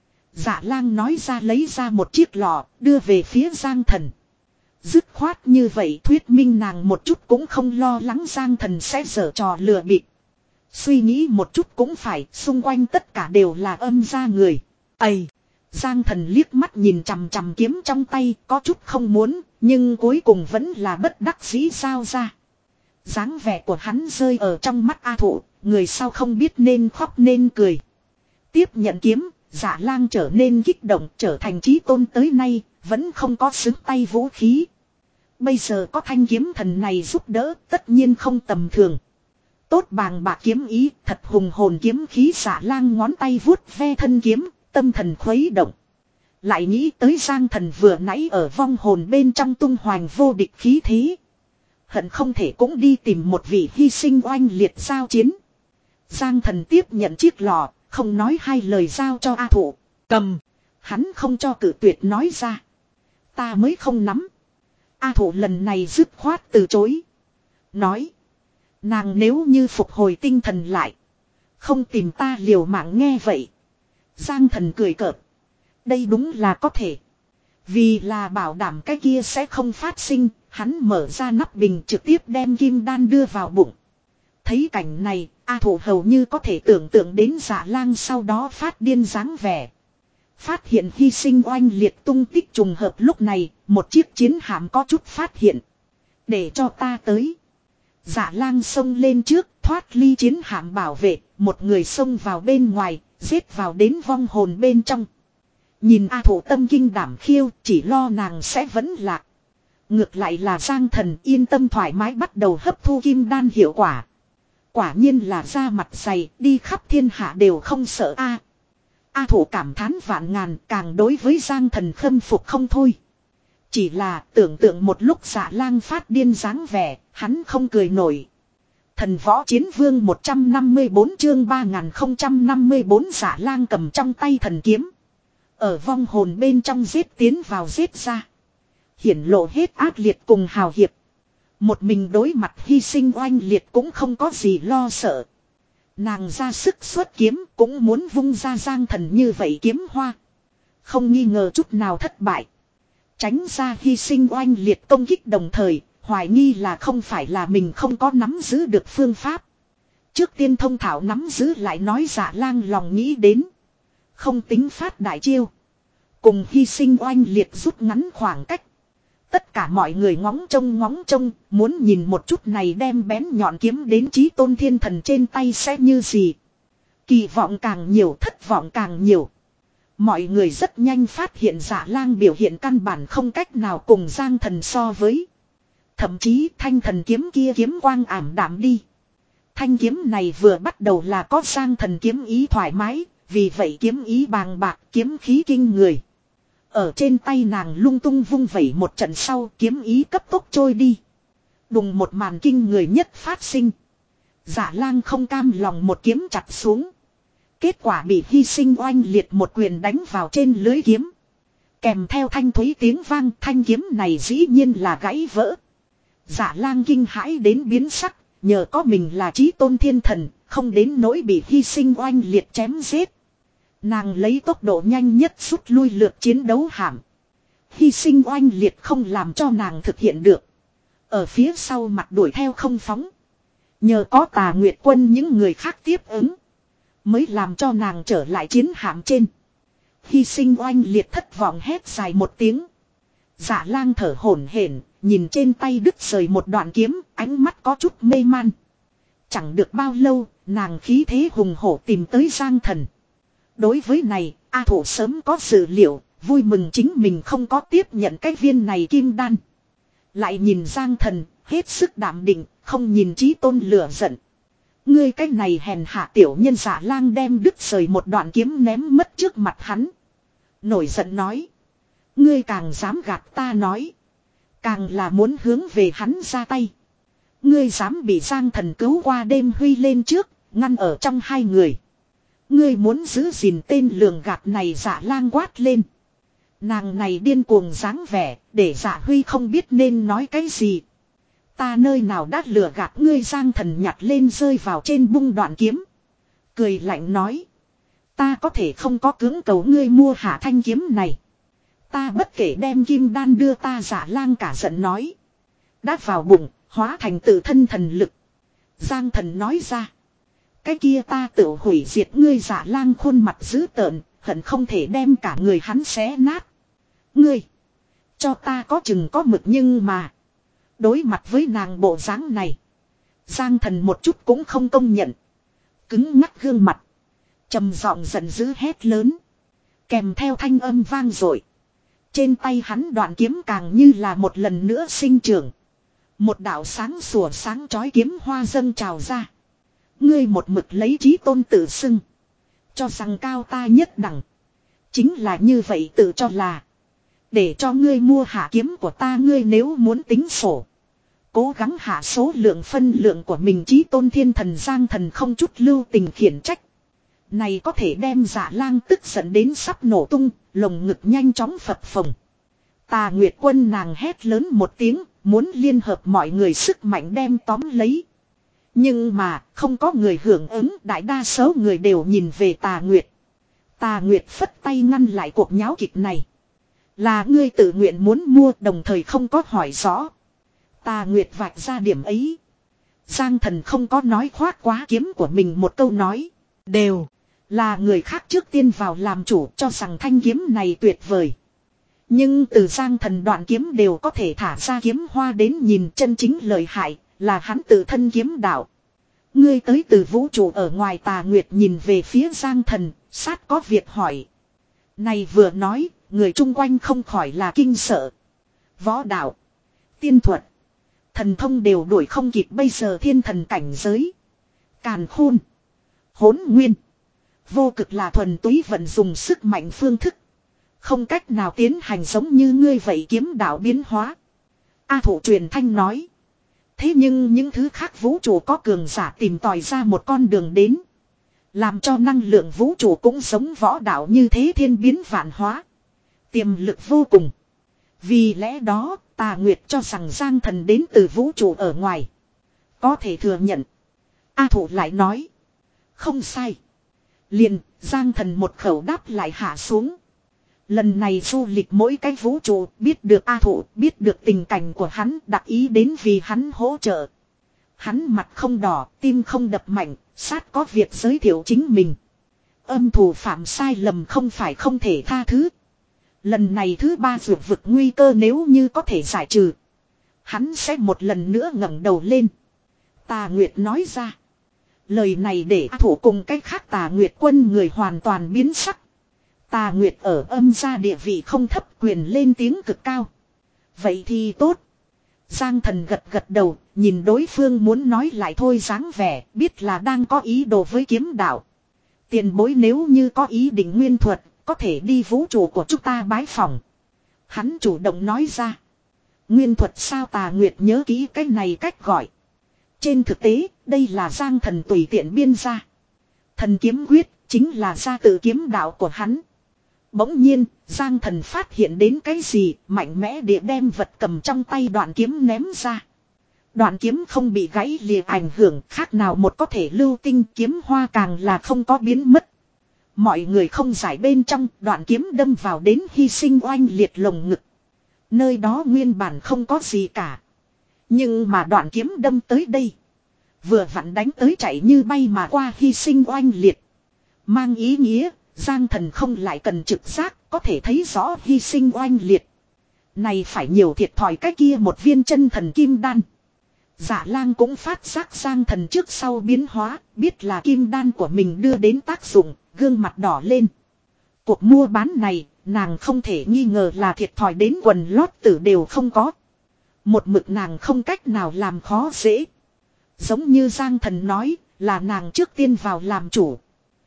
Dạ lang nói ra lấy ra một chiếc lọ, đưa về phía Giang Thần. Dứt khoát như vậy thuyết minh nàng một chút cũng không lo lắng Giang Thần sẽ giở trò lừa bịp. Suy nghĩ một chút cũng phải, xung quanh tất cả đều là âm gia người. Ây! Giang Thần liếc mắt nhìn chằm chằm kiếm trong tay, có chút không muốn, nhưng cuối cùng vẫn là bất đắc dĩ sao ra. Dáng vẻ của hắn rơi ở trong mắt A Thụ, người sau không biết nên khóc nên cười. Tiếp nhận kiếm, Dạ lang trở nên kích động, trở thành chí tôn tới nay, vẫn không có xứng tay vũ khí. Bây giờ có thanh kiếm thần này giúp đỡ, tất nhiên không tầm thường. Tốt bàng bạc kiếm ý, thật hùng hồn kiếm khí. Dạ lang ngón tay vuốt ve thân kiếm, tâm thần khuấy động. Lại nghĩ tới Giang Thần vừa nãy ở vong hồn bên trong tung hoành vô địch khí thế. Hận không thể cũng đi tìm một vị hy sinh oanh liệt giao chiến. Giang Thần tiếp nhận chiếc lọ, không nói hai lời giao cho A Thụ. Cầm. Hắn không cho cử tuyệt nói ra. Ta mới không nắm. A Thụ lần này dứt khoát từ chối. Nói. Nàng nếu như phục hồi tinh thần lại. Không tìm ta liều mạng. Nghe vậy. Giang Thần cười cợt. Đây đúng là có thể. Vì là bảo đảm cái kia sẽ không phát sinh. Hắn mở ra nắp bình trực tiếp đem kim đan đưa vào bụng. Thấy cảnh này, A Thụ hầu như có thể tưởng tượng đến Dạ lang sau đó phát điên dáng vẻ. Phát hiện hy sinh oanh liệt tung tích trùng hợp lúc này, một chiếc chiến hạm có chút phát hiện. Để cho ta tới. Dạ lang xông lên trước, thoát ly chiến hạm bảo vệ, một người xông vào bên ngoài, giết vào đến vong hồn bên trong. Nhìn A Thụ tâm kinh đảm khiêu, chỉ lo nàng sẽ vẫn lạc. Ngược lại là Giang Thần yên tâm thoải mái bắt đầu hấp thu kim đan hiệu quả. Quả nhiên là da mặt dày, đi khắp thiên hạ đều không sợ A. A Thụ cảm thán vạn ngàn, càng đối với Giang Thần khâm phục không thôi. Chỉ là tưởng tượng một lúc Dạ lang phát điên dáng vẻ, hắn không cười nổi. Thần võ chiến vương một trăm năm mươi tư chương ba nghìn không trăm năm mươi tư Dạ lang cầm trong tay thần kiếm. Ở vong hồn bên trong giết tiến vào giết ra. Hiển lộ hết ác liệt cùng hào hiệp. Một mình đối mặt hy sinh oanh liệt cũng không có gì lo sợ. Nàng ra sức xuất kiếm cũng muốn vung ra Giang Thần như vậy kiếm hoa. Không nghi ngờ chút nào thất bại. Tránh ra hy sinh oanh liệt công kích đồng thời, hoài nghi là không phải là mình không có nắm giữ được phương pháp. Trước tiên thông thảo nắm giữ lại nói Dạ lang lòng nghĩ đến. Không tính phát đại chiêu. Cùng hy sinh oanh liệt rút ngắn khoảng cách. Tất cả mọi người ngóng trông ngóng trông, muốn nhìn một chút này đem bén nhọn kiếm đến chí tôn thiên thần trên tay sẽ như gì. Kỳ vọng càng nhiều, thất vọng càng nhiều. Mọi người rất nhanh phát hiện Dạ Lang biểu hiện căn bản không cách nào cùng Giang Thần so với. Thậm chí thanh thần kiếm kia kiếm quang ảm đạm đi. Thanh kiếm này vừa bắt đầu là có Giang Thần kiếm ý thoải mái, vì vậy kiếm ý bàng bạc, kiếm khí kinh người. Ở trên tay nàng lung tung vung vẩy một trận sau, kiếm ý cấp tốc trôi đi. Đùng một màn kinh người nhất phát sinh. Dạ Lang không cam lòng một kiếm chặt xuống. Kết quả bị hy sinh oanh liệt một quyền đánh vào trên lưới kiếm. Kèm theo thanh thúy tiếng vang, thanh kiếm này dĩ nhiên là gãy vỡ. Dạ Lang kinh hãi đến biến sắc, nhờ có mình là chí tôn thiên thần, không đến nỗi bị hy sinh oanh liệt chém giết. Nàng lấy tốc độ nhanh nhất rút lui lượt chiến đấu hàm. Hy sinh oanh liệt không làm cho nàng thực hiện được. Ở phía sau mặt đuổi theo không phóng. Nhờ có Tà Nguyệt Quân những người khác tiếp ứng, mới làm cho nàng trở lại chiến hạm trên. Hy sinh oanh liệt thất vọng hét dài một tiếng. Dạ Lang thở hổn hển, nhìn trên tay đứt rời một đoạn kiếm, ánh mắt có chút mê man. Chẳng được bao lâu, nàng khí thế hùng hổ tìm tới Giang Thần. Đối với này, A Thổ sớm có dự liệu, vui mừng chính mình không có tiếp nhận cái viên này kim đan. Lại nhìn Giang Thần, hết sức đảm định, không nhìn chí tôn lửa giận. Ngươi cái này hèn hạ tiểu nhân. Dạ Lang đem đứt rời một đoạn kiếm ném mất trước mặt hắn. Nổi giận nói. Ngươi càng dám gạt ta nói, càng là muốn hướng về hắn ra tay. Ngươi dám bị Giang Thần cứu qua đêm huy lên trước, ngăn ở trong hai người. Ngươi muốn giữ gìn tên lường gạt này. Dạ Lang quát lên. Nàng này điên cuồng dáng vẻ, để Dạ Huy không biết nên nói cái gì. Ta nơi nào đã lừa gạt ngươi. Giang Thần nhặt lên rơi vào trên bung đoạn kiếm. Cười lạnh nói. Ta có thể không có cưỡng cầu ngươi mua hạ thanh kiếm này. Ta bất kể đem kim đan đưa ta. Dạ Lang cả giận nói. Đã vào bụng, hóa thành tự thân thần lực. Giang Thần nói ra. Cái kia ta tự hủy diệt ngươi. Dạ Lang khuôn mặt dữ tợn, hận không thể đem cả người hắn xé nát. Ngươi, cho ta có chừng có mực. Nhưng mà, đối mặt với nàng bộ dáng này, Giang Thần một chút cũng không công nhận. Cứng ngắc gương mặt, trầm giọng giận dữ hét lớn. Kèm theo thanh âm vang dội, trên tay hắn đoạn kiếm càng như là một lần nữa sinh trưởng. Một đạo sáng sủa sáng chói kiếm hoa dâng trào ra. Ngươi một mực lấy chí tôn tự xưng, cho rằng cao ta nhất đẳng. Chính là như vậy tự cho là. Để cho ngươi mua hạ kiếm của ta. Ngươi nếu muốn tính sổ, cố gắng hạ số lượng phân lượng của mình. Chí tôn thiên thần Giang Thần không chút lưu tình khiển trách. Này có thể đem Dạ Lang tức giận đến sắp nổ tung, lồng ngực nhanh chóng phập phồng. Tà Nguyệt Quân nàng hét lớn một tiếng, muốn liên hợp mọi người sức mạnh đem tóm lấy. Nhưng mà, không có người hưởng ứng, đại đa số người đều nhìn về Tà Nguyệt. Tà Nguyệt phất tay ngăn lại cuộc nháo kịch này. Là ngươi tự nguyện muốn mua, đồng thời không có hỏi rõ. Tà Nguyệt vạch ra điểm ấy. Giang Thần không có nói khoác quá kiếm của mình một câu nói. Đều là người khác trước tiên vào làm chủ, cho rằng thanh kiếm này tuyệt vời. Nhưng từ Giang Thần đoạn kiếm đều có thể thả ra kiếm hoa đến nhìn chân chính lợi hại, là hắn tự thân kiếm đạo. Ngươi tới từ vũ trụ ở ngoài. Tà Nguyệt nhìn về phía Giang Thần, sát có việc hỏi. Này vừa nói, người chung quanh không khỏi là kinh sợ. Võ đạo, tiên thuật, thần thông đều đuổi không kịp bây giờ thiên thần cảnh giới. Càn khôn, hỗn nguyên, vô cực là thuần túy vận dùng sức mạnh phương thức. Không cách nào tiến hành giống như ngươi vậy kiếm đạo biến hóa. A Thổ truyền thanh nói. Thế nhưng những thứ khác vũ trụ có cường giả tìm tòi ra một con đường đến. Làm cho năng lượng vũ trụ cũng giống võ đạo như thế thiên biến vạn hóa. Tiềm lực vô cùng. Vì lẽ đó, Tà Nguyệt cho rằng Giang Thần đến từ vũ trụ ở ngoài. Có thể thừa nhận. A Thổ lại nói. Không sai. Liền, Giang Thần một khẩu đáp lại hạ xuống. Lần này du lịch mỗi cái vũ trụ, biết được A Thổ, biết được tình cảnh của hắn, đặc ý đến vì hắn hỗ trợ. Hắn mặt không đỏ, tim không đập mạnh, sát có việc giới thiệu chính mình. Âm thù phạm sai lầm không phải không thể tha thứ. Lần này thứ ba vượt vực nguy cơ nếu như có thể giải trừ. Hắn sẽ một lần nữa ngẩng đầu lên. Tà Nguyệt nói ra. Lời này để A Thủ cùng cách khác Tà Nguyệt quân người hoàn toàn biến sắc. Tà Nguyệt ở âm gia địa vị không thấp, quyền lên tiếng cực cao. Vậy thì tốt. Giang Thần gật gật đầu, nhìn đối phương muốn nói lại thôi dáng vẻ, biết là đang có ý đồ với kiếm đạo. Tiền bối nếu như có ý định nguyên thuật, có thể đi vũ trụ của chúng ta bái phỏng. Hắn chủ động nói ra. Nguyên thuật sao? Tà Nguyệt nhớ kỹ cái này cách gọi. Trên thực tế, đây là Giang Thần tùy tiện biên ra. Thần kiếm quyết chính là gia tự kiếm đạo của hắn. Bỗng nhiên, Giang Thần phát hiện đến cái gì, mạnh mẽ địa đem vật cầm trong tay đoạn kiếm ném ra. Đoạn kiếm không bị gãy lìa ảnh hưởng, khác nào một có thể lưu tinh, kiếm hoa càng là không có biến mất. Mọi người không giải bên trong, đoạn kiếm đâm vào đến Hy Sinh oanh liệt lồng ngực. Nơi đó nguyên bản không có gì cả. Nhưng mà đoạn kiếm đâm tới đây. Vừa vặn đánh tới chạy như bay mà qua Hy Sinh oanh liệt. Mang ý nghĩa, Giang Thần không lại cần trực giác, có thể thấy rõ Hy Sinh oanh liệt. Này phải nhiều thiệt thòi cái kia một viên chân thần kim đan. Dạ Lang cũng phát giác Giang Thần trước sau biến hóa, biết là kim đan của mình đưa đến tác dụng, gương mặt đỏ lên. Cuộc mua bán này, nàng không thể nghi ngờ là thiệt thòi đến quần lót tử đều không có. Một mực nàng không cách nào làm khó dễ. Giống như Giang Thần nói, là nàng trước tiên vào làm chủ.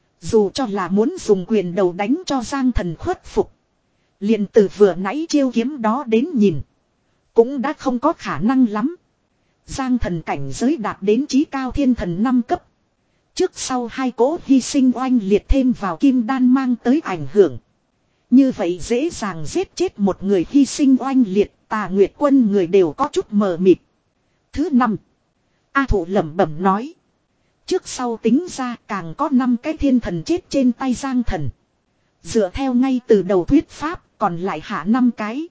Dù cho là muốn dùng quyền đầu đánh cho Giang Thần khuất phục. Liền từ vừa nãy chiêu kiếm đó đến nhìn. Cũng đã không có khả năng lắm. Giang Thần cảnh giới đạt đến chí cao thiên thần năm cấp. Trước sau hai cỗ Hy Sinh oanh liệt thêm vào kim đan mang tới ảnh hưởng. Như vậy dễ dàng giết chết một người Hy Sinh oanh liệt, Tà Nguyệt quân người đều có chút mờ mịt. Thứ năm. A Thủ lẩm bẩm nói. Trước sau tính ra càng có năm cái thiên thần chết trên tay Giang Thần. Dựa theo ngay từ đầu thuyết pháp, còn lại hạ năm cái.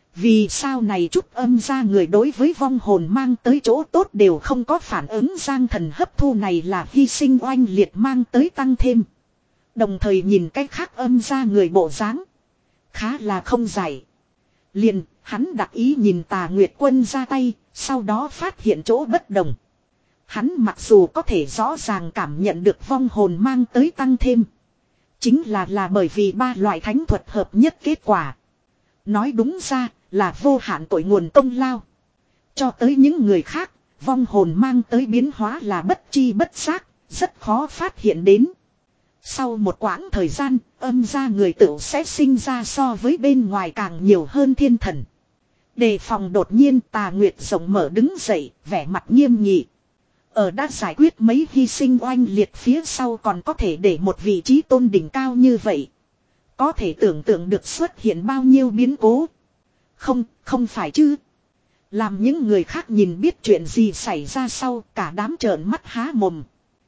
Vì sao này chút âm ra người đối với vong hồn mang tới chỗ tốt đều không có phản ứng. Giang Thần hấp thu này là Hy Sinh oanh liệt mang tới tăng thêm. Đồng thời nhìn cách khác âm ra người bộ dáng khá là không giải. Liền, hắn đặc ý nhìn Tà Nguyệt quân ra tay, sau đó phát hiện chỗ bất đồng. Hắn mặc dù có thể rõ ràng cảm nhận được vong hồn mang tới tăng thêm. Chính là là bởi vì ba loại thánh thuật hợp nhất kết quả. Nói đúng ra là vô hạn cội nguồn công lao. Cho tới những người khác, vong hồn mang tới biến hóa là bất chi bất giác, rất khó phát hiện đến. Sau một quãng thời gian, âm ra người tự sẽ sinh ra so với bên ngoài càng nhiều hơn thiên thần. Đề phòng đột nhiên Tà Nguyệt rộng mở đứng dậy, vẻ mặt nghiêm nghị. Ở đã giải quyết mấy Hy Sinh oanh liệt phía sau còn có thể để một vị trí tôn đỉnh cao như vậy. Có thể tưởng tượng được xuất hiện bao nhiêu biến cố. Không, không phải chứ. Làm những người khác nhìn biết chuyện gì xảy ra sau, cả đám trợn mắt há mồm.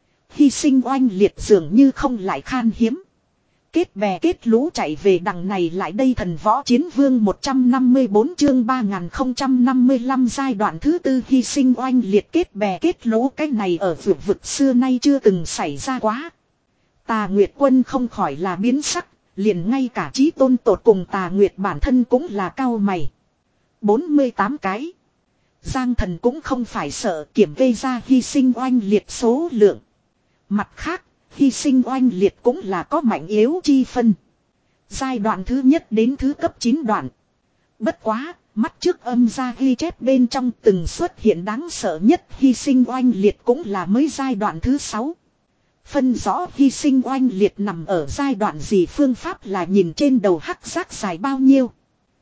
Hy Sinh oanh liệt dường như không lại khan hiếm. Kết bè kết lũ chạy về đằng này lại đây. Thần võ chiến vương một trăm năm mươi bốn chương ba nghìn không trăm năm mươi lăm giai đoạn thứ tư Hy Sinh oanh liệt kết bè kết lũ. Cái này ở vực vực xưa nay chưa từng xảy ra quá. Tà Nguyệt quân không khỏi là biến sắc, liền ngay cả chí tôn tột cùng Tà Nguyệt bản thân cũng là cao mày. bốn mươi tám cái. Giang Thần cũng không phải sợ kiểm kê ra Hy Sinh oanh liệt số lượng. Mặt khác, Hy Sinh oanh liệt cũng là có mạnh yếu chi phân. Giai đoạn thứ nhất đến thứ cấp chín đoạn. Bất quá, mắt trước âm ra ghi chép bên trong từng xuất hiện đáng sợ nhất Hy Sinh oanh liệt cũng là mới giai đoạn thứ sáu. Phân rõ Hy Sinh oanh liệt nằm ở giai đoạn gì phương pháp là nhìn trên đầu hắc giác dài bao nhiêu.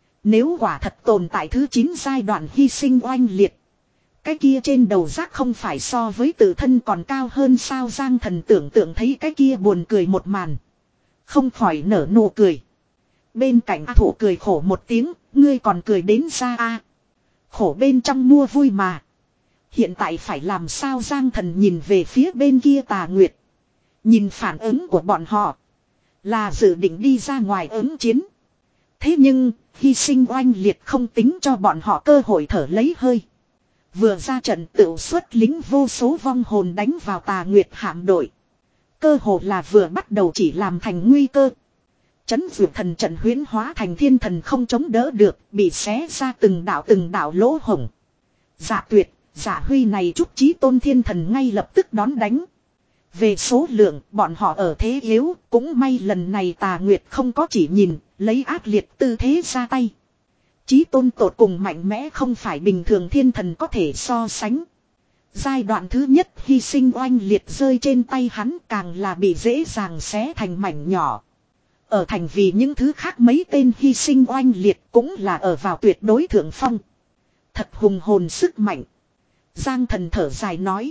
Nếu quả thật tồn tại thứ chín giai đoạn Hy Sinh oanh liệt. Cái kia trên đầu rác không phải so với tự thân còn cao hơn sao? Giang Thần tưởng tượng thấy cái kia buồn cười một màn. Không khỏi nở nụ cười. Bên cạnh A Thủ cười khổ một tiếng, ngươi còn cười đến ra a? Khổ bên trong mua vui mà. Hiện tại phải làm sao? Giang Thần nhìn về phía bên kia Tà Nguyệt. Nhìn phản ứng của bọn họ. Là dự định đi ra ngoài ứng chiến. Thế nhưng, Hy Sinh oanh liệt không tính cho bọn họ cơ hội thở lấy hơi. Vừa ra trận tự xuất lính vô số vong hồn đánh vào Tà Nguyệt hạm đội. Cơ hồ là vừa bắt đầu chỉ làm thành nguy cơ. Chấn vượt thần trận huyễn hóa thành thiên thần không chống đỡ được, bị xé ra từng đạo từng đạo lỗ hổng. Dạ tuyệt, dạ huy này chúc chí tôn thiên thần ngay lập tức đón đánh. Về số lượng, bọn họ ở thế yếu, cũng may lần này Tà Nguyệt không có chỉ nhìn, lấy ác liệt tư thế ra tay. Chí tôn tột cùng mạnh mẽ không phải bình thường thiên thần có thể so sánh. Giai đoạn thứ nhất hy sinh oanh liệt rơi trên tay hắn càng là bị dễ dàng xé thành mảnh nhỏ. Ở thành vì những thứ khác mấy tên hy sinh oanh liệt cũng là ở vào tuyệt đối thượng phong. Thật hùng hồn sức mạnh. Giang thần thở dài nói.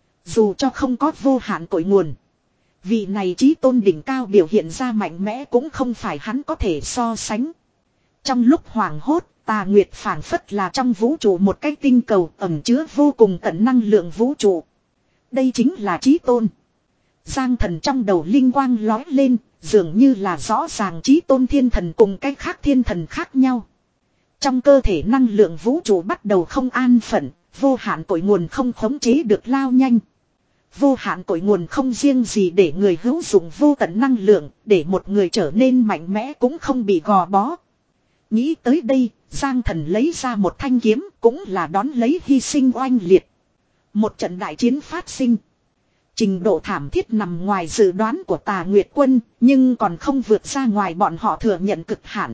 Dù cho không có vô hạn cội nguồn. Vị này chí tôn đỉnh cao biểu hiện ra mạnh mẽ cũng không phải hắn có thể so sánh. Trong lúc hoảng hốt, Tà Nguyệt phảng phất là trong vũ trụ một cái tinh cầu ẩn chứa vô cùng tận năng lượng vũ trụ. Đây chính là chí tôn. Giang thần trong đầu linh quang lói lên, dường như là rõ ràng chí tôn thiên thần cùng cái khác thiên thần khác nhau. Trong cơ thể năng lượng vũ trụ bắt đầu không an phận, vô hạn cội nguồn không khống chế được lao nhanh. Vô hạn cội nguồn không riêng gì để người hữu dụng vô tận năng lượng, để một người trở nên mạnh mẽ cũng không bị gò bó. Nghĩ tới đây, Giang thần lấy ra một thanh kiếm cũng là đón lấy hy sinh oanh liệt. Một trận đại chiến phát sinh. Trình độ thảm thiết nằm ngoài dự đoán của Tà Nguyệt quân, nhưng còn không vượt ra ngoài bọn họ thừa nhận cực hạn.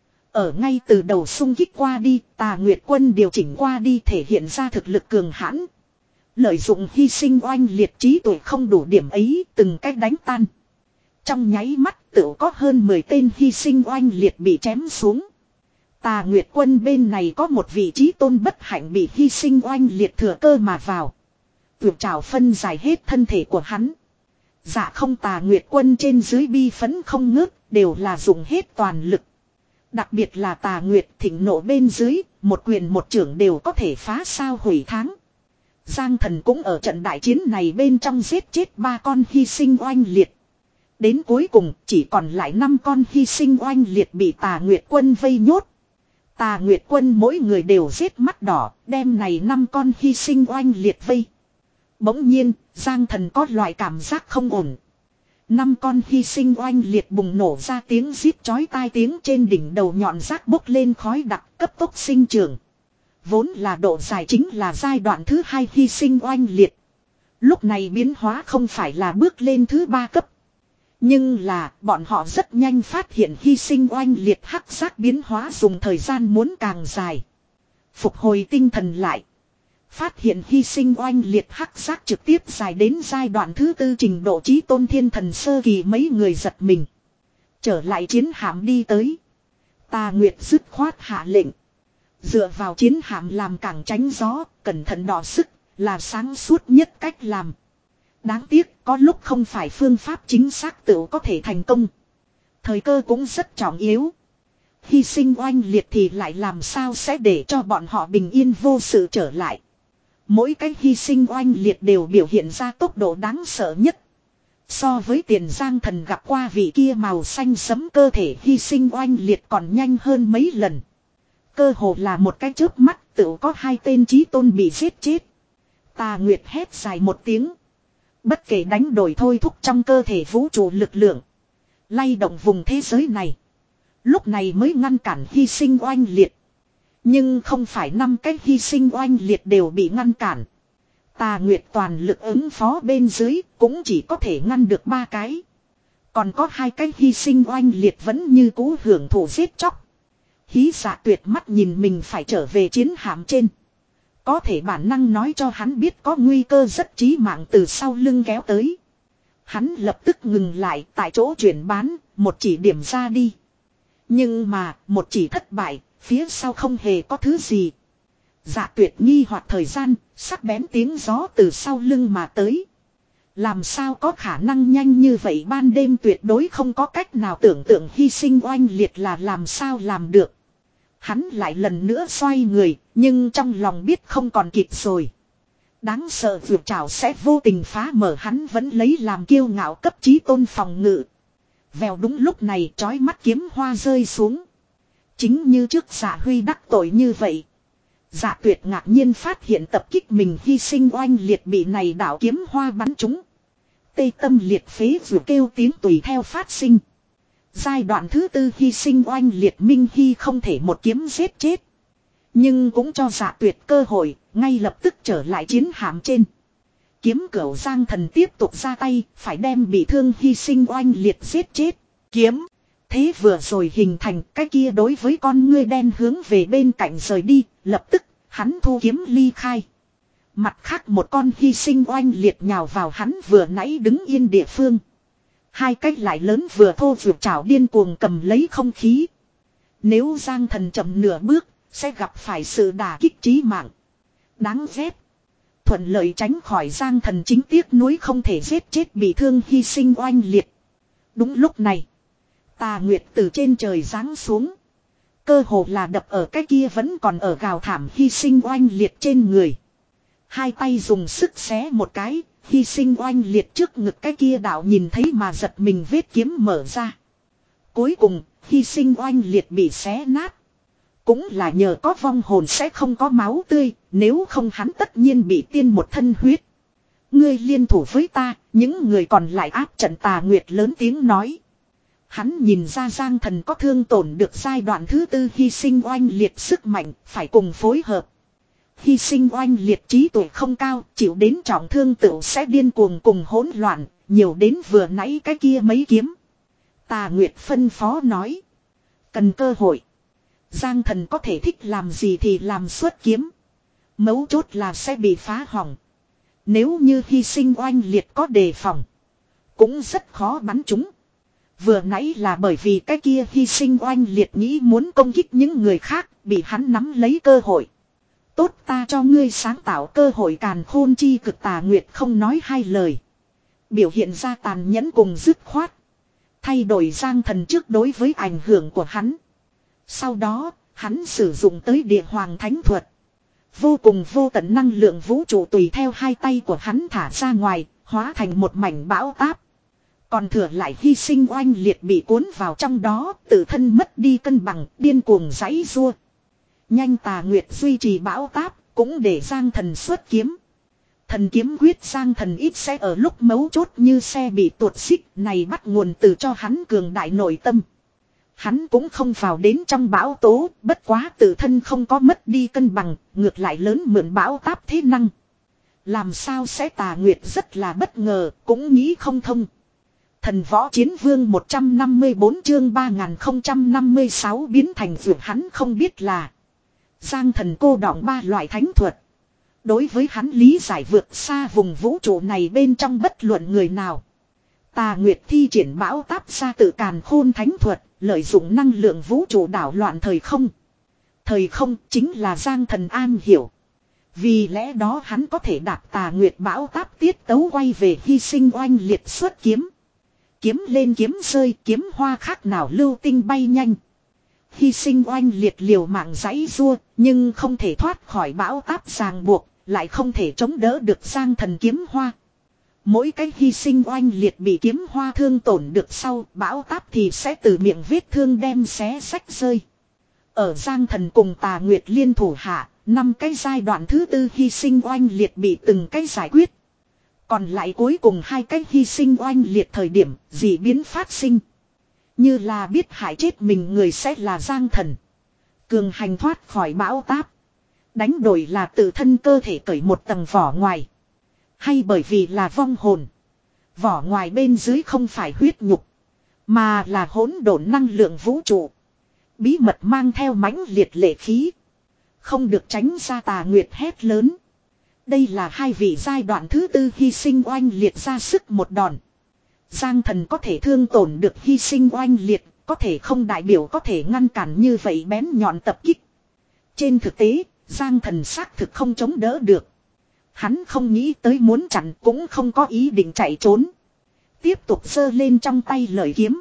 Ở ngay từ đầu xung kích qua đi, Tà Nguyệt quân điều chỉnh qua đi thể hiện ra thực lực cường hãn. Lợi dụng hy sinh oanh liệt trí tuệ không đủ điểm ấy, từng cách đánh tan. Trong nháy mắt tự có hơn mười tên hy sinh oanh liệt bị chém xuống. Tà Nguyệt quân bên này có một vị trí tôn bất hạnh bị hy sinh oanh liệt thừa cơ mà vào. Vượt trào phân giải hết thân thể của hắn. Dạ không, Tà Nguyệt quân trên dưới bi phấn không ngớt, đều là dùng hết toàn lực. Đặc biệt là Tà Nguyệt thịnh nộ bên dưới, một quyền một trưởng đều có thể phá sao hủy tháng. Giang thần cũng ở trận đại chiến này bên trong giết chết ba con hy sinh oanh liệt. Đến cuối cùng chỉ còn lại năm con hy sinh oanh liệt bị Tà Nguyệt quân vây nhốt. Tà Nguyệt quân mỗi người đều giết mắt đỏ, đem này năm con hy sinh oanh liệt vây. Bỗng nhiên, Giang thần có loại cảm giác không ổn. Năm con hy sinh oanh liệt bùng nổ ra tiếng rít chói tai, tiếng trên đỉnh đầu nhọn rác bốc lên khói đặc cấp tốc sinh trưởng. Vốn là độ dài chính là giai đoạn thứ hai hy sinh oanh liệt. Lúc này biến hóa không phải là bước lên thứ ba cấp. Nhưng là bọn họ rất nhanh phát hiện hy sinh oanh liệt hắc giác biến hóa dùng thời gian muốn càng dài. Phục hồi tinh thần lại. Phát hiện hy sinh oanh liệt hắc giác trực tiếp dài đến giai đoạn thứ tư trình độ chí tôn thiên thần sơ kỳ, mấy người giật mình. Trở lại chiến hạm đi tới. Tà Nguyệt dứt khoát hạ lệnh. Dựa vào chiến hạm làm cảng tránh gió, cẩn thận đọ sức, là sáng suốt nhất cách làm. Đáng tiếc, có lúc không phải phương pháp chính xác tự có thể thành công. Thời cơ cũng rất trọng yếu. Hy sinh oanh liệt thì lại làm sao sẽ để cho bọn họ bình yên vô sự trở lại. Mỗi cái hy sinh oanh liệt đều biểu hiện ra tốc độ đáng sợ nhất. So với Tiền Giang thần gặp qua vị kia màu xanh sẫm cơ thể hy sinh oanh liệt còn nhanh hơn mấy lần. Cơ hồ là một cái chớp mắt tự có hai tên chí tôn bị giết chết. Tà Nguyệt hét dài một tiếng. Bất kể đánh đổi thôi thúc trong cơ thể vũ trụ lực lượng. Lay động vùng thế giới này. Lúc này mới ngăn cản hy sinh oanh liệt. Nhưng không phải năm cái hy sinh oanh liệt đều bị ngăn cản. Tà Nguyệt toàn lực ứng phó bên dưới cũng chỉ có thể ngăn được ba cái. Còn có hai cái hy sinh oanh liệt vẫn như cũ hưởng thụ giết chóc. Hí Dạ Tuyệt mắt nhìn mình phải trở về chiến hạm trên. Có thể bản năng nói cho hắn biết có nguy cơ rất chí mạng từ sau lưng kéo tới. Hắn lập tức ngừng lại tại chỗ chuyển bán, một chỉ điểm ra đi. Nhưng mà, một chỉ thất bại, phía sau không hề có thứ gì. Dạ Tuyệt nghi hoặc thời gian, sắc bén tiếng gió từ sau lưng mà tới. Làm sao có khả năng nhanh như vậy, ban đêm tuyệt đối không có cách nào tưởng tượng hy sinh oanh liệt là làm sao làm được. Hắn lại lần nữa xoay người, nhưng trong lòng biết không còn kịp rồi. Đáng sợ vượt trảo sẽ vô tình phá mở hắn vẫn lấy làm kiêu ngạo cấp chí tôn phòng ngự. Vèo, đúng lúc này trói mắt kiếm hoa rơi xuống. Chính như trước Dạ Huy đắc tội như vậy. Dạ Tuyệt ngạc nhiên phát hiện tập kích mình hy sinh oanh liệt bị này đảo kiếm hoa bắn trúng. Tê tâm liệt phế vừa kêu tiếng tùy theo phát sinh. Giai đoạn thứ tư hy sinh oanh liệt, Minh Hy không thể một kiếm giết chết. Nhưng cũng cho Dạ Tuyệt cơ hội, ngay lập tức trở lại chiến hạm trên. Kiếm cửu Giang Thần tiếp tục ra tay, phải đem bị thương hy sinh oanh liệt giết chết. Kiếm. Thế vừa rồi hình thành, cái kia đối với con ngươi đen hướng về bên cạnh rời đi, lập tức, hắn thu kiếm ly khai. Mặt khác một con hy sinh oanh liệt nhào vào hắn vừa nãy đứng yên địa phương. Hai cái lại lớn vừa thô vừa chảo điên cuồng cầm lấy không khí. Nếu Giang Thần chậm nửa bước, sẽ gặp phải sự đả kích chí mạng. Đáng ghét. Thuận lợi tránh khỏi Giang Thần chính tiếc nuối không thể giết chết bị thương hy sinh oanh liệt. Đúng lúc này, Tà Nguyệt từ trên trời giáng xuống. Cơ hồ là đập ở cái kia vẫn còn ở gào thảm hy sinh oanh liệt trên người. Hai tay dùng sức xé một cái, hy sinh oanh liệt trước ngực cái kia đạo nhìn thấy mà giật mình vết kiếm mở ra. Cuối cùng, hy sinh oanh liệt bị xé nát. Cũng là nhờ có vong hồn sẽ không có máu tươi, nếu không hắn tất nhiên bị tiên một thân huyết. Ngươi liên thủ với ta, những người còn lại áp trận. Tà Nguyệt lớn tiếng nói. Hắn nhìn ra Giang Thần có thương tổn được giai đoạn thứ tư hy sinh oanh liệt sức mạnh, phải cùng phối hợp. Hy sinh oanh liệt trí tuệ không cao, chịu đến trọng thương tựu sẽ điên cuồng cùng hỗn loạn, nhiều đến vừa nãy cái kia mấy kiếm. Tà Nguyệt phân phó nói. Cần cơ hội. Giang Thần có thể thích làm gì thì làm xuất kiếm. Mấu chốt là sẽ bị phá hỏng. Nếu như hy sinh oanh liệt có đề phòng, cũng rất khó bắn chúng. Vừa nãy là bởi vì cái kia hy sinh oanh liệt nghĩ muốn công kích những người khác, bị hắn nắm lấy cơ hội. Tốt, ta cho ngươi sáng tạo cơ hội càn khôn chi cực. Tà Nguyệt không nói hai lời, biểu hiện ra tàn nhẫn cùng dứt khoát, thay đổi Giang Thần trước đối với ảnh hưởng của hắn. Sau đó, hắn sử dụng tới địa hoàng thánh thuật. Vô cùng vô tận năng lượng vũ trụ tùy theo hai tay của hắn thả ra ngoài, hóa thành một mảnh bão táp. Còn thừa lại hy sinh oanh liệt bị cuốn vào trong đó, tự thân mất đi cân bằng, điên cuồng giãy giụa. Nhanh. Tà Nguyệt duy trì bão táp, cũng để Giang Thần xuất kiếm. Thần kiếm quyết Giang Thần ít sẽ ở lúc mấu chốt như xe bị tuột xích, này bắt nguồn từ cho hắn cường đại nội tâm. Hắn cũng không vào đến trong bão tố, bất quá tự thân không có mất đi cân bằng, ngược lại lớn mượn bão táp thế năng. Làm sao sẽ? Tà Nguyệt rất là bất ngờ, cũng nghĩ không thông. Thần võ chiến vương một trăm năm mươi bốn chương ba nghìn không trăm năm mươi sáu biến thành vượt hắn không biết là Giang Thần cô đọng ba loại thánh thuật. Đối với hắn lý giải vượt xa vùng vũ trụ này bên trong bất luận người nào. Tà Nguyệt thi triển bão táp ra tự càn khôn thánh thuật, lợi dụng năng lượng vũ trụ đảo loạn thời không. Thời không chính là Giang Thần an hiểu. Vì lẽ đó hắn có thể đạp Tà Nguyệt bão táp tiết tấu quay về hy sinh oanh liệt xuất kiếm. Kiếm lên kiếm rơi, kiếm hoa khác nào lưu tinh bay nhanh. Hy sinh oanh liệt liều mạng giãy giụa, nhưng không thể thoát khỏi bão táp ràng buộc, lại không thể chống đỡ được Giang Thần kiếm hoa. Mỗi cái hy sinh oanh liệt bị kiếm hoa thương tổn được sau, bão táp thì sẽ từ miệng vết thương đem xé sách rơi. Ở Giang Thần cùng Tà Nguyệt liên thủ hạ, năm cái giai đoạn thứ tư hy sinh oanh liệt bị từng cái giải quyết. Còn lại cuối cùng hai cái hy sinh oanh liệt thời điểm, dị biến phát sinh. Như là biết hại chết mình người sẽ là Giang Thần. Cường hành thoát khỏi bão táp. Đánh đổi là tự thân cơ thể cởi một tầng vỏ ngoài. Hay bởi vì là vong hồn. Vỏ ngoài bên dưới không phải huyết nhục, mà là hỗn độn năng lượng vũ trụ. Bí mật mang theo mãnh liệt lệ khí. Không được tránh ra. Tà Nguyệt hét lớn. Đây là hai vị giai đoạn thứ tư hy sinh oanh liệt ra sức một đòn. Giang Thần có thể thương tổn được hy sinh oanh liệt, có thể không đại biểu có thể ngăn cản như vậy bén nhọn tập kích. Trên thực tế, Giang Thần xác thực không chống đỡ được. Hắn không nghĩ tới muốn chặn, cũng không có ý định chạy trốn. Tiếp tục giơ lên trong tay lợi kiếm.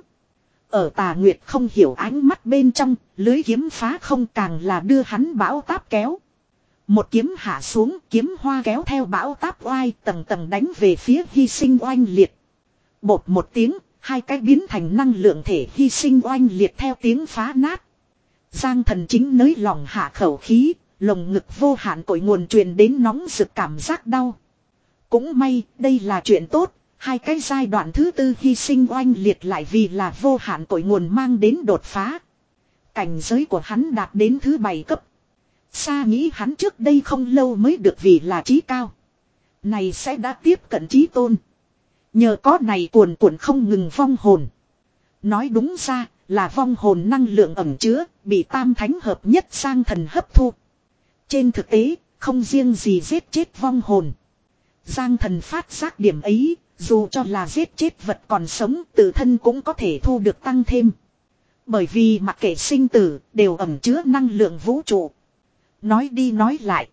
Ở Tà Nguyệt không hiểu ánh mắt bên trong, lưới kiếm phá không càng là đưa hắn bão táp kéo. Một kiếm hạ xuống, kiếm hoa kéo theo bão táp oai tầng tầng đánh về phía hy sinh oanh liệt. Bột một tiếng, hai cái biến thành năng lượng thể hy sinh oanh liệt theo tiếng phá nát. Giang Thần chính nới lòng hạ khẩu khí, lồng ngực vô hạn cội nguồn truyền đến nóng rực cảm giác đau. Cũng may, đây là chuyện tốt, Hai cái giai đoạn thứ tư hy sinh oanh liệt lại vì là vô hạn cội nguồn mang đến đột phá. Cảnh giới của hắn đạt đến thứ bảy cấp. Xa nghĩ hắn trước đây không lâu mới được vì là trí cao. Này sẽ đã tiếp cận trí tôn. Nhờ có này cuồn cuộn không ngừng vong hồn. Nói đúng ra là vong hồn năng lượng ẩn chứa, bị tam thánh hợp nhất sang thần hấp thu. Trên thực tế, không riêng gì giết chết vong hồn. Giang thần phát giác điểm ấy, dù cho là giết chết vật còn sống, tự thân cũng có thể thu được tăng thêm. Bởi vì mặc kệ sinh tử, đều ẩn chứa năng lượng vũ trụ. Nói đi nói lại.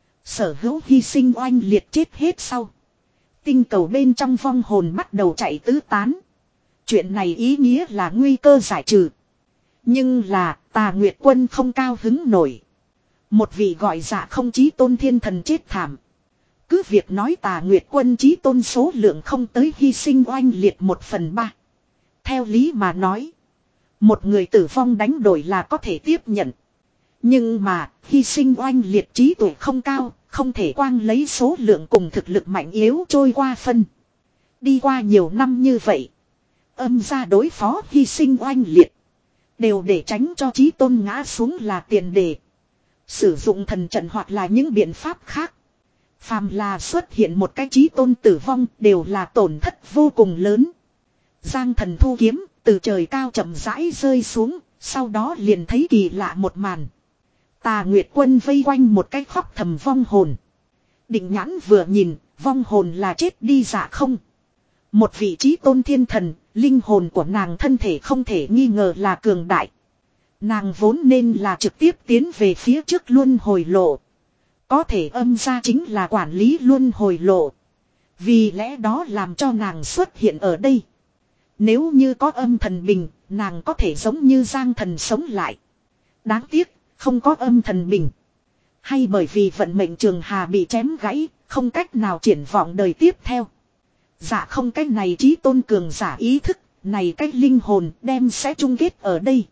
Sở hữu hy sinh oanh liệt chết hết sau. Tinh cầu bên trong vong hồn bắt đầu chạy tứ tán. Chuyện này ý nghĩa là nguy cơ giải trừ. Nhưng là Tà Nguyệt Quân không cao hứng nổi. Một vị gọi dạ không chí tôn thiên thần chết thảm. Cứ việc nói Tà Nguyệt Quân chí tôn số lượng không tới hy sinh oanh liệt một phần ba. Theo lý mà nói. Một người tử vong đánh đổi là có thể tiếp nhận. Nhưng mà hy sinh oanh liệt trí tuệ không cao. Không thể quang lấy số lượng cùng thực lực mạnh yếu trôi qua phân. Đi qua nhiều năm như vậy. Âm ra đối phó hy sinh oanh liệt. Đều để tránh cho chí tôn ngã xuống là tiền đề. Sử dụng thần trận hoặc là những biện pháp khác. Phàm là xuất hiện một cái chí tôn tử vong đều là tổn thất vô cùng lớn. Giang thần thu kiếm từ trời cao chậm rãi rơi xuống. Sau đó liền thấy kỳ lạ một màn. Tà Nguyệt Quân vây quanh một cái khóc thầm vong hồn. Định nhãn vừa nhìn, vong hồn là chết đi dạ không. Một vị trí tôn thiên thần, linh hồn của nàng thân thể không thể nghi ngờ là cường đại. Nàng vốn nên là trực tiếp tiến về phía trước luân hồi lộ. Có thể âm ra chính là quản lý luân hồi lộ. Vì lẽ đó làm cho nàng xuất hiện ở đây. Nếu như có âm thần bình, nàng có thể giống như Giang thần sống lại. Đáng tiếc. Không có âm thần bình. Hay bởi vì vận mệnh trường hà bị chém gãy. Không cách nào triển vọng đời tiếp theo. Dạ không cách này trí tôn cường giả ý thức. Này cách linh hồn đem sẽ chung kết ở đây.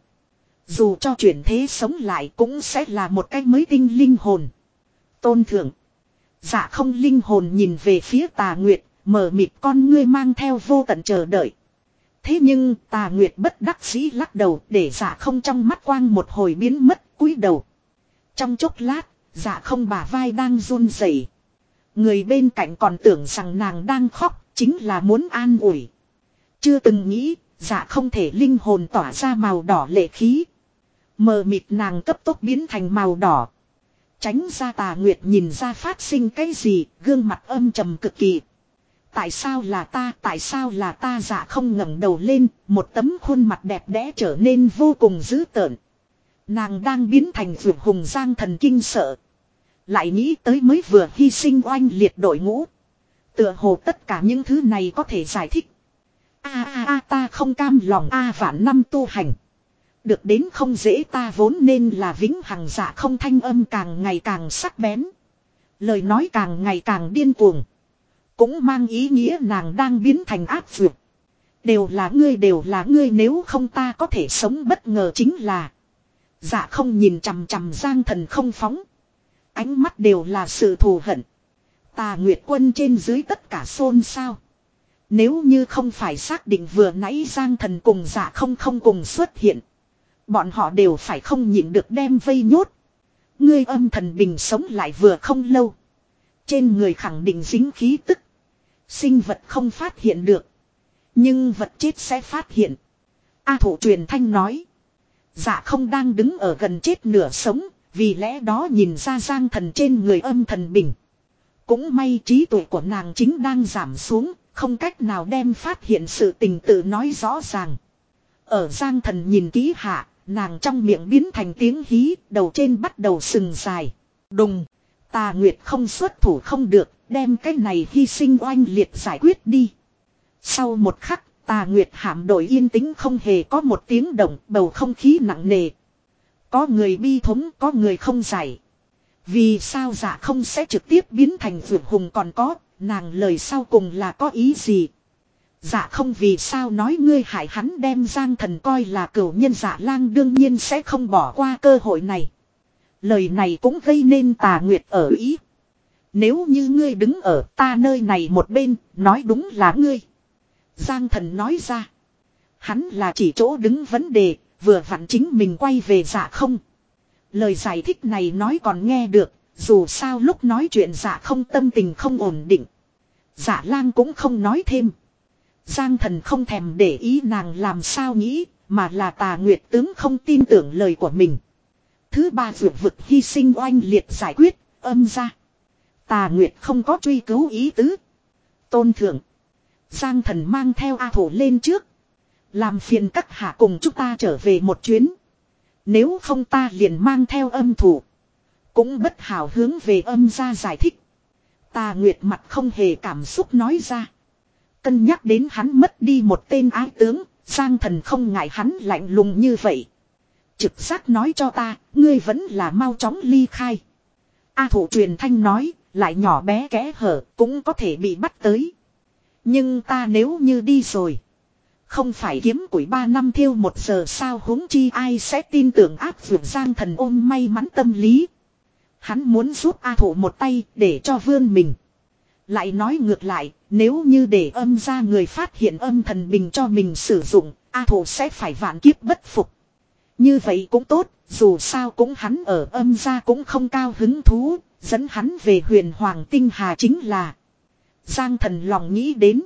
Dù cho chuyển thế sống lại cũng sẽ là một cách mới tinh linh hồn. Tôn thượng. Dạ không linh hồn nhìn về phía Tà Nguyệt. Mờ mịt con ngươi mang theo vô tận chờ đợi. Thế nhưng Tà Nguyệt bất đắc dĩ lắc đầu để dạ không trong mắt quang một hồi biến mất cúi đầu. Trong chốc lát, dạ không bả vai đang run rẩy. Người bên cạnh còn tưởng rằng nàng đang khóc, chính là muốn an ủi. Chưa từng nghĩ, dạ không thể linh hồn tỏa ra màu đỏ lệ khí. Mờ mịt nàng cấp tốc biến thành màu đỏ. Tránh ra Tà Nguyệt nhìn ra phát sinh cái gì, gương mặt âm trầm cực kỳ. Tại sao là ta, tại sao là ta dạ không ngẩng đầu lên, một tấm khuôn mặt đẹp đẽ trở nên vô cùng dữ tợn. Nàng đang biến thành vượt hùng Giang thần kinh sợ. Lại nghĩ tới mới vừa hy sinh oanh liệt đội ngũ. Tựa hồ tất cả những thứ này có thể giải thích. A a a ta không cam lòng a à, vạn năm tu hành. Được đến không dễ ta vốn nên là vĩnh hằng dạ không thanh âm càng ngày càng sắc bén. Lời nói càng ngày càng điên cuồng. Cũng mang ý nghĩa nàng đang biến thành ác vượt. Đều là ngươi đều là ngươi nếu không ta có thể sống bất ngờ chính là. Dạ không nhìn chằm chằm Giang thần không phóng. Ánh mắt đều là sự thù hận. Tà Nguyệt Quân trên dưới tất cả xôn xao. Nếu như không phải xác định vừa nãy Giang thần cùng dạ không không cùng xuất hiện. Bọn họ đều phải không nhịn được đem vây nhốt. Ngươi âm thần bình sống lại vừa không lâu. Trên người khẳng định dính khí tức. Sinh vật không phát hiện được. Nhưng vật chết sẽ phát hiện. A thủ truyền thanh nói. Dạ không đang đứng ở gần chết nửa sống. Vì lẽ đó nhìn ra Giang thần trên người âm thần bình. Cũng may trí tuệ của nàng chính đang giảm xuống. Không cách nào đem phát hiện sự tình tự nói rõ ràng. Ở Giang thần nhìn kỹ hạ. Nàng trong miệng biến thành tiếng hí. Đầu trên bắt đầu sừng dài. Đùng. Tà Nguyệt không xuất thủ không được. Đem cái này hy sinh oanh liệt giải quyết đi. Sau một khắc. Tà Nguyệt hạm đội yên tĩnh không hề có một tiếng động. Bầu không khí nặng nề. Có người bi thống có người không giải. Vì sao dạ không sẽ trực tiếp biến thành vượt hùng còn có. Nàng lời sau cùng là có ý gì. Dạ không vì sao nói ngươi hại hắn đem Giang thần coi là cửu nhân dạ lang đương nhiên sẽ không bỏ qua cơ hội này. Lời này cũng gây nên Tà Nguyệt ở ý. Nếu như ngươi đứng ở ta nơi này một bên, nói đúng là ngươi. Giang Thần nói ra. Hắn là chỉ chỗ đứng vấn đề, vừa vặn chính mình quay về Dạ Không. Lời giải thích này nói còn nghe được, dù sao lúc nói chuyện Dạ Không tâm tình không ổn định. Dạ Lang cũng không nói thêm. Giang Thần không thèm để ý nàng làm sao nghĩ, mà là Tà Nguyệt tướng không tin tưởng lời của mình. Thứ ba vượt vực hy sinh oanh liệt giải quyết, âm ra. Tà Nguyệt không có truy cứu ý tứ. Tôn thượng. Giang Thần mang theo A Thổ lên trước. Làm phiền các hạ cùng chúng ta trở về một chuyến. Nếu không ta liền mang theo âm thủ. Cũng bất hảo hướng về âm ra giải thích. Tà Nguyệt mặt không hề cảm xúc nói ra. Cân nhắc đến hắn mất đi một tên ái tướng, Giang Thần không ngại hắn lạnh lùng như vậy. Trực giác nói cho ta, ngươi vẫn là mau chóng ly khai. A Thủ truyền thanh nói, lại nhỏ bé kẽ hở, cũng có thể bị bắt tới. Nhưng ta nếu như đi rồi, không phải kiếm củi ba năm thiêu một giờ sao, huống chi ai sẽ tin tưởng áp dụng. Giang Thần ôm may mắn tâm lý. Hắn muốn giúp A Thủ một tay để cho vươn mình. Lại nói ngược lại, nếu như để âm ra người phát hiện âm thần bình cho mình sử dụng, A Thủ sẽ phải vạn kiếp bất phục. Như vậy cũng tốt, dù sao cũng hắn ở âm ra cũng không cao hứng thú, dẫn hắn về huyền hoàng tinh hà chính là. Giang Thần lòng nghĩ đến.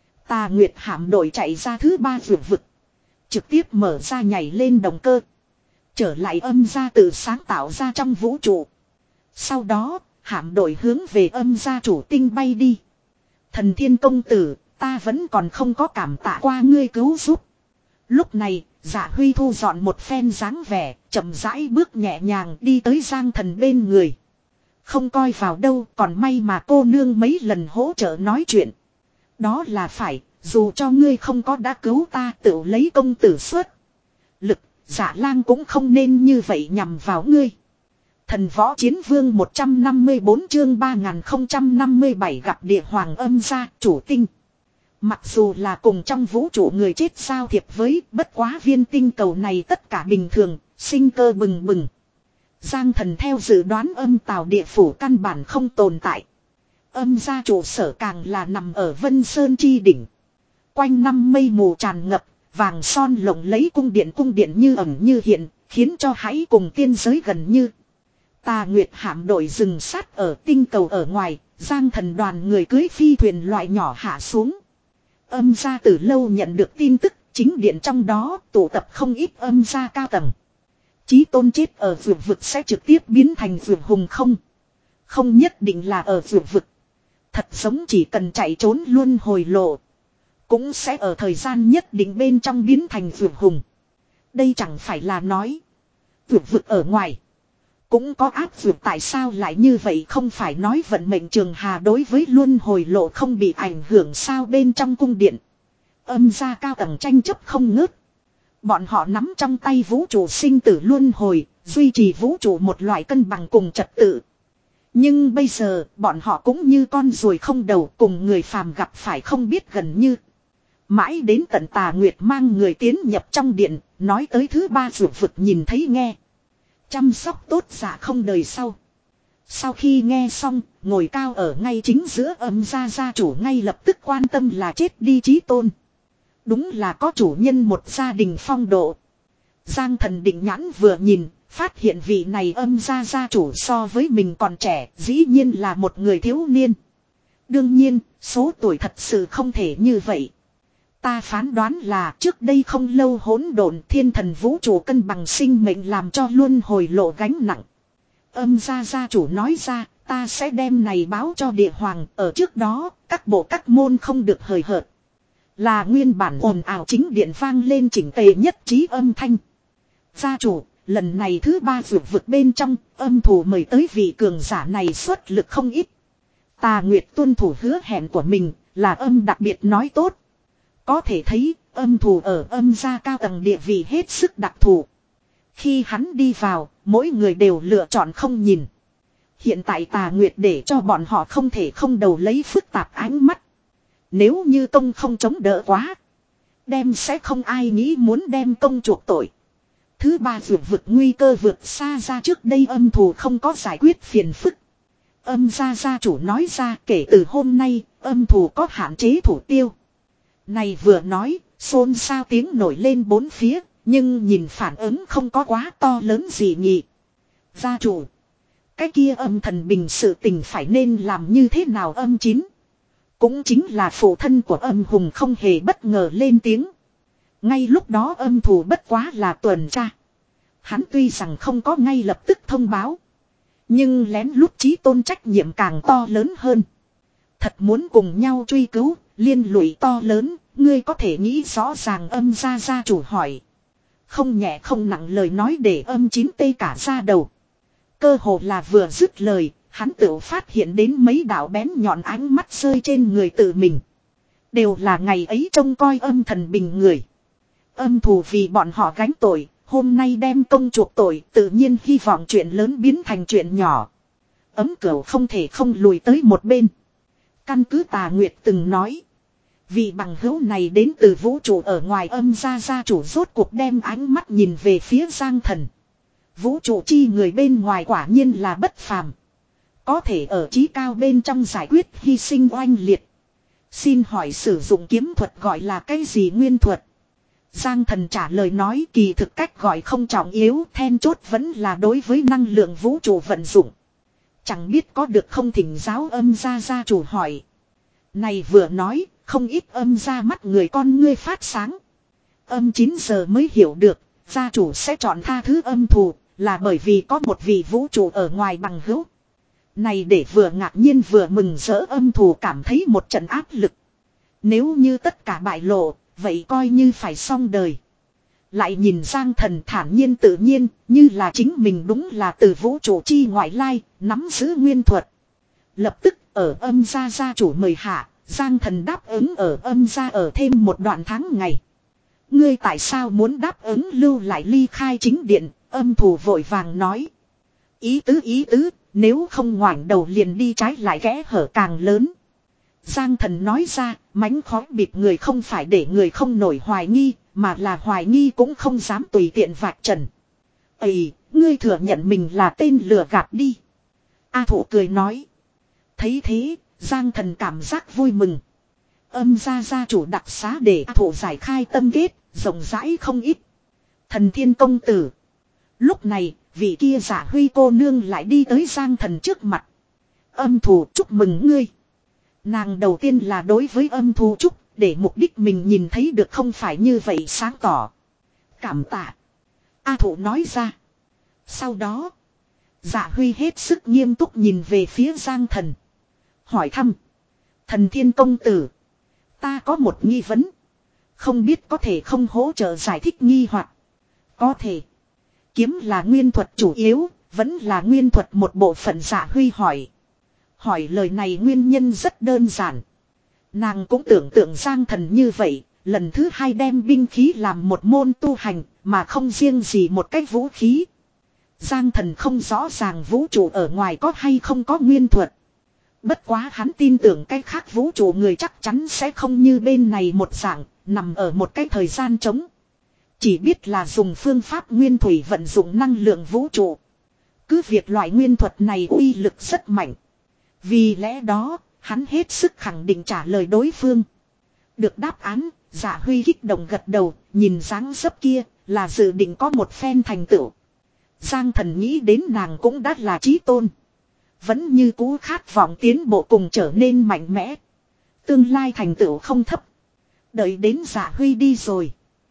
Tà Nguyệt hạm đội chạy ra thứ ba vượt vực. Trực tiếp mở ra nhảy lên động cơ. Trở lại âm ra tự sáng tạo ra trong vũ trụ. Sau đó, hạm đội hướng về âm gia chủ tinh bay đi. Thần Thiên công tử, ta vẫn còn không có cảm tạ qua ngươi cứu giúp. Lúc này, Dạ Huy thu dọn một phen dáng vẻ, chậm rãi bước nhẹ nhàng đi tới Giang Thần bên người. Không coi vào đâu, còn may mà cô nương mấy lần hỗ trợ nói chuyện. Đó là phải, dù cho ngươi không có đã cứu ta, tự lấy công tử suất lực, Dạ Lang cũng không nên như vậy nhằm vào ngươi. Thần võ chiến vương một trăm năm mươi bốn chương ba nghìn không trăm năm mươi bảy gặp địa hoàng âm gia chủ tinh. Mặc dù là cùng trong vũ trụ người chết giao thiệp với, bất quá viên tinh cầu này tất cả bình thường, sinh cơ bừng bừng. Giang Thần theo dự đoán âm tào địa phủ căn bản không tồn tại. Âm gia trụ sở càng là nằm ở Vân Sơn chi đỉnh. Quanh năm mây mù tràn ngập, vàng son lộng lấy cung điện cung điện như ẩn như hiện, khiến cho hãy cùng tiên giới gần như. Tà Nguyệt hạm đội dừng sát ở tinh cầu ở ngoài, Giang Thần đoàn người cưới phi thuyền loại nhỏ hạ xuống. Âm gia từ lâu nhận được tin tức, chính điện trong đó tụ tập không ít âm gia cao tầng. Chí tôn chết ở vượt vực sẽ trực tiếp biến thành vượt hùng không? Không nhất định là ở vượt vực. Thật giống chỉ cần chạy trốn luôn hồi lộ. Cũng sẽ ở thời gian nhất định bên trong biến thành vượt hùng. Đây chẳng phải là nói. Vượt vực ở ngoài. Cũng có áp vượt, tại sao lại như vậy, không phải nói vận mệnh trường hà đối với luân hồi lộ không bị ảnh hưởng sao? Bên trong cung điện. Âm gia cao tầng tranh chấp không ngớt. Bọn họ nắm trong tay vũ trụ sinh tử luân hồi, duy trì vũ trụ một loại cân bằng cùng trật tự. Nhưng bây giờ, bọn họ cũng như con ruồi không đầu, cùng người phàm gặp phải không biết gần như. Mãi đến tận Tà Nguyệt mang người tiến nhập trong điện, nói tới thứ ba vượt vực nhìn thấy nghe. Chăm sóc tốt Dạ Không đời sau. Sau khi nghe xong, ngồi cao ở ngay chính giữa âm gia gia chủ ngay lập tức quan tâm là chết đi Chí tôn. Đúng là có chủ nhân một gia đình phong độ. Giang Thần định nhãn vừa nhìn, phát hiện vị này âm gia gia chủ so với mình còn trẻ, dĩ nhiên là một người thiếu niên. Đương nhiên, số tuổi thật sự không thể như vậy. Ta phán đoán là trước đây không lâu hỗn độn thiên thần vũ trụ cân bằng sinh mệnh làm cho luân hồi lộ gánh nặng. Âm gia gia chủ nói ra, ta sẽ đem này báo cho địa hoàng, ở trước đó, các bộ các môn không được hời hợt. Là nguyên bản ồn ào chính điện vang lên chỉnh tề nhất trí âm thanh. Gia chủ, lần này thứ ba vượt vực bên trong, âm thủ mời tới vị cường giả này xuất lực không ít. Tà Nguyệt tuân thủ hứa hẹn của mình, là âm đặc biệt nói tốt. Có thể thấy, âm thủ ở âm gia cao tầng địa vị hết sức đặc thù. Khi hắn đi vào, mỗi người đều lựa chọn không nhìn. Hiện tại Tà Nguyệt để cho bọn họ không thể không đầu lấy phức tạp ánh mắt. Nếu như công không chống đỡ quá, đem sẽ không ai nghĩ muốn đem công chuộc tội. Thứ ba vượt vực nguy cơ vượt xa ra trước đây âm thủ không có giải quyết phiền phức. Âm gia gia chủ nói ra, kể từ hôm nay, âm thủ có hạn chế thủ tiêu. Này vừa nói, xôn xao tiếng nổi lên bốn phía, nhưng nhìn phản ứng không có quá to lớn gì nhỉ. Gia chủ. Cái kia âm thần bình sự tình phải nên làm như thế nào âm chín. Cũng chính là phụ thân của âm hùng không hề bất ngờ lên tiếng. Ngay lúc đó âm thù bất quá là tuần tra. Hắn tuy rằng không có ngay lập tức thông báo. Nhưng lén lút chí tôn trách nhiệm càng to lớn hơn. Thật muốn cùng nhau truy cứu, liên lụy to lớn, ngươi có thể nghĩ rõ ràng âm gia gia chủ hỏi. Không nhẹ không nặng lời nói để âm chín tê cả ra đầu. Cơ hồ là vừa dứt lời, hắn tự phát hiện đến mấy đạo bén nhọn ánh mắt rơi trên người tự mình. Đều là ngày ấy trông coi âm thần bình người. Âm thù vì bọn họ gánh tội, hôm nay đem công chuộc tội, tự nhiên hy vọng chuyện lớn biến thành chuyện nhỏ. Ấm cửu không thể không lùi tới một bên. Căn cứ Tà Nguyệt từng nói. Vị bằng hữu này đến từ vũ trụ ở ngoài âm gia gia chủ rốt cuộc đem ánh mắt nhìn về phía Giang Thần. Vũ trụ chi người bên ngoài quả nhiên là bất phàm. Có thể ở trí cao bên trong giải quyết hy sinh oanh liệt. Xin hỏi sử dụng kiếm thuật gọi là cái gì nguyên thuật? Giang Thần trả lời nói kỳ thực cách gọi không trọng yếu, then chốt vẫn là đối với năng lượng vũ trụ vận dụng. Chẳng biết có được không thỉnh giáo âm gia gia chủ hỏi. Này vừa nói, không ít âm gia mắt người con ngươi phát sáng. Âm chín giờ mới hiểu được, gia chủ sẽ chọn tha thứ âm thù, là bởi vì có một vị vũ trụ ở ngoài bằng hữu. Này để vừa ngạc nhiên vừa mừng rỡ âm thù cảm thấy một trận áp lực. Nếu như tất cả bại lộ, vậy coi như phải xong đời. Lại nhìn Giang Thần thản nhiên tự nhiên, như là chính mình đúng là từ vũ trụ chi ngoại lai, nắm giữ nguyên thuật. Lập tức ở âm gia gia chủ mời hạ, Giang Thần đáp ứng ở âm gia ở thêm một đoạn tháng ngày. Ngươi tại sao muốn đáp ứng lưu lại ly khai chính điện, âm thù vội vàng nói. Ý tứ ý tứ, nếu không ngoảnh đầu liền đi trái lại ghé hở càng lớn. Giang Thần nói ra, mánh khói bịt người không phải để người không nổi hoài nghi, mà là hoài nghi cũng không dám tùy tiện vạch trần. Ây, ngươi thừa nhận mình là tên lừa gạt đi. A Thụ cười nói. Thấy thế, Giang Thần cảm giác vui mừng. Âm gia gia chủ đặc xá để A Thụ giải khai tâm kết, rộng rãi không ít. Thần Thiên công tử. Lúc này, vị kia giả huy cô nương lại đi tới Giang Thần trước mặt. Âm thù chúc mừng ngươi. Nàng đầu tiên là đối với âm thù chúc, để mục đích mình nhìn thấy được không phải như vậy sáng tỏ. Cảm tạ. A Thụ nói ra. Sau đó, Dạ Huy hết sức nghiêm túc nhìn về phía Giang Thần. Hỏi thăm. Thần Thiên công tử. Ta có một nghi vấn. Không biết có thể không hỗ trợ giải thích nghi hoặc. Có thể. Kiếm là nguyên thuật chủ yếu, vẫn là nguyên thuật một bộ phận. Dạ Huy hỏi. Hỏi lời này nguyên nhân rất đơn giản. Nàng cũng tưởng tượng Giang Thần như vậy, lần thứ hai đem binh khí làm một môn tu hành, mà không riêng gì một cái vũ khí. Giang Thần không rõ ràng vũ trụ ở ngoài có hay không có nguyên thuật. Bất quá hắn tin tưởng cái khác vũ trụ người chắc chắn sẽ không như bên này một dạng, nằm ở một cái thời gian trống. Chỉ biết là dùng phương pháp nguyên thủy vận dụng năng lượng vũ trụ. Cứ việc loại nguyên thuật này uy lực rất mạnh. Vì lẽ đó, hắn hết sức khẳng định trả lời đối phương. Được đáp án, Dạ Huy kích động gật đầu, nhìn dáng dấp kia, là dự định có một phen thành tựu. Giang Thần nghĩ đến nàng cũng đã là chí tôn. Vẫn như cũ khát vọng tiến bộ cùng trở nên mạnh mẽ. Tương lai thành tựu không thấp. Đợi đến Dạ Huy đi rồi.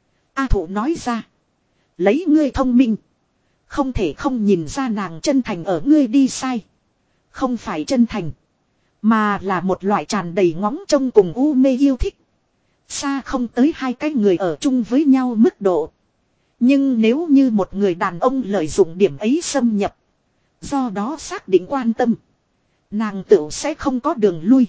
A Thụ nói ra. Lấy ngươi thông minh. Không thể không nhìn ra nàng chân thành ở ngươi đi sai. Không phải chân thành. Mà là một loại tràn đầy ngóng trông cùng u mê yêu thích. Xa không tới hai cái người ở chung với nhau mức độ. Nhưng nếu như một người đàn ông lợi dụng điểm ấy xâm nhập. Do đó xác định quan tâm. Nàng tựu sẽ không có đường lui.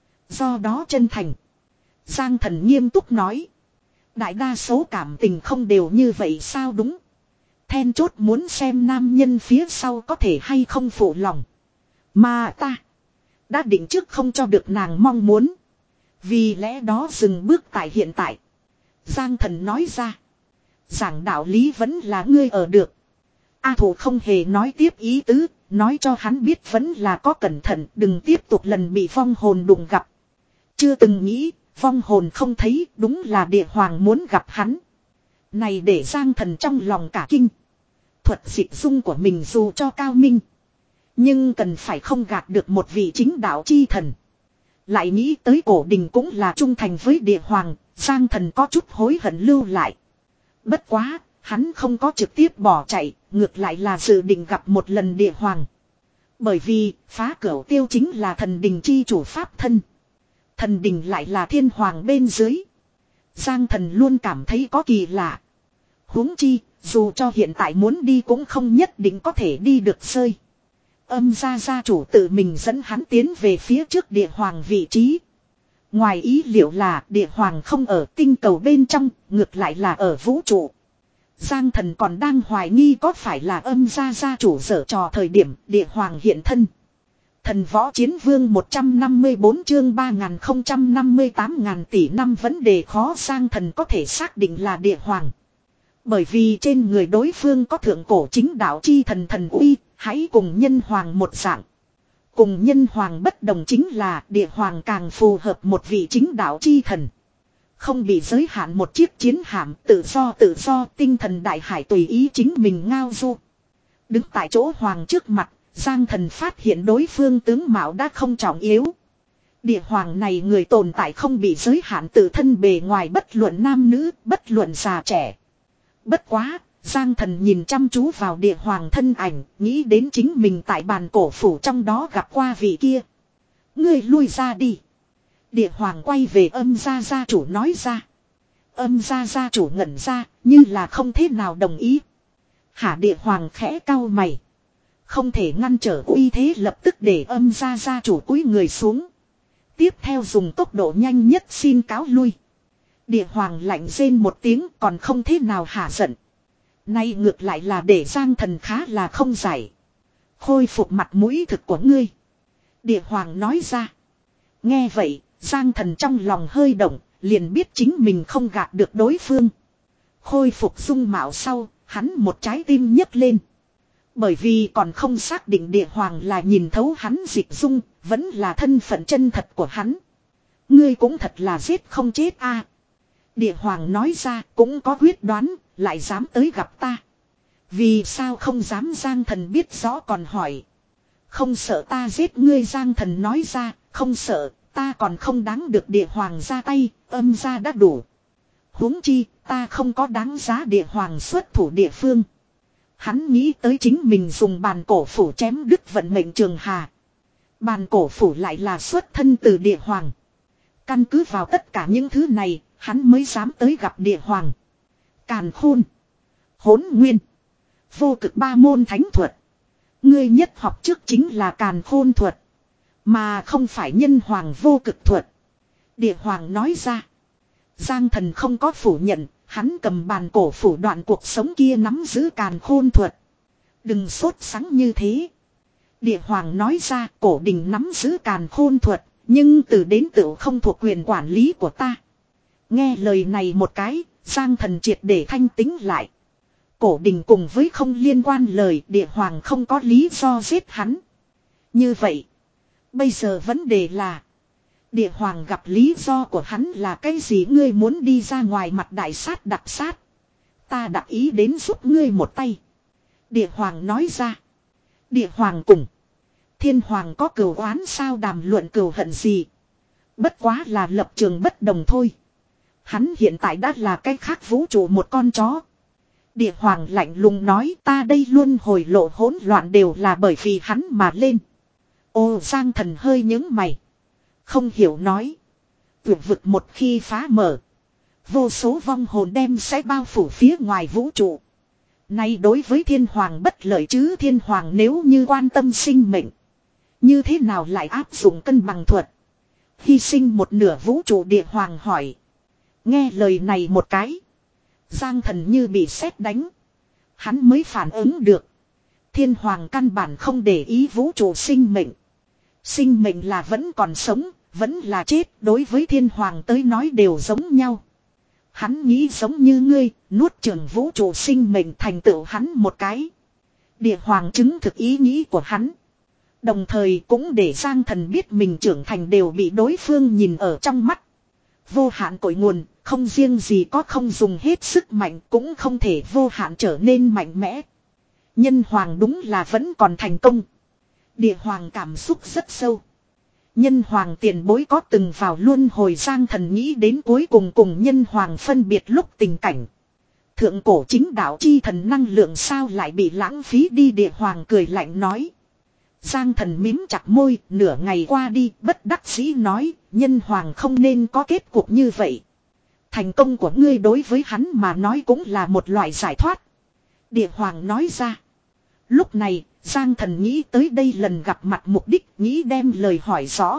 Do đó chân thành. Giang Thần nghiêm túc nói. Đại đa số cảm tình không đều như vậy sao đúng. Then chốt muốn xem nam nhân phía sau có thể hay không phụ lòng. Mà ta đã định trước không cho được nàng mong muốn. Vì lẽ đó dừng bước tại hiện tại. Giang Thần nói ra. Giảng đạo lý vẫn là ngươi ở được. A Thụ không hề nói tiếp ý tứ. Nói cho hắn biết vẫn là có cẩn thận. Đừng tiếp tục lần bị vong hồn đụng gặp. Chưa từng nghĩ vong hồn không thấy, đúng là địa hoàng muốn gặp hắn. Này để Giang Thần trong lòng cả kinh. Thuật dịch dung của mình dù cho cao minh, nhưng cần phải không gạt được một vị chính đạo chi thần. Lại nghĩ tới Cổ Đình cũng là trung thành với địa hoàng, Giang Thần có chút hối hận lưu lại. Bất quá, hắn không có trực tiếp bỏ chạy, ngược lại là dự định gặp một lần địa hoàng. Bởi vì, Phá Cửu Tiêu chính là thần đình chi chủ pháp thân. Thần đình lại là thiên hoàng bên dưới. Giang Thần luôn cảm thấy có kỳ lạ. Huống chi, dù cho hiện tại muốn đi cũng không nhất định có thể đi được rơi. Âm gia gia chủ tự mình dẫn hắn tiến về phía trước địa hoàng vị trí. Ngoài ý liệu là địa hoàng không ở tinh cầu bên trong, ngược lại là ở vũ trụ. Giang Thần còn đang hoài nghi có phải là âm gia gia chủ giở trò thời điểm địa hoàng hiện thân. Thần võ chiến vương một trăm năm mươi bốn chương ba nghìn không trăm năm mươi tám ngàn tỷ năm vấn đề khó. Giang Thần có thể xác định là địa hoàng. Bởi vì trên người đối phương có thượng cổ chính đạo chi thần thần uy, hãy cùng nhân hoàng một dạng. Cùng nhân hoàng bất đồng chính là địa hoàng càng phù hợp một vị chính đạo chi thần. Không bị giới hạn một chiếc chiến hạm, tự do tự do, tinh thần đại hải tùy ý chính mình ngao du. Đứng tại chỗ hoàng trước mặt, Giang Thần phát hiện đối phương tướng mạo đã không trọng yếu. Địa hoàng này người tồn tại không bị giới hạn tự thân bề ngoài, bất luận nam nữ, bất luận già trẻ. Bất quá, Giang Thần nhìn chăm chú vào địa hoàng thân ảnh, nghĩ đến chính mình tại bàn cổ phủ trong đó gặp qua vị kia. Ngươi lui ra đi. Địa hoàng quay về âm gia gia chủ nói ra. Âm gia gia chủ ngẩn ra, như là không thế nào đồng ý. Hả? Địa hoàng khẽ cau mày. Không thể ngăn trở uy thế, lập tức để âm gia gia chủ cúi người xuống. Tiếp theo dùng tốc độ nhanh nhất xin cáo lui. Địa hoàng lạnh rên một tiếng, còn không thế nào hả giận. Nay ngược lại là để Giang Thần khá là không giải. Khôi phục mặt mũi thực của ngươi. Địa hoàng nói ra. Nghe vậy, Giang Thần trong lòng hơi động, liền biết chính mình không gạt được đối phương. Khôi phục dung mạo sau, hắn một trái tim nhấc lên. Bởi vì còn không xác định địa hoàng là nhìn thấu hắn dịch dung, vẫn là thân phận chân thật của hắn. Ngươi cũng thật là giết không chết a. Địa hoàng nói ra, cũng có quyết đoán, lại dám tới gặp ta. Vì sao không dám? Giang Thần biết rõ còn hỏi. Không sợ ta giết ngươi? Giang Thần nói ra, không sợ, ta còn không đáng được địa hoàng ra tay, âm gia đã đủ. Huống chi, ta không có đáng giá địa hoàng xuất thủ địa phương. Hắn nghĩ tới chính mình dùng bàn cổ phủ chém đứt vận mệnh Trường Hà. Bàn cổ phủ lại là xuất thân từ địa hoàng. Căn cứ vào tất cả những thứ này, hắn mới dám tới gặp địa hoàng. Càn khôn, hỗn nguyên, vô cực ba môn thánh thuật. Ngươi nhất học trước chính là càn khôn thuật, mà không phải nhân hoàng vô cực thuật. Địa hoàng nói ra. Giang Thần không có phủ nhận, hắn cầm bàn cổ phủ đoạn cuộc sống kia nắm giữ càn khôn thuật. Đừng sốt sắng như thế. Địa hoàng nói ra, Cổ Đình nắm giữ càn khôn thuật, nhưng từ đến tựu không thuộc quyền quản lý của ta. Nghe lời này một cái, Giang Thần triệt để thanh tính lại. Cổ Đình cùng với không liên quan lời, địa hoàng không có lý do giết hắn. Như vậy, bây giờ vấn đề là, địa hoàng gặp lý do của hắn là cái gì? Ngươi muốn đi ra ngoài mặt đại sát đặc sát, ta đặc ý đến giúp ngươi một tay. Địa hoàng nói ra. Địa hoàng cùng thiên hoàng có cừu oán sao? Đàm luận cừu hận gì? Bất quá là lập trường bất đồng thôi. Hắn hiện tại đã là cái khác vũ trụ một con chó. Địa hoàng lạnh lùng nói, ta đây luôn hồi lộ hỗn loạn đều là bởi vì hắn mà lên. Ô, Giang Thần hơi nhướng mày. Không hiểu nói. Tuyệt vực một khi phá mở, vô số vong hồn đem sẽ bao phủ phía ngoài vũ trụ. Nay đối với thiên hoàng bất lợi chứ? Thiên hoàng nếu như quan tâm sinh mệnh, như thế nào lại áp dụng cân bằng thuật, hy sinh một nửa vũ trụ? Địa hoàng hỏi. Nghe lời này một cái, Giang Thần như bị sét đánh. Hắn mới phản ứng được, thiên hoàng căn bản không để ý vũ trụ sinh mệnh. Sinh mệnh là vẫn còn sống, vẫn là chết, đối với thiên hoàng tới nói đều giống nhau. Hắn nghĩ giống như ngươi, nuốt chửng vũ trụ sinh mệnh thành tựu hắn một cái. Địa hoàng chứng thực ý nghĩ của hắn. Đồng thời cũng để Giang Thần biết mình trưởng thành đều bị đối phương nhìn ở trong mắt. Vô hạn cội nguồn, không riêng gì có không dùng hết sức mạnh cũng không thể vô hạn trở nên mạnh mẽ. Nhân hoàng đúng là vẫn còn thành công. Địa hoàng cảm xúc rất sâu. Nhân hoàng tiền bối có từng vào luân hồi Giang Thần nghĩ đến cuối cùng cùng nhân hoàng phân biệt lúc tình cảnh. Thượng cổ chính đạo chi thần năng lượng sao lại bị lãng phí đi, địa hoàng cười lạnh nói. Giang Thần mím chặt môi, nửa ngày qua đi, bất đắc dĩ nói, nhân hoàng không nên có kết cục như vậy. Thành công của ngươi đối với hắn mà nói cũng là một loại giải thoát. Địa hoàng nói ra. Lúc này, Giang Thần nghĩ tới đây lần gặp mặt mục đích, nghĩ đem lời hỏi rõ.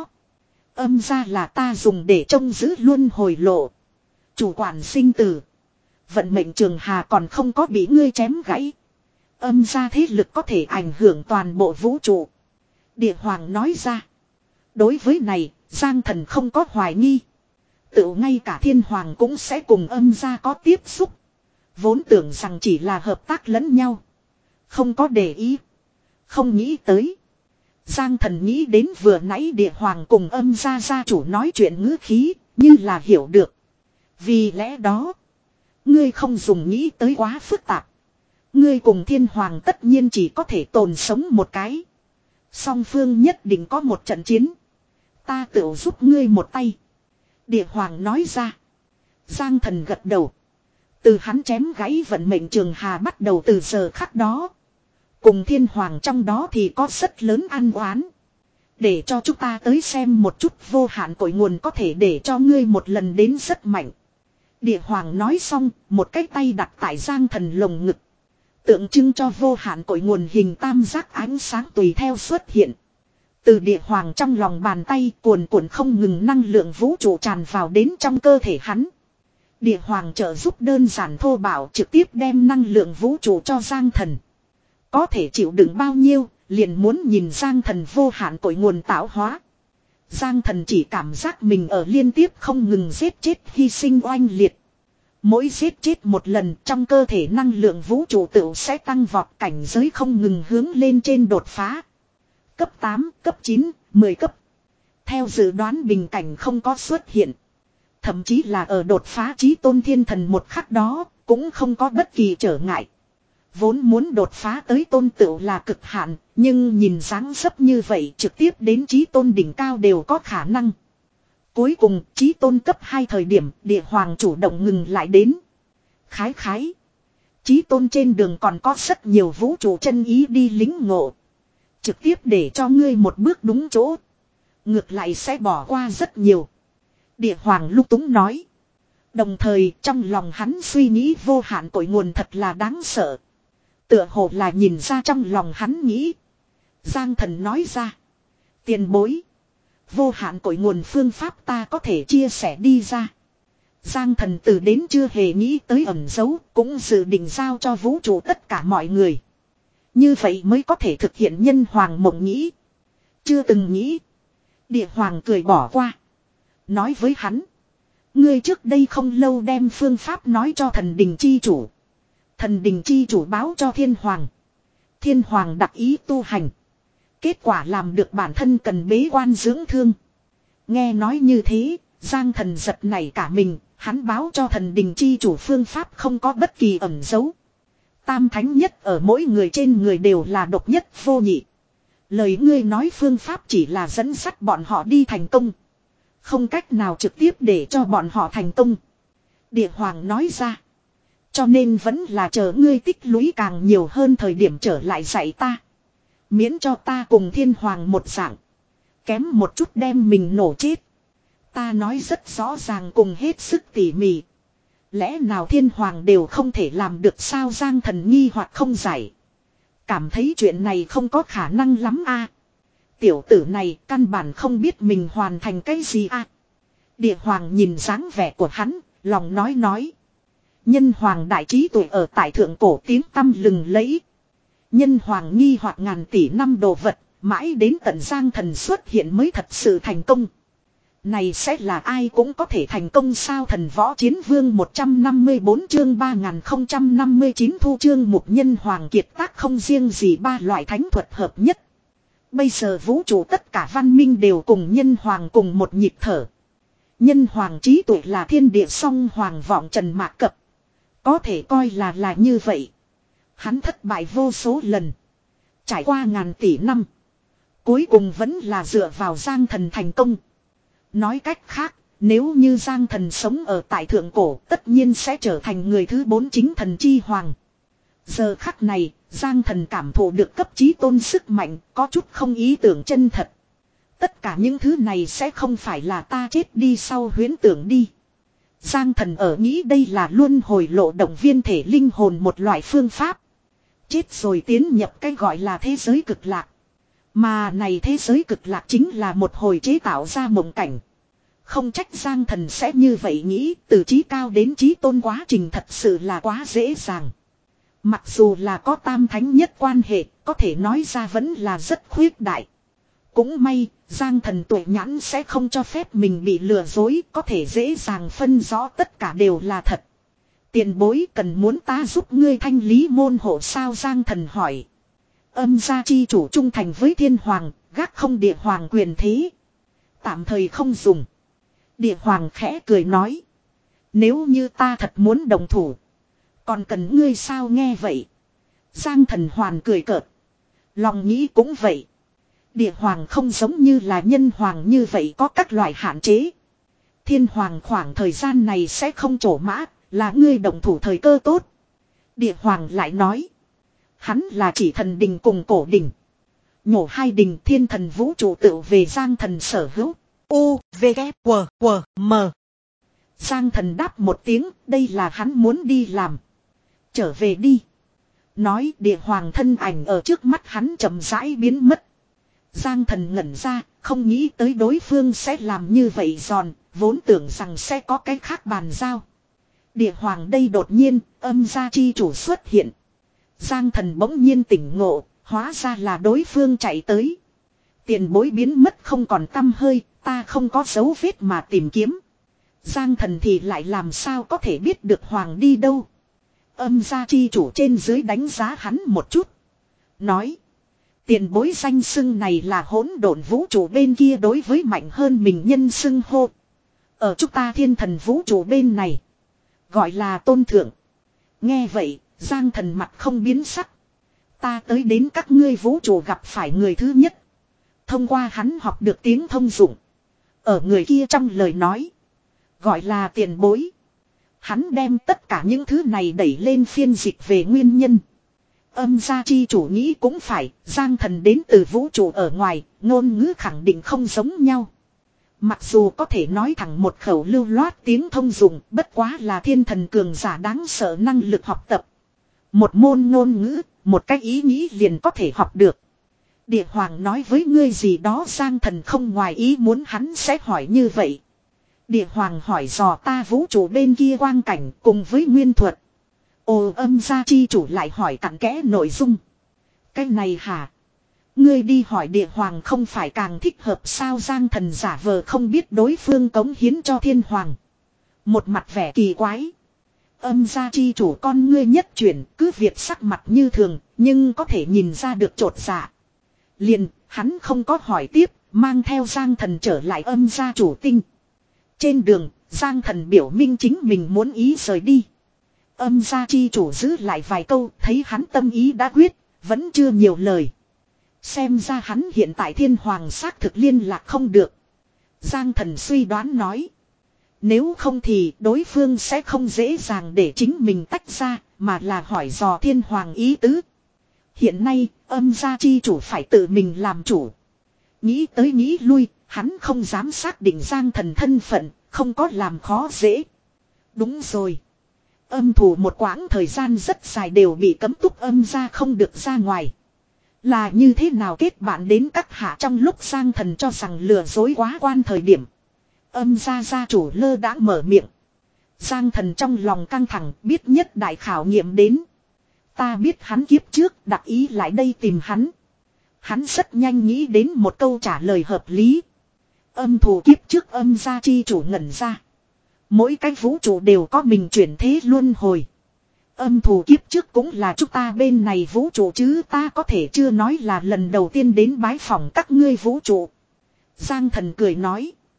Âm ra là ta dùng để trông giữ luân hồi lộ. Chủ quản sinh tử. Vận mệnh trường hà còn không có bị ngươi chém gãy. Âm ra thế lực có thể ảnh hưởng toàn bộ vũ trụ. Địa hoàng nói ra. Đối với này, Giang Thần không có hoài nghi. Tự ngay cả thiên hoàng cũng sẽ cùng âm ra có tiếp xúc. Vốn tưởng rằng chỉ là hợp tác lẫn nhau. Không có để ý. Không nghĩ tới. Giang Thần nghĩ đến vừa nãy địa hoàng cùng âm gia gia chủ nói chuyện ngữ khí, như là hiểu được. Vì lẽ đó, ngươi không dùng nghĩ tới quá phức tạp. Ngươi cùng thiên hoàng tất nhiên chỉ có thể tồn sống một cái. Song phương nhất định có một trận chiến. Ta tự giúp ngươi một tay. Địa hoàng nói ra. Giang Thần gật đầu. Từ hắn chém gãy vận mệnh trường hà bắt đầu từ giờ khắc đó. Cùng thiên hoàng trong đó thì có rất lớn ăn oán. Để cho chúng ta tới xem một chút vô hạn cội nguồn có thể để cho ngươi một lần đến rất mạnh. Địa hoàng nói xong, một cái tay đặt tại Giang Thần lồng ngực. Tượng trưng cho vô hạn cội nguồn hình tam giác ánh sáng tùy theo xuất hiện. Từ địa hoàng trong lòng bàn tay cuồn cuộn không ngừng năng lượng vũ trụ tràn vào đến trong cơ thể hắn. Địa hoàng trợ giúp đơn giản thô bạo trực tiếp đem năng lượng vũ trụ cho Giang Thần. Có thể chịu đựng bao nhiêu, liền muốn nhìn Giang Thần vô hạn cội nguồn tạo hóa. Giang Thần chỉ cảm giác mình ở liên tiếp không ngừng giết chết hy sinh oanh liệt. Mỗi giết chết một lần trong cơ thể năng lượng vũ trụ tựu sẽ tăng vọt, cảnh giới không ngừng hướng lên trên đột phá. Cấp tám, cấp chín, mười cấp. Theo dự đoán bình cảnh không có xuất hiện. Thậm chí là ở đột phá chí tôn thiên thần một khắc đó, cũng không có bất kỳ trở ngại. Vốn muốn đột phá tới tôn tựu là cực hạn, nhưng nhìn dáng dấp như vậy trực tiếp đến chí tôn đỉnh cao đều có khả năng. Cuối cùng, chí tôn cấp hai thời điểm, địa hoàng chủ động ngừng lại đến. Khái khái. Chí tôn trên đường còn có rất nhiều vũ trụ chân ý đi lính ngộ. Trực tiếp để cho ngươi một bước đúng chỗ. Ngược lại sẽ bỏ qua rất nhiều. Địa hoàng lúc túng nói. Đồng thời trong lòng hắn suy nghĩ vô hạn cội nguồn thật là đáng sợ. Tựa hồ là nhìn ra trong lòng hắn nghĩ. Giang Thần nói ra. Tiền bối. Vô hạn cội nguồn phương pháp ta có thể chia sẻ đi ra. Giang Thần từ đến chưa hề nghĩ tới ẩn giấu, cũng dự định giao cho vũ trụ tất cả mọi người. Như vậy mới có thể thực hiện nhân hoàng mộng nghĩ. Chưa từng nghĩ. Địa hoàng cười bỏ qua. Nói với hắn. Ngươi trước đây không lâu đem phương pháp nói cho thần đình chi chủ. Thần đình chi chủ báo cho thiên hoàng. Thiên hoàng đặc ý tu hành. Kết quả làm được bản thân cần bế quan dưỡng thương. Nghe nói như thế, Giang Thần giật nảy cả mình, hắn báo cho thần đình chi chủ phương pháp không có bất kỳ ẩn dấu. Tam thánh nhất ở mỗi người trên người đều là độc nhất vô nhị. Lời ngươi nói phương pháp chỉ là dẫn dắt bọn họ đi thành công. Không cách nào trực tiếp để cho bọn họ thành công. Địa hoàng nói ra. Cho nên vẫn là chờ ngươi tích lũy càng nhiều hơn thời điểm trở lại dạy ta. Miễn cho ta cùng thiên hoàng một dạng. Kém một chút đem mình nổ chết. Ta nói rất rõ ràng cùng hết sức tỉ mỉ. Lẽ nào thiên hoàng đều không thể làm được sao? Giang Thần nghi hoặc không giải. Cảm thấy chuyện này không có khả năng lắm a. Tiểu tử này căn bản không biết mình hoàn thành cái gì a. Địa hoàng nhìn dáng vẻ của hắn, lòng nói nói. Nhân hoàng đại trí tuệ ở tại thượng cổ tiếng tăm lừng lẫy. Nhân hoàng nghi hoặc ngàn tỷ năm đồ vật, mãi đến tận Giang Thần xuất hiện mới thật sự thành công. Này sẽ là ai cũng có thể thành công sao? Thần võ chiến vương một trăm năm mươi bốn chương ba nghìn không trăm năm mươi chín thu chương mục nhân hoàng kiệt tác không riêng gì ba loại thánh thuật hợp nhất. Bây giờ vũ trụ tất cả văn minh đều cùng nhân hoàng cùng một nhịp thở. Nhân hoàng trí tuệ là thiên địa song hoàng vọng trần mạc cập. Có thể coi là là như vậy. Hắn thất bại vô số lần. Trải qua ngàn tỷ năm. Cuối cùng vẫn là dựa vào Giang Thần thành công. Nói cách khác, nếu như Giang Thần sống ở tại thượng cổ, tất nhiên sẽ trở thành người thứ bốn chính thần chi hoàng. Giờ khắc này, Giang Thần cảm thụ được cấp chí tôn sức mạnh, có chút không ý tưởng chân thật. Tất cả những thứ này sẽ không phải là ta chết đi sau huyễn tưởng đi. Giang Thần ở nghĩ đây là luân hồi lộ động viên thể linh hồn một loại phương pháp. Chết rồi tiến nhập cái gọi là thế giới cực lạc. Mà này thế giới cực lạc chính là một hồi chế tạo ra mộng cảnh. Không trách Giang Thần sẽ như vậy nghĩ, từ chí cao đến chí tôn quá trình thật sự là quá dễ dàng. Mặc dù là có tam thánh nhất quan hệ, có thể nói ra vẫn là rất khuyết đại. Cũng may, Giang Thần tuệ nhãn sẽ không cho phép mình bị lừa dối, có thể dễ dàng phân rõ tất cả đều là thật. Tiền bối cần muốn ta giúp ngươi thanh lý môn hộ sao? Giang Thần hỏi. Âm gia chi chủ trung thành với thiên hoàng, gác không địa hoàng quyền thế. Tạm thời không dùng. Địa hoàng khẽ cười nói. Nếu như ta thật muốn đồng thủ. Còn cần ngươi sao? Nghe vậy. Giang Thần hoàn cười cợt. Lòng nghĩ cũng vậy. Địa hoàng không giống như là nhân hoàng như vậy có các loại hạn chế. Thiên hoàng khoảng thời gian này sẽ không trổ mã, là ngươi đồng thủ thời cơ tốt. Địa hoàng lại nói. Hắn là chỉ thần đình cùng cổ đình. Nhổ hai đình thiên thần vũ trụ tự về Giang Thần sở hữu. U, V, K, W, W, M. Giang Thần đáp một tiếng, đây là hắn muốn đi làm. Trở về đi. Nói địa hoàng thân ảnh ở trước mắt hắn chậm rãi biến mất. Giang Thần ngẩn ra, không nghĩ tới đối phương sẽ làm như vậy giòn, vốn tưởng rằng sẽ có cái khác bàn giao. Địa hoàng đây đột nhiên, âm gia chi chủ xuất hiện. Giang Thần bỗng nhiên tỉnh ngộ, hóa ra là đối phương chạy tới. Tiền bối biến mất không còn tăm hơi, ta không có dấu vết mà tìm kiếm. Giang Thần thì lại làm sao có thể biết được hoàng đi đâu. Âm gia chi chủ trên dưới đánh giá hắn một chút. Nói. Tiền bối danh xưng này là hỗn độn vũ trụ bên kia đối với mạnh hơn mình nhân xưng hô. Ở chúng ta thiên thần vũ trụ bên này. Gọi là tôn thượng. Nghe vậy, Giang Thần mặt không biến sắc. Ta tới đến các ngươi vũ trụ gặp phải người thứ nhất. Thông qua hắn học được tiếng thông dụng. Ở người kia trong lời nói. Gọi là tiền bối. Hắn đem tất cả những thứ này đẩy lên phiên dịch về nguyên nhân. Âm gia chi chủ nghĩ cũng phải, Giang Thần đến từ vũ trụ ở ngoài, ngôn ngữ khẳng định không giống nhau. Mặc dù có thể nói thẳng một khẩu lưu loát tiếng thông dụng, bất quá là thiên thần cường giả đáng sợ năng lực học tập. Một môn ngôn ngữ, một cách ý nghĩ liền có thể học được. Địa hoàng nói với ngươi gì đó, Giang Thần không ngoài ý muốn hắn sẽ hỏi như vậy. Địa hoàng hỏi dò ta vũ trụ bên kia quang cảnh cùng với nguyên thuật. Ồ, âm gia chi chủ lại hỏi cặn kẽ nội dung. Cái này hả? Ngươi đi hỏi địa hoàng không phải càng thích hợp sao? Giang Thần giả vờ không biết đối phương cống hiến cho thiên hoàng. Một mặt vẻ kỳ quái. Âm gia chi chủ con ngươi nhất chuyển, cứ việc sắc mặt như thường, nhưng có thể nhìn ra được chột dạ. Liền, hắn không có hỏi tiếp, mang theo Giang Thần trở lại âm gia chủ tinh. Trên đường, Giang Thần biểu minh chính mình muốn ý rời đi. Âm gia chi chủ giữ lại vài câu, thấy hắn tâm ý đã quyết, vẫn chưa nhiều lời. Xem ra hắn hiện tại thiên hoàng xác thực liên lạc không được. Giang Thần suy đoán nói. Nếu không thì đối phương sẽ không dễ dàng để chính mình tách ra, mà là hỏi dò thiên hoàng ý tứ. Hiện nay, âm gia chi chủ phải tự mình làm chủ. Nghĩ tới nghĩ lui, hắn không dám xác định Giang Thần thân phận, không có làm khó dễ. Đúng rồi. Âm thủ một quãng thời gian rất dài đều bị cấm túc âm gia không được ra ngoài. Là như thế nào kết bạn đến các hạ? Trong lúc Giang Thần cho rằng lừa dối quá quan thời điểm. Âm gia gia chủ lơ đãng mở miệng. Giang Thần trong lòng căng thẳng, biết nhất đại khảo nghiệm đến. Ta biết hắn kiếp trước đặc ý lại đây tìm hắn. Hắn rất nhanh nghĩ đến một câu trả lời hợp lý. Âm thủ kiếp trước âm gia chi chủ ngẩn ra. Mỗi cái vũ trụ đều có mình chuyển thế luân hồi. Âm thủ kiếp trước cũng là chúng ta bên này vũ trụ chứ, ta có thể chưa nói là lần đầu tiên đến bái phỏng các ngươi vũ trụ. Giang Thần cười nói.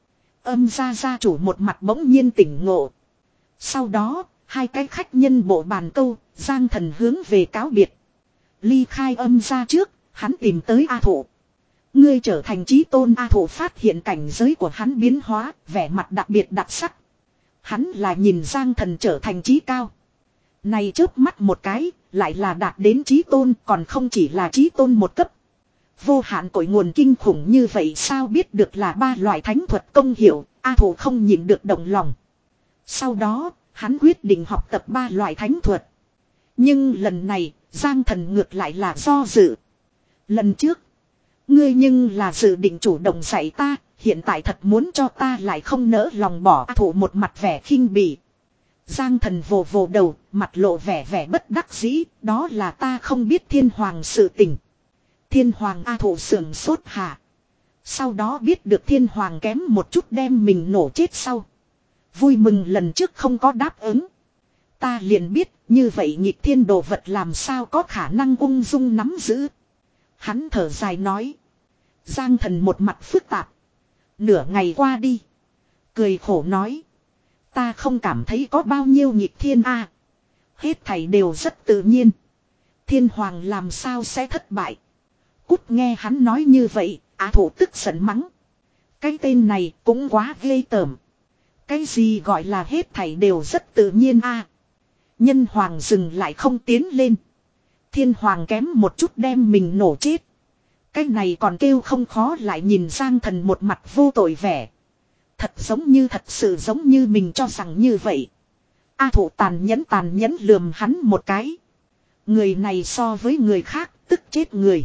Âm gia gia chủ một mặt bỗng nhiên tỉnh ngộ. Sau đó, hai cái khách nhân bộ bàn câu, Giang Thần hướng về cáo biệt. Ly khai âm gia trước, hắn tìm tới A Thụ. Ngươi trở thành chí tôn. A Thụ phát hiện cảnh giới của hắn biến hóa, vẻ mặt đặc biệt đặc sắc. Hắn là nhìn Giang Thần trở thành chí cao. Này chớp mắt một cái, lại là đạt đến chí tôn, còn không chỉ là chí tôn một cấp. Vô hạn cội nguồn kinh khủng như vậy sao, biết được là ba loại thánh thuật công hiệu, A Thụ không nhịn được động lòng. Sau đó, hắn quyết định học tập ba loại thánh thuật. Nhưng lần này, Giang Thần ngược lại là do dự. Lần trước, ngươi nhưng là dự định chủ động dạy ta, hiện tại thật muốn cho ta lại không nỡ lòng bỏ. A Thụ một mặt vẻ khinh bỉ. Giang Thần vồ vồ đầu, mặt lộ vẻ vẻ bất đắc dĩ, đó là ta không biết thiên hoàng sự tình. Thiên hoàng. A Thụ sưởng sốt hả. Sau đó biết được thiên hoàng kém một chút đem mình nổ chết sau. Vui mừng lần trước không có đáp ứng. Ta liền biết như vậy nghịch thiên đồ vật làm sao có khả năng ung dung nắm giữ. Hắn thở dài nói. Giang Thần một mặt phức tạp. Nửa ngày qua đi. Cười khổ nói. Ta không cảm thấy có bao nhiêu nghịch thiên a. À, hết thảy đều rất tự nhiên. Thiên hoàng làm sao sẽ thất bại. Cút. Nghe hắn nói như vậy, Á Thụ tức giận mắng. Cái tên này cũng quá ghê tởm. Cái gì gọi là hết thảy đều rất tự nhiên a. À, nhân hoàng dừng lại không tiến lên. Thiên hoàng kém một chút đem mình nổ chết. Cái này còn kêu không khó. Lại nhìn Giang Thần một mặt vô tội vẻ. Thật giống như thật sự giống như mình cho rằng như vậy. A Thụ tàn nhẫn tàn nhẫn lườm hắn một cái. Người này so với người khác tức chết người.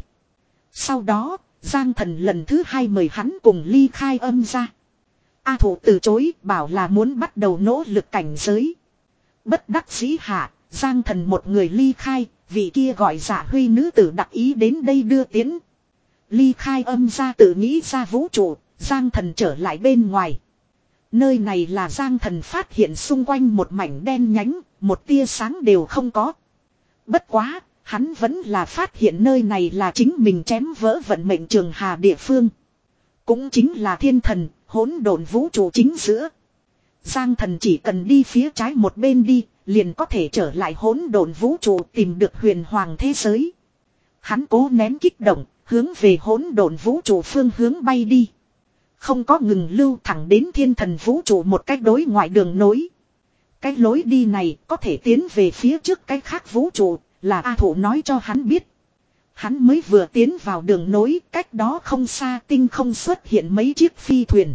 Sau đó, Giang Thần lần thứ hai mời hắn cùng ly khai âm gia. A Thụ từ chối, bảo là muốn bắt đầu nỗ lực cảnh giới. Bất đắc dĩ hạ, Giang Thần một người ly khai, vị kia gọi Dạ Huy nữ tử đặc ý đến đây đưa tiến. Ly khai âm gia tự nghĩ ra vũ trụ, Giang Thần trở lại bên ngoài. Nơi này là Giang Thần phát hiện xung quanh một mảnh đen nhánh, một tia sáng đều không có. Bất quá, hắn vẫn là phát hiện nơi này là chính mình chém vỡ vận mệnh trường hà địa phương. Cũng chính là thiên thần, hỗn độn vũ trụ chính giữa. Giang Thần chỉ cần đi phía trái một bên đi, liền có thể trở lại hỗn độn vũ trụ tìm được huyền hoàng thế giới. Hắn cố nén kích động, hướng về hỗn độn vũ trụ phương hướng bay đi. Không có ngừng lưu thẳng đến thiên thần vũ trụ một cách đối ngoại đường nối. Cái lối đi này có thể tiến về phía trước cái khác vũ trụ, là A Thụ nói cho hắn biết. Hắn mới vừa tiến vào đường nối, cách đó không xa tinh không xuất hiện mấy chiếc phi thuyền.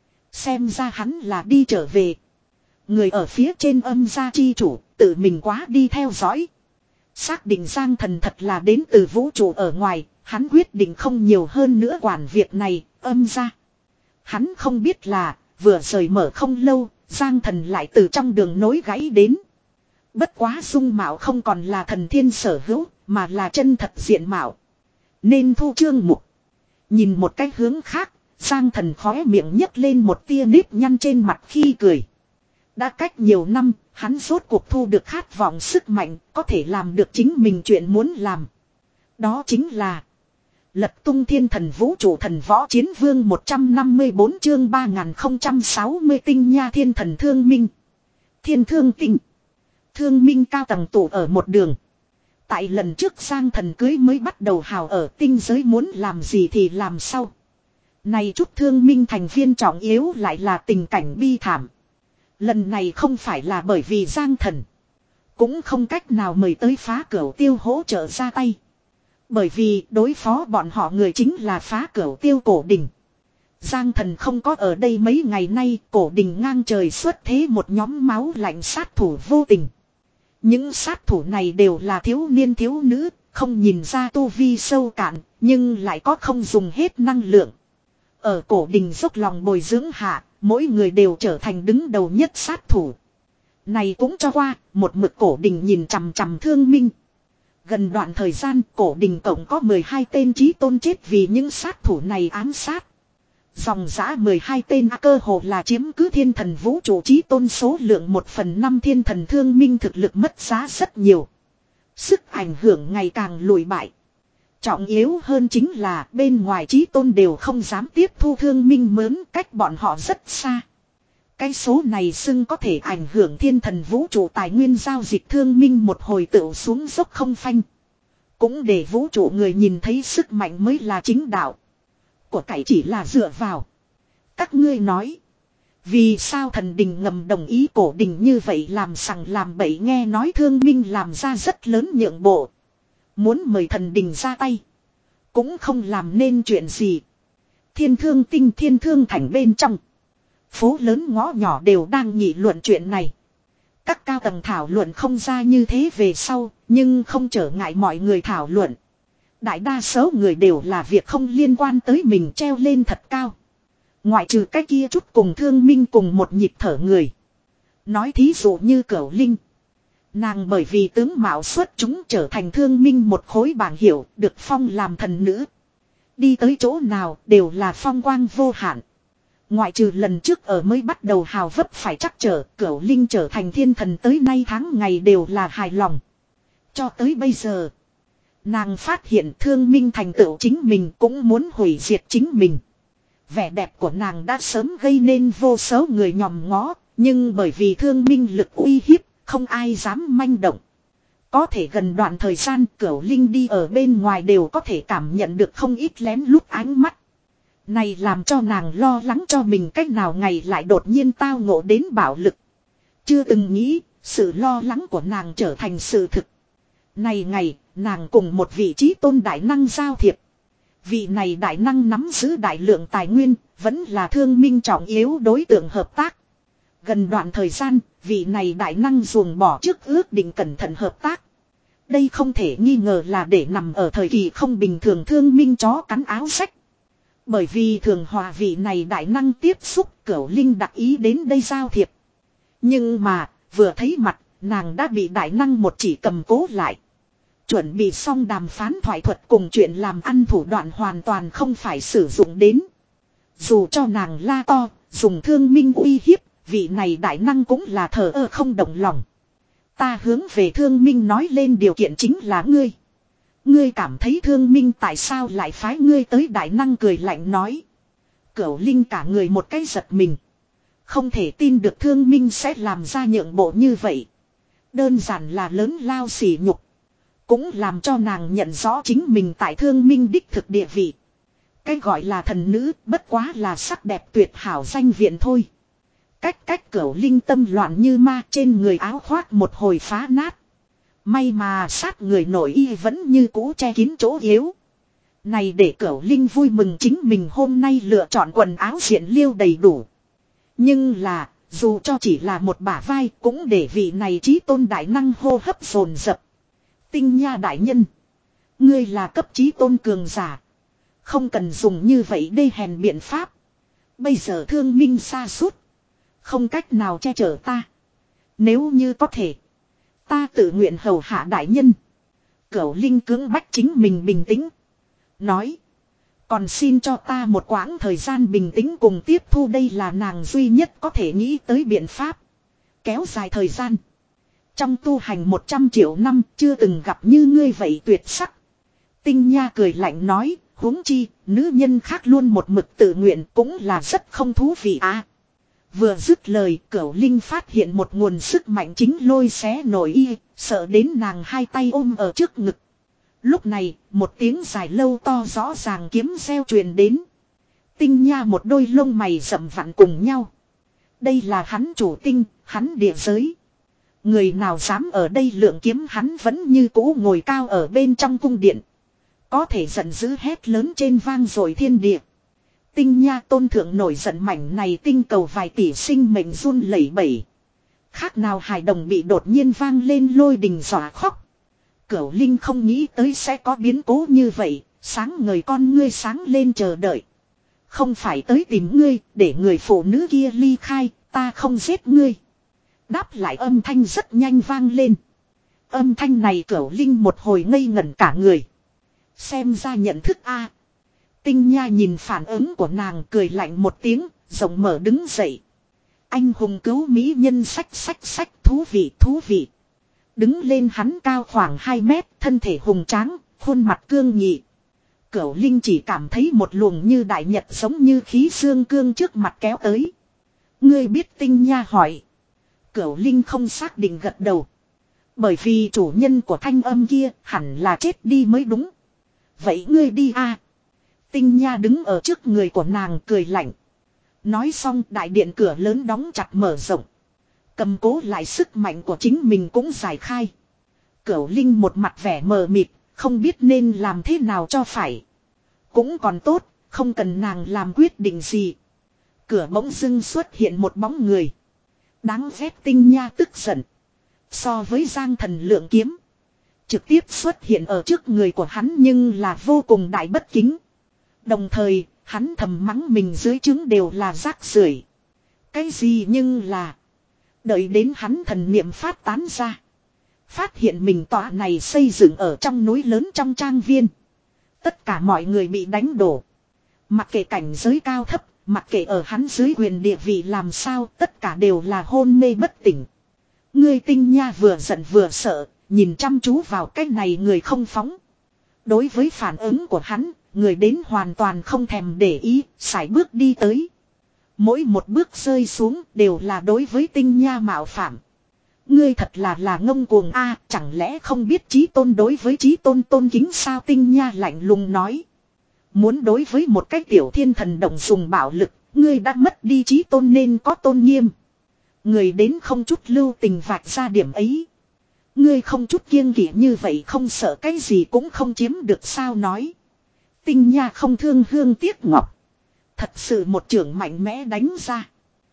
Xem ra hắn là đi trở về. Người ở phía trên âm gia chi chủ, tự mình quá đi theo dõi. Xác định Giang Thần thật là đến từ vũ trụ ở ngoài, hắn quyết định không nhiều hơn nữa quản việc này, âm gia. Hắn không biết là, vừa rời mở không lâu, Giang Thần lại từ trong đường nối gãy đến. Bất quá dung mạo không còn là thần thiên sở hữu, mà là chân thật diện mạo. Nên thu chương mục. Nhìn một cách hướng khác, Giang Thần khóe miệng nhấc lên một tia nếp nhăn trên mặt khi cười. Đã cách nhiều năm, hắn rốt cuộc thu được khát vọng sức mạnh, có thể làm được chính mình chuyện muốn làm. Đó chính là lật tung thiên thần vũ trụ thần võ chiến vương một trăm năm mươi bốn chương ba nghìn không trăm sáu mươi tinh nha thiên thần thương minh. Thiên thương tinh. Thương minh cao tầng tụ ở một đường. Tại lần trước Giang Thần cưới mới bắt đầu hào ở tinh giới muốn làm gì thì làm sau. Này chút thương minh thành viên trọng yếu lại là tình cảnh bi thảm. Lần này không phải là bởi vì Giang Thần. Cũng không cách nào mời tới phá cửu tiêu hỗ trợ ra tay. Bởi vì đối phó bọn họ người chính là phá cửu tiêu cổ đình. Giang Thần không có ở đây mấy ngày nay, cổ đình ngang trời xuất thế một nhóm máu lạnh sát thủ vô tình. Những sát thủ này đều là thiếu niên thiếu nữ, không nhìn ra tu vi sâu cạn, nhưng lại có không dùng hết năng lượng. Ở cổ đình dốc lòng bồi dưỡng hạ, mỗi người đều trở thành đứng đầu nhất sát thủ. Này cũng cho qua, một mực cổ đình nhìn chằm chằm thương minh. Gần đoạn thời gian cổ đình tổng có mười hai tên chí tôn chết vì những sát thủ này ám sát. Dòng giã mười hai tên cơ hồ là chiếm cứ thiên thần vũ trụ chí tôn số lượng một phần năm thiên thần thương minh thực lực mất giá rất nhiều. Sức ảnh hưởng ngày càng lùi bại. Trọng yếu hơn chính là bên ngoài chí tôn đều không dám tiếp thu thương minh mướn, cách bọn họ rất xa. Cái số này xưng có thể ảnh hưởng thiên thần vũ trụ tài nguyên giao dịch thương minh một hồi tựu xuống dốc không phanh. Cũng để vũ trụ người nhìn thấy sức mạnh mới là chính đạo. Của cải chỉ là dựa vào. Các ngươi nói. Vì sao thần đình ngầm đồng ý cổ đình như vậy làm sằng làm bậy, nghe nói thương minh làm ra rất lớn nhượng bộ. Muốn mời thần đình ra tay. Cũng không làm nên chuyện gì. Thiên thương tinh thiên thương thành bên trong. Phố lớn ngõ nhỏ đều đang nghị luận chuyện này. Các cao tầng thảo luận không ra như thế về sau, nhưng không trở ngại mọi người thảo luận. Đại đa số người đều là việc không liên quan tới mình treo lên thật cao. Ngoại trừ cái kia chút cùng thương minh cùng một nhịp thở người. Nói thí dụ như Cửu Linh. Nàng bởi vì tướng mạo xuất chúng trở thành thương minh một khối bảng hiệu, được phong làm thần nữ. Đi tới chỗ nào đều là phong quang vô hạn. Ngoại trừ lần trước ở mới bắt đầu hào vấp phải chắc trở, Cửu Linh trở thành thiên thần tới nay tháng ngày đều là hài lòng. Cho tới bây giờ, nàng phát hiện thương minh thành tựu chính mình cũng muốn hủy diệt chính mình. Vẻ đẹp của nàng đã sớm gây nên vô số người nhòm ngó, nhưng bởi vì thương minh lực uy hiếp, không ai dám manh động. Có thể gần đoạn thời gian Cửu Linh đi ở bên ngoài đều có thể cảm nhận được không ít lén lút ánh mắt. Này làm cho nàng lo lắng cho mình cách nào ngày lại đột nhiên tao ngộ đến bạo lực. Chưa từng nghĩ, sự lo lắng của nàng trở thành sự thực. Này ngày, nàng cùng một vị trí tôn đại năng giao thiệp. Vị này đại năng nắm giữ đại lượng tài nguyên, vẫn là thương minh trọng yếu đối tượng hợp tác. Gần đoạn thời gian, vị này đại năng ruồng bỏ trước ước định cẩn thận hợp tác. Đây không thể nghi ngờ là để nằm ở thời kỳ không bình thường thương minh chó cắn áo sách. Bởi vì thường hòa vị này đại năng tiếp xúc, Cửu Linh đặc ý đến đây giao thiệp. Nhưng mà, vừa thấy mặt, nàng đã bị đại năng một chỉ cầm cố lại. Chuẩn bị xong đàm phán thoại thuật cùng chuyện làm ăn thủ đoạn hoàn toàn không phải sử dụng đến. Dù cho nàng la to, dùng thương minh uy hiếp, vị này đại năng cũng là thờ ơ không động lòng. Ta hướng về thương minh nói lên điều kiện chính là ngươi. Ngươi cảm thấy thương minh tại sao lại phái ngươi tới, đại năng cười lạnh nói. Cửu Linh cả người một cái giật mình. Không thể tin được thương minh sẽ làm ra nhượng bộ như vậy. Đơn giản là lớn lao sỉ nhục. Cũng làm cho nàng nhận rõ chính mình tại thương minh đích thực địa vị. Cái gọi là thần nữ bất quá là sắc đẹp tuyệt hảo danh viện thôi. Cách cách Cửu Linh tâm loạn như ma, trên người áo khoác một hồi phá nát. May mà sát người nội y vẫn như cũ che kín chỗ yếu. Này để Cửu Linh vui mừng chính mình hôm nay lựa chọn quần áo diện liêu đầy đủ. Nhưng là, dù cho chỉ là một bả vai cũng để vị này chí tôn đại năng hô hấp dồn dập. Tinh Nha đại nhân. Ngươi là cấp chí tôn cường giả. Không cần dùng như vậy đê hèn biện pháp. Bây giờ thương minh sa sút, không cách nào che chở ta. Nếu như có thể, ta tự nguyện hầu hạ đại nhân. Cửu Linh cưỡng bách chính mình bình tĩnh. Nói. Còn xin cho ta một quãng thời gian bình tĩnh cùng tiếp thu, đây là nàng duy nhất có thể nghĩ tới biện pháp. Kéo dài thời gian. Trong tu hành một trăm triệu năm chưa từng gặp như ngươi vậy tuyệt sắc. Tinh Nha cười lạnh nói, huống chi, nữ nhân khác luôn một mực tự nguyện cũng là rất không thú vị à. Vừa dứt lời, Cửu Linh phát hiện một nguồn sức mạnh chính lôi xé nổi y, sợ đến nàng hai tay ôm ở trước ngực. Lúc này, một tiếng dài lâu to rõ ràng kiếm reo truyền đến. Tinh Nha một đôi lông mày rậm vặn cùng nhau. Đây là hắn chủ tinh, hắn địa giới. Người nào dám ở đây lượng kiếm, hắn vẫn như cũ ngồi cao ở bên trong cung điện. Có thể giận dữ hét lớn trên vang rồi thiên địa. Tinh Nha tôn thượng nổi giận, mảnh này tinh cầu vài tỷ sinh mệnh run lẩy bẩy. Khác nào hài đồng bị đột nhiên vang lên lôi đình dọa khóc. Cửu Linh không nghĩ tới sẽ có biến cố như vậy, sáng ngời con ngươi sáng lên chờ đợi. Không phải tới tìm ngươi, để người phụ nữ kia ly khai, ta không giết ngươi. Đáp lại âm thanh rất nhanh vang lên. Âm thanh này Cửu Linh một hồi ngây ngẩn cả người. Xem ra nhận thức a. Tinh Nha nhìn phản ứng của nàng cười lạnh một tiếng, rộng mở đứng dậy. Anh hùng cứu mỹ nhân sách sách sách, thú vị thú vị. Đứng lên hắn cao khoảng hai mét, thân thể hùng tráng, khuôn mặt cương nghị. Cửu Linh chỉ cảm thấy một luồng như đại nhật giống như khí dương cương trước mặt kéo tới. Ngươi biết Tinh Nha hỏi. Cửu Linh không xác định gật đầu. Bởi vì chủ nhân của thanh âm kia hẳn là chết đi mới đúng. Vậy ngươi đi a. Tinh Nha đứng ở trước người của nàng cười lạnh. Nói xong đại điện cửa lớn đóng chặt mở rộng. Cầm cố lại sức mạnh của chính mình cũng giải khai. Cửu Linh một mặt vẻ mờ mịt, không biết nên làm thế nào cho phải. Cũng còn tốt, không cần nàng làm quyết định gì. Cửa bỗng dưng xuất hiện một bóng người. Đáng ghét Tinh Nha tức giận. So với Giang Thần lượng kiếm. Trực tiếp xuất hiện ở trước người của hắn nhưng là vô cùng đại bất kính. Đồng thời, hắn thầm mắng mình dưới trướng đều là rác rưởi. Cái gì nhưng là... Đợi đến hắn thần niệm phát tán ra. Phát hiện mình tọa này xây dựng ở trong núi lớn trong trang viên. Tất cả mọi người bị đánh đổ. Mặc kệ cảnh giới cao thấp, mặc kệ ở hắn dưới quyền địa vị làm sao, tất cả đều là hôn mê bất tỉnh. Người Tinh Nha vừa giận vừa sợ, nhìn chăm chú vào cái này người không phóng. Đối với phản ứng của hắn, người đến hoàn toàn không thèm để ý, sải bước đi tới. Mỗi một bước rơi xuống đều là đối với Tinh Nha mạo phạm. Ngươi thật là là ngông cuồng a, chẳng lẽ không biết chí tôn đối với chí tôn tôn kính sao? Tinh Nha lạnh lùng nói. Muốn đối với một cái tiểu thiên thần động dùng bạo lực, ngươi đã mất đi chí tôn nên có tôn nghiêm. Người đến không chút lưu tình vạch ra điểm ấy. Ngươi không chút kiêng kỵ như vậy không sợ cái gì cũng không chiếm được sao nói. Tinh Nha không thương hương tiếc ngọc. Thật sự một trưởng mạnh mẽ đánh ra.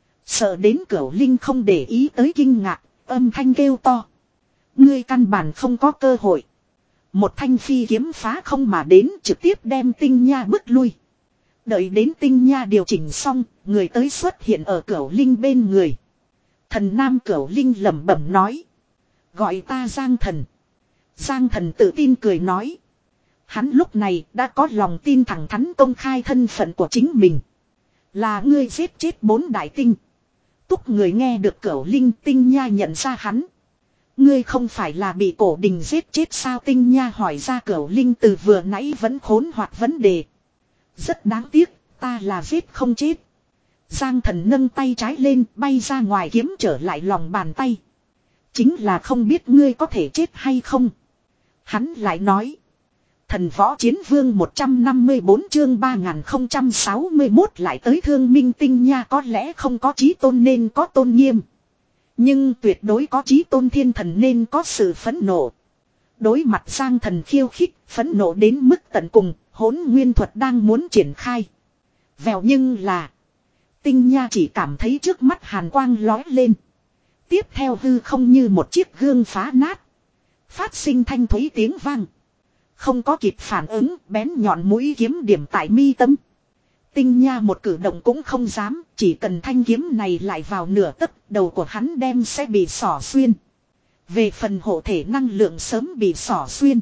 Sợ đến Cửu Linh không để ý tới kinh ngạc, âm thanh kêu to. Ngươi căn bản không có cơ hội. Một thanh phi kiếm phá không mà đến trực tiếp đem Tinh Nha bức lui. Đợi đến Tinh Nha điều chỉnh xong, người tới xuất hiện ở Cửu Linh bên người. Thần nam Cửu Linh lẩm bẩm nói. Gọi ta Giang Thần. Giang Thần tự tin cười nói. Hắn lúc này đã có lòng tin thẳng thắn công khai thân phận của chính mình. Là ngươi giết chết bốn đại tinh. Túc người nghe được Cửu Linh. Tinh Nha nhận ra hắn. Ngươi không phải là bị Cổ Đình giết chết sao? Tinh Nha hỏi ra. Cửu Linh từ vừa nãy vẫn khốn hoặc vấn đề. Rất đáng tiếc, ta là giết không chết. Giang Thần nâng tay trái lên bay ra ngoài kiếm trở lại lòng bàn tay. Chính là không biết ngươi có thể chết hay không. Hắn lại nói. Thần võ chiến vương một trăm năm mươi bốn chương ba nghìn không trăm sáu mươi mốt lại tới thương minh. Tinh Nha có lẽ không có chí tôn nên có tôn nghiêm. Nhưng tuyệt đối có chí tôn thiên thần nên có sự phẫn nộ. Đối mặt Giang Thần khiêu khích, phẫn nộ đến mức tận cùng, Hỗn Nguyên thuật đang muốn triển khai. Vèo nhưng là... Tinh Nha chỉ cảm thấy trước mắt hàn quang lói lên. Tiếp theo hư không như một chiếc gương phá nát. Phát sinh thanh thúy tiếng vang. Không có kịp phản ứng, bén nhọn mũi kiếm điểm tại mi tâm. Tinh Nha một cử động cũng không dám, chỉ cần thanh kiếm này lại vào nửa tấc, đầu của hắn đem sẽ bị xỏ xuyên. Về phần hộ thể năng lượng sớm bị xỏ xuyên.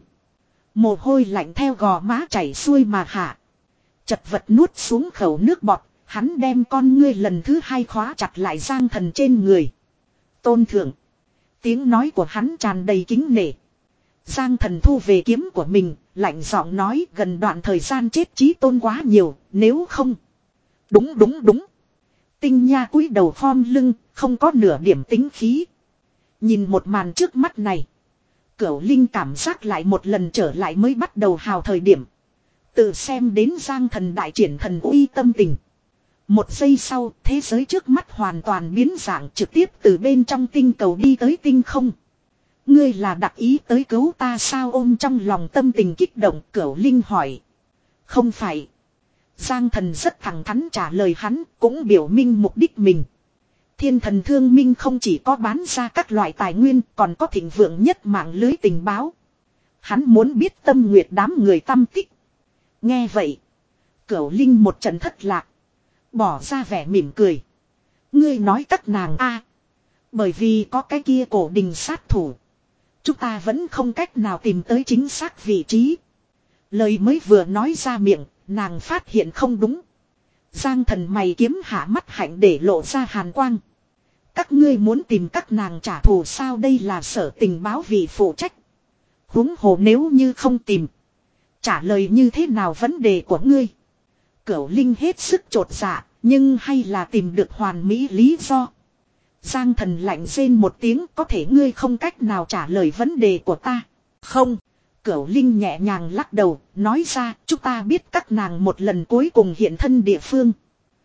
Mồ hôi lạnh theo gò má chảy xuôi mà hạ. Chật vật nuốt xuống khẩu nước bọt, hắn đem con ngươi lần thứ hai khóa chặt lại Giang Thần trên người. Tôn thượng. Tiếng nói của hắn tràn đầy kính nể. Giang Thần thu về kiếm của mình, lạnh giọng nói gần đoạn thời gian chết chí tôn quá nhiều, nếu không. Đúng đúng đúng. Tinh Nha cúi đầu khom lưng, không có nửa điểm tính khí. Nhìn một màn trước mắt này. Cửu Linh cảm giác lại một lần trở lại mới bắt đầu hào thời điểm. Tự xem đến Giang Thần đại triển thần uy tâm tình. Một giây sau, thế giới trước mắt hoàn toàn biến dạng trực tiếp từ bên trong tinh cầu đi tới tinh không. Ngươi là đặc ý tới cứu ta sao? Ôm trong lòng tâm tình kích động, Cửu Linh hỏi. Không phải. Giang Thần rất thẳng thắn trả lời hắn, cũng biểu minh mục đích mình. Thiên Thần Thương Minh không chỉ có bán ra các loại tài nguyên, còn có thịnh vượng nhất mạng lưới tình báo. Hắn muốn biết Tâm Nguyệt đám người tâm tích. Nghe vậy, Cửu Linh một trận thất lạc. Bỏ ra vẻ mỉm cười. Ngươi nói các nàng a, bởi vì có cái kia Cổ Đình sát thủ. Chúng ta vẫn không cách nào tìm tới chính xác vị trí. Lời mới vừa nói ra miệng, nàng phát hiện không đúng. Giang Thần mày kiếm hạ mắt hạnh để lộ ra hàn quang. Các ngươi muốn tìm các nàng trả thù sao? Đây là sở tình báo vị phụ trách. Huống hồ nếu như không tìm, Trả lời như thế nào vấn đề của ngươi? Cửu Linh hết sức chột dạ, nhưng hay là tìm được hoàn mỹ lý do. Giang Thần lạnh rên một tiếng, có thể ngươi không cách nào trả lời vấn đề của ta. Không. Cửu Linh nhẹ nhàng lắc đầu, nói ra, chúng ta biết các nàng một lần cuối cùng hiện thân địa phương.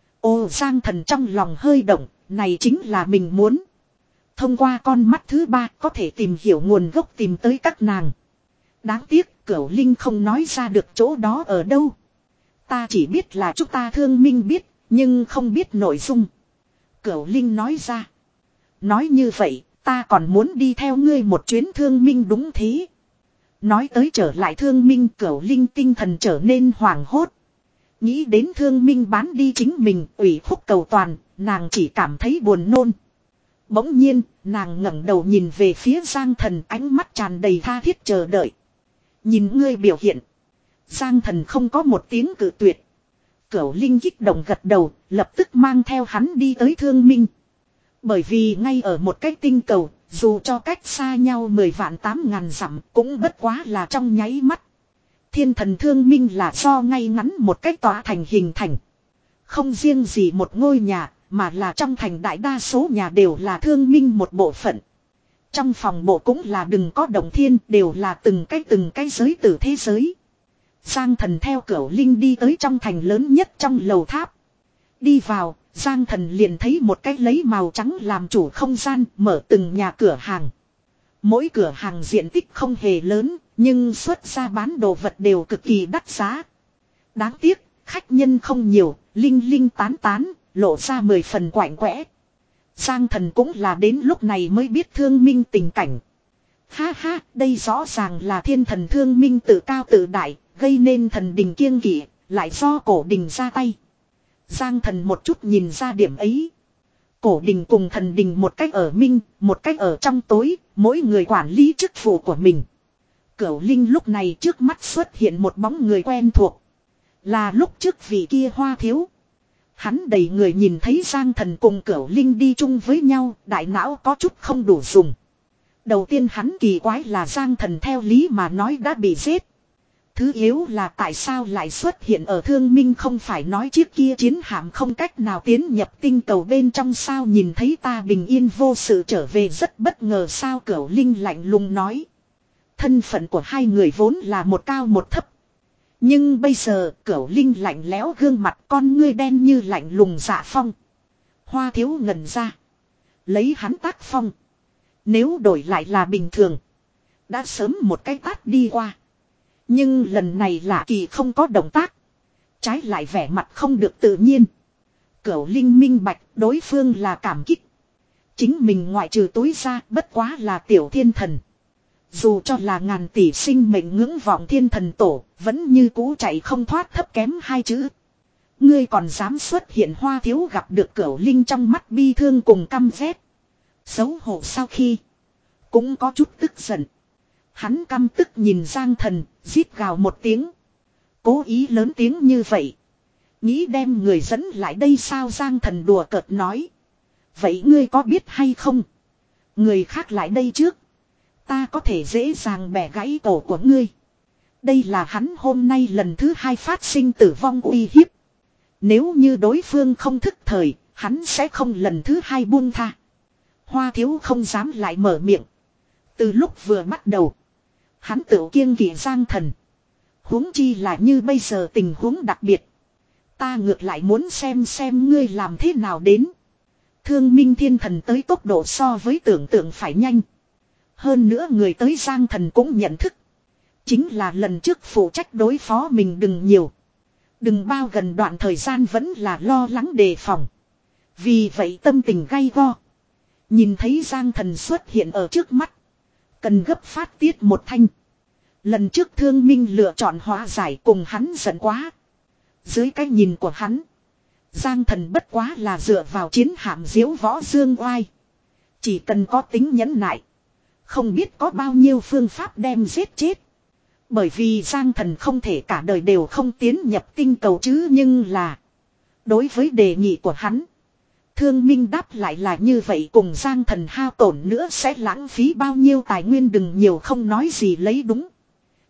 Ô, Giang Thần trong lòng hơi động, này chính là mình muốn. Thông qua con mắt thứ ba có thể tìm hiểu nguồn gốc tìm tới các nàng. Đáng tiếc Cửu Linh không nói ra được chỗ đó ở đâu. Ta chỉ biết là chúng ta Thương Minh biết, nhưng không biết nội dung. Cửu Linh nói ra. Nói như vậy, ta còn muốn đi theo ngươi một chuyến Thương Minh đúng thế. Nói tới trở lại Thương Minh, Cửu Linh tinh thần trở nên hoảng hốt. Nghĩ đến Thương Minh bán đi chính mình, ủy khúc cầu toàn, nàng chỉ cảm thấy buồn nôn. Bỗng nhiên, nàng ngẩng đầu nhìn về phía Giang Thần, ánh mắt tràn đầy tha thiết chờ đợi. Nhìn ngươi biểu hiện. Giang Thần không có một tiếng cự tuyệt. Cửu Linh kích động gật đầu, lập tức mang theo hắn đi tới Thương Minh. Bởi vì ngay ở một cái tinh cầu, dù cho cách xa nhau mười vạn tám ngàn dặm cũng bất quá là trong nháy mắt. Thiên thần Thương Minh là do ngay ngắn một cách tỏa thành hình thành. Không riêng gì một ngôi nhà, mà là trong thành đại đa số nhà đều là Thương Minh một bộ phận. Trong phòng bộ cũng là đừng có động thiên, đều là từng cái từng cái giới tử thế giới. Giang Thần theo Cửu Linh đi tới trong thành lớn nhất trong lầu tháp. Đi vào, Giang Thần liền thấy một cái lấy màu trắng làm chủ không gian, mở từng nhà cửa hàng. Mỗi cửa hàng diện tích không hề lớn, nhưng xuất ra bán đồ vật đều cực kỳ đắt giá. Đáng tiếc, khách nhân không nhiều, linh linh tán tán, lộ ra mười phần quạnh quẽ. Giang Thần cũng là đến lúc này mới biết Thương Minh tình cảnh. Ha ha, đây rõ ràng là thiên thần Thương Minh tự cao tự đại, gây nên thần đình kiêng kỵ, lại do cổ đình ra tay. Giang Thần một chút nhìn ra điểm ấy. Cổ đình cùng thần đình một cách ở minh, một cách ở trong tối, mỗi người quản lý chức vụ của mình. Cửu Linh lúc này trước mắt xuất hiện một bóng người quen thuộc. Là lúc trước vị kia Hoa Thiếu. Hắn đầy người nhìn thấy Giang Thần cùng Cửu Linh đi chung với nhau, đại não có chút không đủ dùng. Đầu tiên hắn kỳ quái là Giang Thần theo lý mà nói đã bị giết. Thứ yếu là tại sao lại xuất hiện ở Thương Minh, không phải nói chiếc kia chiến hạm không cách nào tiến nhập tinh cầu bên trong sao, nhìn thấy ta bình yên vô sự trở về rất bất ngờ sao. Cửu Linh lạnh lùng nói. Thân phận của hai người vốn là một cao một thấp. Nhưng bây giờ Cửu Linh lạnh lẽo gương mặt, con ngươi đen như lạnh lùng dạ phong. Hoa Thiếu ngẩn ra. Lấy hắn tác phong. Nếu đổi lại là bình thường, đã sớm một cái tát đi qua. Nhưng lần này lạ kỳ không có động tác. Trái lại vẻ mặt không được tự nhiên. Cửu Linh minh bạch đối phương là cảm kích. Chính mình ngoại trừ túi ra bất quá là tiểu thiên thần. Dù cho là ngàn tỷ sinh mệnh ngưỡng vọng thiên thần tổ, vẫn như cũ chạy không thoát thấp kém hai chữ. Ngươi còn dám xuất hiện. Hoa Thiếu gặp được Cửu Linh trong mắt bi thương cùng căm ghét. Xấu hổ sau khi cũng có chút tức giận. Hắn căm tức nhìn Giang Thần, rít gào một tiếng. Cố ý lớn tiếng như vậy, nghĩ đem người dẫn lại đây sao? Giang Thần đùa cợt nói. Vậy ngươi có biết hay không, người khác lại đây trước, ta có thể dễ dàng bẻ gãy cổ của ngươi. Đây là hắn hôm nay lần thứ hai phát sinh tử vong uy hiếp. Nếu như đối phương không thức thời, hắn sẽ không lần thứ hai buông tha. Hoa Thiếu không dám lại mở miệng. Từ lúc vừa bắt đầu, hắn tự kiêng kỵ Giang Thần. Huống chi là như bây giờ tình huống đặc biệt. Ta ngược lại muốn xem xem ngươi làm thế nào đến. Thương Minh thiên thần tới tốc độ so với tưởng tượng phải nhanh. Hơn nữa người tới Giang Thần cũng nhận thức. Chính là lần trước phụ trách đối phó mình đừng nhiều. Đừng bao gần đoạn thời gian vẫn là lo lắng đề phòng. Vì vậy tâm tình gay go. Nhìn thấy Giang Thần xuất hiện ở trước mắt, cần gấp phát tiết một thanh. Lần trước Thương Minh lựa chọn hóa giải cùng hắn giận quá. Dưới cái nhìn của hắn, Giang Thần bất quá là dựa vào chiến hạm diễu võ dương oai. Chỉ cần có tính nhẫn nại, không biết có bao nhiêu phương pháp đem giết chết. Bởi vì Giang Thần không thể cả đời đều không tiến nhập tinh cầu chứ. Nhưng là đối với đề nghị của hắn, Thương Minh đáp lại là như vậy, cùng Giang Thần hao tổn nữa sẽ lãng phí bao nhiêu tài nguyên đừng nhiều không nói gì lấy đúng.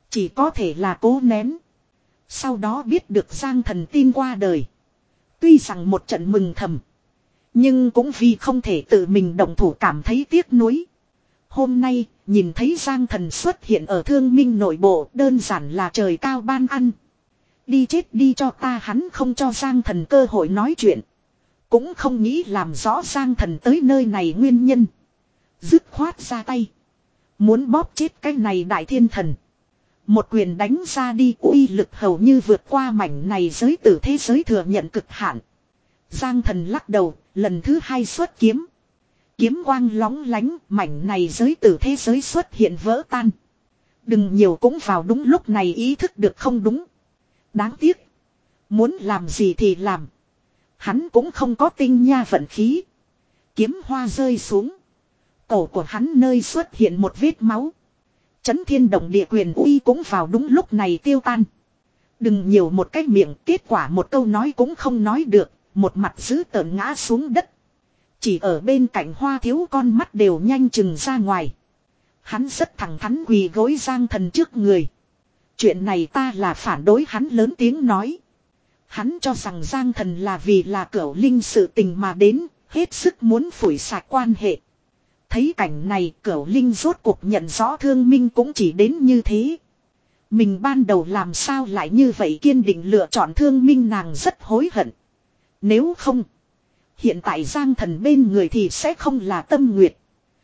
Chỉ có thể là cố nén. Sau đó biết được Giang Thần tin qua đời. Tuy rằng một trận mừng thầm. Nhưng cũng vì không thể tự mình động thủ cảm thấy tiếc nuối. Hôm nay, nhìn thấy Giang Thần xuất hiện ở Thương Minh nội bộ, đơn giản là trời cao ban ăn. Đi chết đi cho ta, hắn không cho Giang Thần cơ hội nói chuyện. Cũng không nghĩ làm rõ Giang Thần tới nơi này nguyên nhân. Dứt khoát ra tay. Muốn bóp chết cái này đại thiên thần. Một quyền đánh ra đi, uy lực hầu như vượt qua mảnh này giới tử thế giới thừa nhận cực hạn. Giang Thần lắc đầu, lần thứ hai xuất kiếm. Kiếm quang lóng lánh, mảnh này giới tử thế giới xuất hiện vỡ tan. Đừng nhiều cũng vào đúng lúc này ý thức được không đúng. Đáng tiếc. Muốn làm gì thì làm. Hắn cũng không có tinh nha vận khí. Kiếm hoa rơi xuống. Cổ của hắn nơi xuất hiện một vết máu. Chấn thiên động địa quyền uy cũng vào đúng lúc này tiêu tan. Đừng nhiều một cái miệng, kết quả một câu nói cũng không nói được. Một mặt dữ tợn ngã xuống đất. Chỉ ở bên cạnh Hoa Thiếu con mắt đều nhanh chừng ra ngoài. Hắn rất thẳng thắn quỳ gối Giang Thần trước người. Chuyện này ta là phản đối, hắn lớn tiếng nói. Hắn cho rằng Giang Thần là vì là Cửu Linh sự tình mà đến, hết sức muốn phủi sạch quan hệ. Thấy cảnh này, Cửu Linh rốt cuộc nhận rõ Thương Minh cũng chỉ đến như thế. Mình ban đầu làm sao lại như vậy, kiên định lựa chọn Thương Minh, nàng rất hối hận. Nếu không, hiện tại Giang Thần bên người thì sẽ không là Tâm Nguyệt,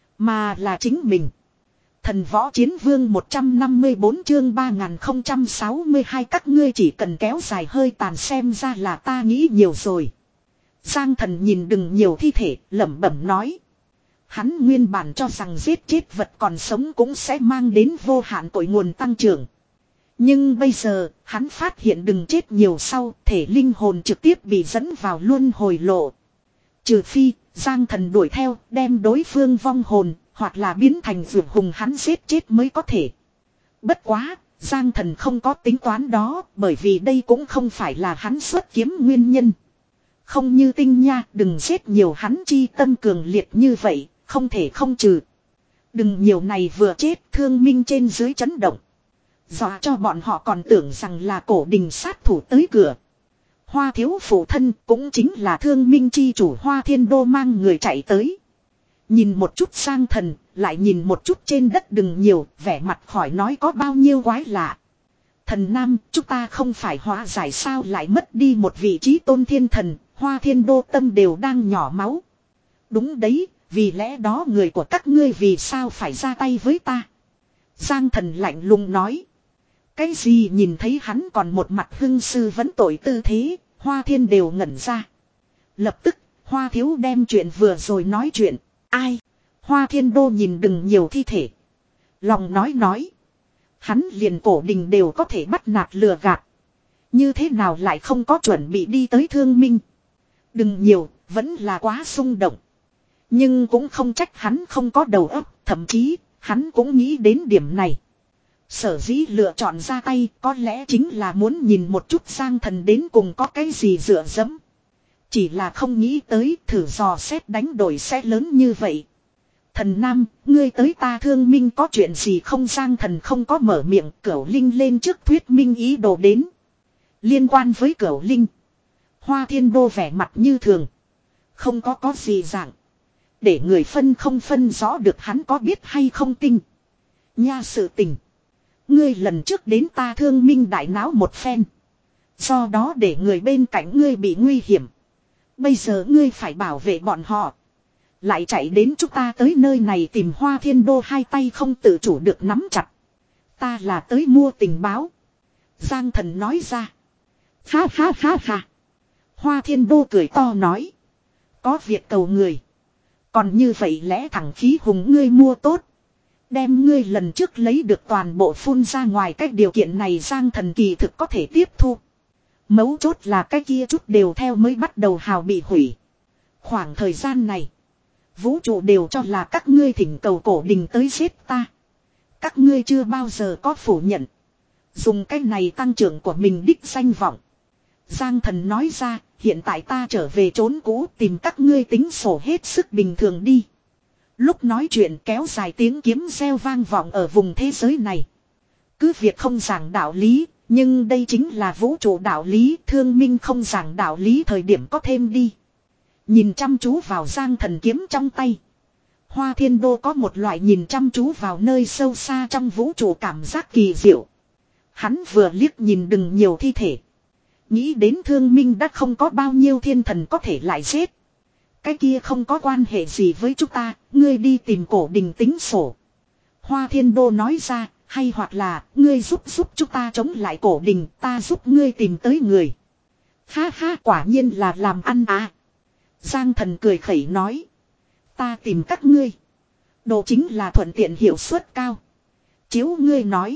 mà là chính mình. Thần Võ Chiến Vương một trăm năm mươi bốn chương ba nghìn không trăm sáu mươi hai, các ngươi chỉ cần kéo dài hơi tàn, xem ra là ta nghĩ nhiều rồi. Giang Thần nhìn đừng nhiều thi thể, lẩm bẩm nói. Hắn nguyên bản cho rằng giết chết vật còn sống cũng sẽ mang đến vô hạn cội nguồn tăng trưởng. Nhưng bây giờ, hắn phát hiện đừng chết nhiều sau, thể linh hồn trực tiếp bị dẫn vào luân hồi lộ. Trừ phi, Giang Thần đuổi theo, đem đối phương vong hồn, hoặc là biến thành vượt hùng hắn giết chết mới có thể. Bất quá, Giang Thần không có tính toán đó, bởi vì đây cũng không phải là hắn xuất kiếm nguyên nhân. Không như Tinh Nha, đừng giết nhiều, hắn chi tâm cường liệt như vậy, không thể không trừ. Đừng nhiều này vừa chết, Thương Minh trên dưới chấn động. Dọa cho bọn họ còn tưởng rằng là Cổ Đình sát thủ tới cửa. Hoa Thiếu phụ thân cũng chính là Thương Minh chi chủ Hoa Thiên Đô mang người chạy tới. Nhìn một chút Giang Thần, lại nhìn một chút trên đất đừng nhiều, vẻ mặt khỏi nói có bao nhiêu quái lạ. Thần Nam, chúng ta không phải hóa giải sao lại mất đi một vị trí tôn thiên thần, Hoa Thiên Đô tâm đều đang nhỏ máu. Đúng đấy, vì lẽ đó người của các ngươi vì sao phải ra tay với ta? Giang Thần lạnh lùng nói. Cái gì, nhìn thấy hắn còn một mặt hưng sư vấn tội tư thế, Hoa Thiên đều ngẩn ra. Lập tức, Hoa Thiếu đem chuyện vừa rồi nói chuyện. Ai? Hoa Thiên Đô nhìn đừng nhiều thi thể. Lòng nói nói. Hắn liền Cổ Đình đều có thể bắt nạt lừa gạt. Như thế nào lại không có chuẩn bị đi tới Thương Minh? Đừng nhiều, vẫn là quá xung động. Nhưng cũng không trách hắn không có đầu óc, thậm chí, hắn cũng nghĩ đến điểm này. Sở dĩ lựa chọn ra tay có lẽ chính là muốn nhìn một chút Giang Thần đến cùng có cái gì dựa dẫm. Chỉ là không nghĩ tới thử dò xét đánh đổi sẽ lớn như vậy. Thần Nam, ngươi tới ta Thương Minh có chuyện gì không? Giang Thần không có mở miệng, Cửu Linh lên trước thuyết minh ý đồ đến. Liên quan với Cửu Linh, Hoa Thiên Đô vẻ mặt như thường. Không có có gì dạng. Để người phân không phân rõ được hắn có biết hay không tinh. Nha sự tình. Ngươi lần trước đến ta Thương Minh đại náo một phen. Do đó để người bên cạnh ngươi bị nguy hiểm. Bây giờ ngươi phải bảo vệ bọn họ. Lại chạy đến chúng ta tới nơi này tìm Hoa Thiên Đô, hai tay không tự chủ được nắm chặt. Ta là tới mua tình báo. Giang Thần nói ra. Ha ha ha ha. Hoa Thiên Đô cười to nói. Có việc cầu người. Còn như vậy lẽ thẳng khí hùng ngươi mua tốt. Đem ngươi lần trước lấy được toàn bộ phun ra ngoài, cách điều kiện này Giang Thần kỳ thực có thể tiếp thu. Mấu chốt là cái kia chút đều theo mới bắt đầu hào bị hủy. Khoảng thời gian này, vũ trụ đều cho là các ngươi thỉnh cầu Cổ Đình tới giết ta. Các ngươi chưa bao giờ có phủ nhận. Dùng cái này tăng trưởng của mình đích danh vọng. Giang Thần nói ra, hiện tại ta trở về trốn cũ tìm các ngươi tính sổ hết sức bình thường đi. Lúc nói chuyện kéo dài tiếng kiếm reo vang vọng ở vùng thế giới này. Cứ việc không giảng đạo lý, nhưng đây chính là vũ trụ đạo lý, Thương Minh không giảng đạo lý thời điểm có thêm đi. Nhìn chăm chú vào Giang Thần kiếm trong tay. Hoa Thiên Đô có một loại nhìn chăm chú vào nơi sâu xa trong vũ trụ cảm giác kỳ diệu. Hắn vừa liếc nhìn đừng nhiều thi thể. Nghĩ đến Thương Minh đã không có bao nhiêu thiên thần có thể lại giết. Cái kia không có quan hệ gì với chúng ta, ngươi đi tìm cổ đình tính sổ. Hoa Thiên Đô nói ra, hay hoặc là, ngươi giúp giúp chúng ta chống lại cổ đình, ta giúp ngươi tìm tới người. Ha ha, quả nhiên là làm ăn à. Giang Thần cười khẩy nói. Ta tìm các ngươi. Đồ chính là thuận tiện hiệu suất cao. Chiếu ngươi nói.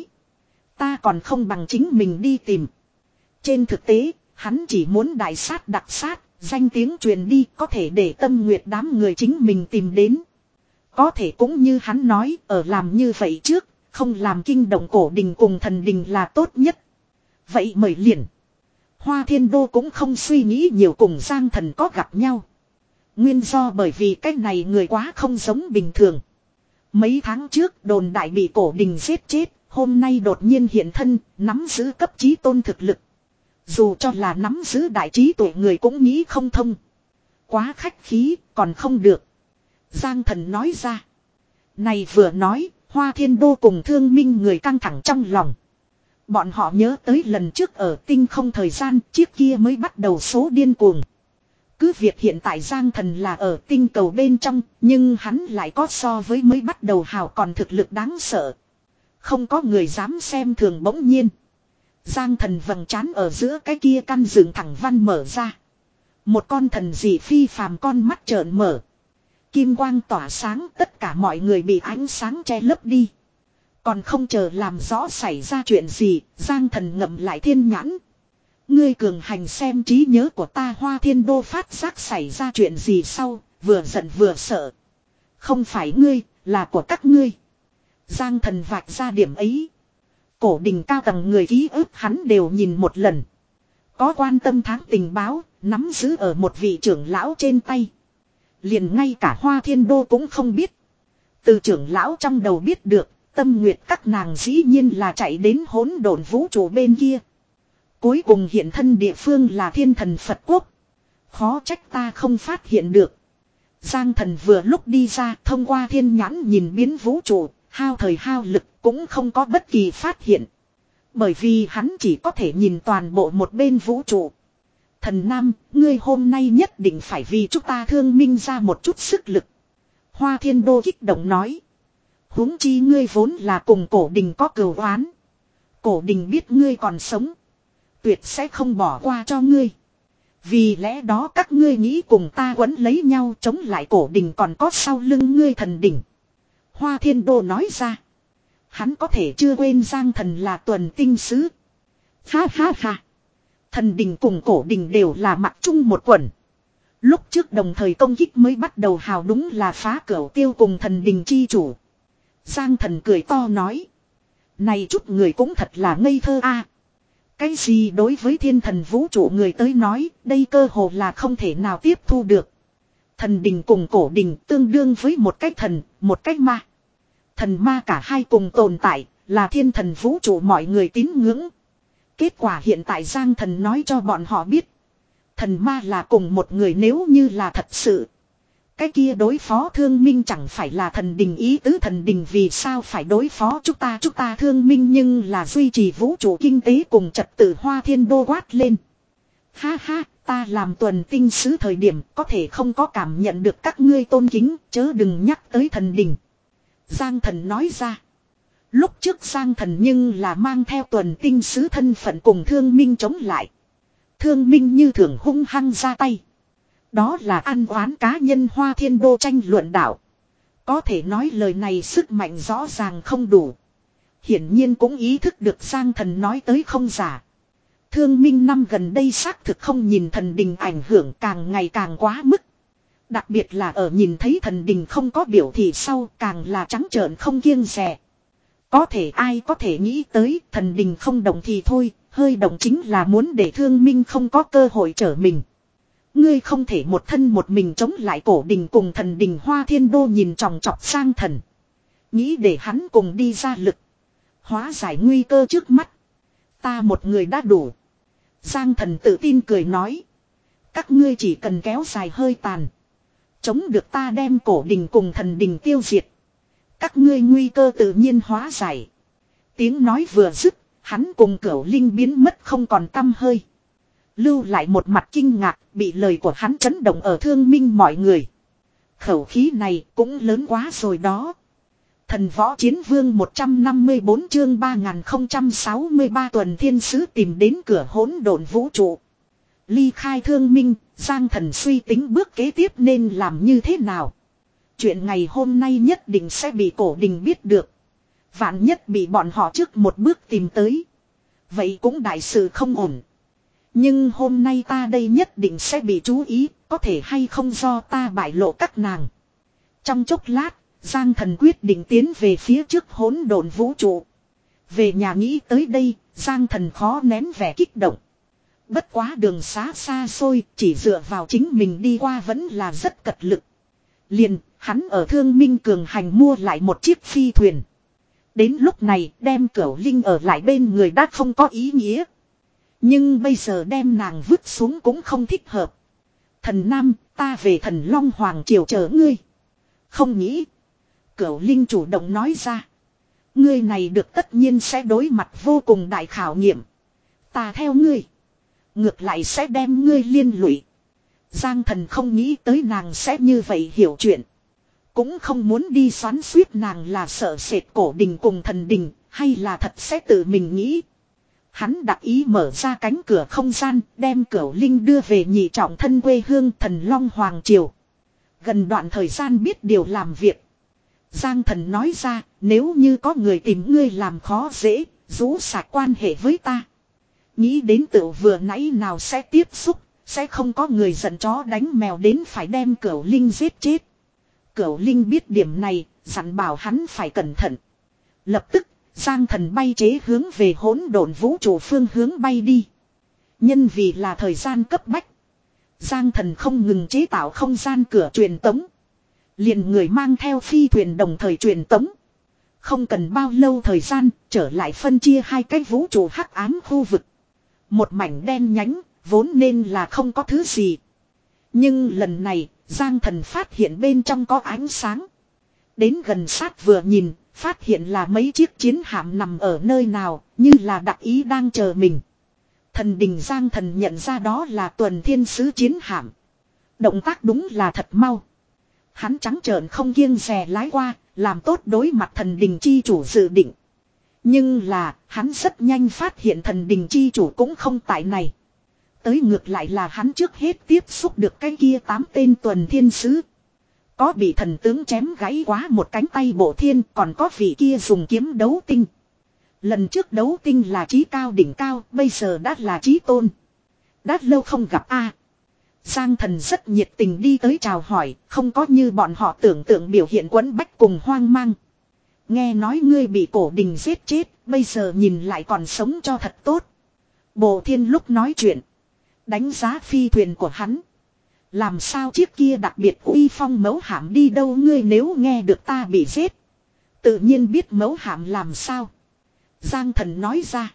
Ta còn không bằng chính mình đi tìm. Trên thực tế, hắn chỉ muốn đại sát đặc sát, danh tiếng truyền đi có thể để Tâm Nguyệt đám người chính mình tìm đến. Có thể cũng như hắn nói, ở làm như vậy trước, không làm kinh động cổ đình cùng thần đình là tốt nhất. Vậy mời liền. Hoa Thiên Đô cũng không suy nghĩ nhiều cùng Giang Thần có gặp nhau. Nguyên do bởi vì cái này người quá không giống bình thường. Mấy tháng trước đồn đại bị cổ đình giết chết, hôm nay đột nhiên hiện thân, nắm giữ cấp chí tôn thực lực. Dù cho là nắm giữ đại trí tuệ người cũng nghĩ không thông. Quá khách khí, còn không được. Giang Thần nói ra. Này vừa nói, Hoa Thiên Đô cùng Thương Minh người căng thẳng trong lòng. Bọn họ nhớ tới lần trước ở tinh không thời gian, chiếc kia mới bắt đầu số điên cuồng. Cứ việc hiện tại Giang Thần là ở tinh cầu bên trong, nhưng hắn lại có so với mới bắt đầu hào còn thực lực đáng sợ. Không có người dám xem thường bỗng nhiên. Giang Thần vầng trán ở giữa cái kia căn dựng thẳng văn mở ra. Một con thần dị phi phàm con mắt trợn mở. Kim quang tỏa sáng, tất cả mọi người bị ánh sáng che lấp đi. Còn không chờ làm rõ xảy ra chuyện gì, Giang Thần ngậm lại thiên nhãn. Ngươi cường hành xem trí nhớ của ta. Hoa Thiên Đô phát giác xảy ra chuyện gì sau, vừa giận vừa sợ. Không phải ngươi, là của các ngươi. Giang Thần vạch ra điểm ấy. Cổ đình cao tầng người ký ức hắn đều nhìn một lần. Có quan tâm tháng tình báo, nắm giữ ở một vị trưởng lão trên tay. Liền ngay cả Hoa Thiên Đô cũng không biết. Từ trưởng lão trong đầu biết được, Tâm Nguyệt các nàng dĩ nhiên là chạy đến hỗn độn vũ trụ bên kia. Cuối cùng hiện thân địa phương là Thiên Thần Phật Quốc. Khó trách ta không phát hiện được. Giang Thần vừa lúc đi ra thông qua thiên nhãn nhìn biến vũ trụ, hao thời hao lực cũng không có bất kỳ phát hiện. Bởi vì hắn chỉ có thể nhìn toàn bộ một bên vũ trụ. Thần Nam, ngươi hôm nay nhất định phải vì chúng ta Thương Minh ra một chút sức lực. Hoa Thiên Đô kích động nói. Huống chi ngươi vốn là cùng cổ đình có cừu oán. Cổ đình biết ngươi còn sống. Tuyệt sẽ không bỏ qua cho ngươi. Vì lẽ đó các ngươi nghĩ cùng ta quấn lấy nhau chống lại cổ đình còn có sau lưng ngươi thần đình. Hoa Thiên Đô nói ra. Hắn có thể chưa quên Giang Thần là tuần tinh sứ. Ha ha ha. Thần đình cùng cổ đình đều là mặc chung một quần. Lúc trước đồng thời công kích mới bắt đầu hào đúng là phá cửu tiêu cùng thần đình chi chủ. Giang Thần cười to nói. Này chút người cũng thật là ngây thơ a. Cái gì đối với thiên thần vũ trụ người tới nói, đây cơ hồ là không thể nào tiếp thu được. Thần đình cùng cổ đình tương đương với một cách thần, một cách ma. Thần ma cả hai cùng tồn tại, là thiên thần vũ trụ mọi người tín ngưỡng. Kết quả hiện tại Giang Thần nói cho bọn họ biết. Thần ma là cùng một người nếu như là thật sự. Cái kia đối phó Thương Minh chẳng phải là thần đình ý tứ, thần đình vì sao phải đối phó chúng ta chúng ta Thương Minh nhưng là duy trì vũ trụ kinh tế cùng trật tự. Hoa Thiên Đô quát lên. Ha ha, ta làm tuần tinh sứ thời điểm có thể không có cảm nhận được các ngươi tôn kính, chớ đừng nhắc tới thần đình. Giang Thần nói ra. Lúc trước Giang Thần nhưng là mang theo tuần tinh sứ thân phận cùng Thương Minh chống lại. Thương Minh như thường hung hăng ra tay. Đó là ăn oán cá nhân. Hoa Thiên Đô tranh luận đạo. Có thể nói lời này sức mạnh rõ ràng không đủ. Hiển nhiên cũng ý thức được Giang Thần nói tới không giả. Thương Minh năm gần đây xác thực không nhìn thần đình ảnh hưởng càng ngày càng quá mức. Đặc biệt là ở nhìn thấy thần đình không có biểu thị sau càng là trắng trợn không kiêng dè. Có thể ai có thể nghĩ tới thần đình không động thì thôi, hơi động chính là muốn để Thương Minh không có cơ hội trở mình. Ngươi không thể một thân một mình chống lại cổ đình cùng thần đình. Hoa Thiên Đô nhìn tròng trọc sang thần. Nghĩ để hắn cùng đi ra lực. Hóa giải nguy cơ trước mắt. Ta một người đã đủ. Giang Thần tự tin cười nói. Các ngươi chỉ cần kéo dài hơi tàn. Chống được ta đem cổ đình cùng thần đình tiêu diệt. Các ngươi nguy cơ tự nhiên hóa giải. Tiếng nói vừa dứt, hắn cùng Cửu Linh biến mất không còn tăm hơi. Lưu lại một mặt kinh ngạc, bị lời của hắn chấn động ở thương minh mọi người. Khẩu khí này cũng lớn quá rồi đó. Thần võ chiến vương một trăm năm mươi bốn chương ba nghìn không trăm sáu mươi ba tuần thiên sứ tìm đến cửa hỗn độn vũ trụ. Ly khai thương minh, Giang Thần suy tính bước kế tiếp nên làm như thế nào. Chuyện ngày hôm nay nhất định sẽ bị cổ đình biết được. Vạn nhất bị bọn họ trước một bước tìm tới. Vậy cũng đại sự không ổn. Nhưng hôm nay ta đây nhất định sẽ bị chú ý, có thể hay không do ta bại lộ các nàng. Trong chốc lát, Giang Thần quyết định tiến về phía trước hỗn độn vũ trụ. Về nhà nghĩ tới đây, Giang Thần khó nén vẻ kích động. Bất quá đường xá xa xôi, chỉ dựa vào chính mình đi qua vẫn là rất cật lực. Liền, hắn ở Thương Minh Cường Hành mua lại một chiếc phi thuyền. Đến lúc này, đem Cửu Linh ở lại bên người đã không có ý nghĩa. Nhưng bây giờ đem nàng vứt xuống cũng không thích hợp. Thần Nam, ta về Thần Long Hoàng triều chờ ngươi. Không nghĩ. Cửu Linh chủ động nói ra. Ngươi này được tất nhiên sẽ đối mặt vô cùng đại khảo nghiệm. Ta theo ngươi. Ngược lại sẽ đem ngươi liên lụy. Giang Thần không nghĩ tới nàng sẽ như vậy hiểu chuyện. Cũng không muốn đi xoắn suýt nàng là sợ sệt cổ đình cùng thần đình, hay là thật sẽ tự mình nghĩ. Hắn đặc ý mở ra cánh cửa không gian, đem Cửu Linh đưa về nhị trọng thân quê hương Thần Long Hoàng triều. Gần đoạn thời gian biết điều làm việc. Giang Thần nói ra, nếu như có người tìm ngươi làm khó dễ, rũ sạch quan hệ với ta. Nghĩ đến tự vừa nãy nào sẽ tiếp xúc, sẽ không có người giận chó đánh mèo đến phải đem Cửu Linh giết chết. Cửu Linh biết điểm này, dặn bảo hắn phải cẩn thận. Lập tức, Giang Thần bay chế hướng về hỗn độn vũ trụ phương hướng bay đi. Nhân vì là thời gian cấp bách. Giang Thần không ngừng chế tạo không gian cửa truyền tống. Liền người mang theo phi thuyền đồng thời truyền tống. Không cần bao lâu thời gian, trở lại phân chia hai cái vũ trụ hắc ám khu vực. Một mảnh đen nhánh, vốn nên là không có thứ gì. Nhưng lần này, Giang Thần phát hiện bên trong có ánh sáng. Đến gần sát vừa nhìn, phát hiện là mấy chiếc chiến hạm nằm ở nơi nào, như là đặc ý đang chờ mình. Thần đình Giang Thần nhận ra đó là tuần thiên sứ chiến hạm. Động tác đúng là thật mau. Hắn trắng trợn không kiêng dè lái qua, làm tốt đối mặt thần đình chi chủ dự định. Nhưng là, hắn rất nhanh phát hiện thần đình chi chủ cũng không tại này. Tới ngược lại là hắn trước hết tiếp xúc được cái kia tám tên tuần thiên sứ. Có bị thần tướng chém gãy quá một cánh tay bộ thiên, còn có vị kia dùng kiếm đấu tinh. Lần trước đấu tinh là chí cao đỉnh cao, bây giờ đã là chí tôn. Đã lâu không gặp a. Giang Thần rất nhiệt tình đi tới chào hỏi, không có như bọn họ tưởng tượng biểu hiện quẫn bách cùng hoang mang. Nghe nói ngươi bị cổ đình giết chết, bây giờ nhìn lại còn sống cho thật tốt. Bộ thiên lúc nói chuyện, đánh giá phi thuyền của hắn. Làm sao chiếc kia đặc biệt uy phong mẫu hạm đi đâu, ngươi nếu nghe được ta bị giết. Tự nhiên biết mẫu hạm làm sao. Giang Thần nói ra.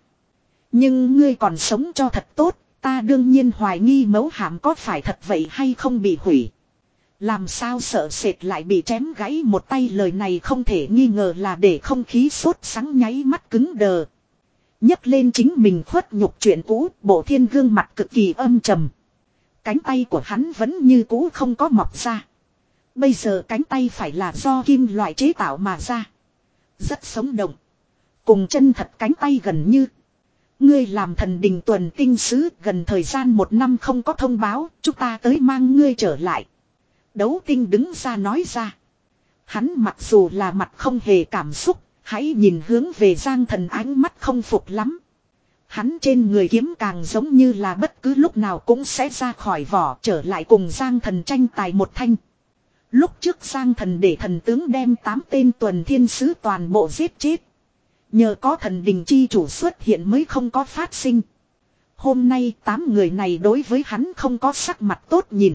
Nhưng ngươi còn sống cho thật tốt, ta đương nhiên hoài nghi mẫu hạm có phải thật vậy hay không bị hủy. Làm sao sợ sệt lại bị chém gãy một tay, lời này không thể nghi ngờ là để không khí sốt sắng nháy mắt cứng đờ. Nhấc lên chính mình khuất nhục chuyện cũ, bộ thiên gương mặt cực kỳ âm trầm. Cánh tay của hắn vẫn như cũ không có mọc ra. Bây giờ cánh tay phải là do kim loại chế tạo mà ra. Rất sống động. Cùng chân thật cánh tay gần như. Ngươi làm thần đình tuần tinh sứ, gần thời gian một năm không có thông báo, chúng ta tới mang ngươi trở lại. Đấu tinh đứng ra nói ra. Hắn mặc dù là mặt không hề cảm xúc, hãy nhìn hướng về Giang Thần ánh mắt không phục lắm. Hắn trên người kiếm càng giống như là bất cứ lúc nào cũng sẽ ra khỏi vỏ, trở lại cùng Giang Thần tranh tài một thanh. Lúc trước Giang Thần để thần tướng đem tám tên tuần thiên sứ toàn bộ giết chết. Nhờ có thần đình chi chủ xuất hiện mới không có phát sinh. Hôm nay tám người này đối với hắn không có sắc mặt tốt nhìn.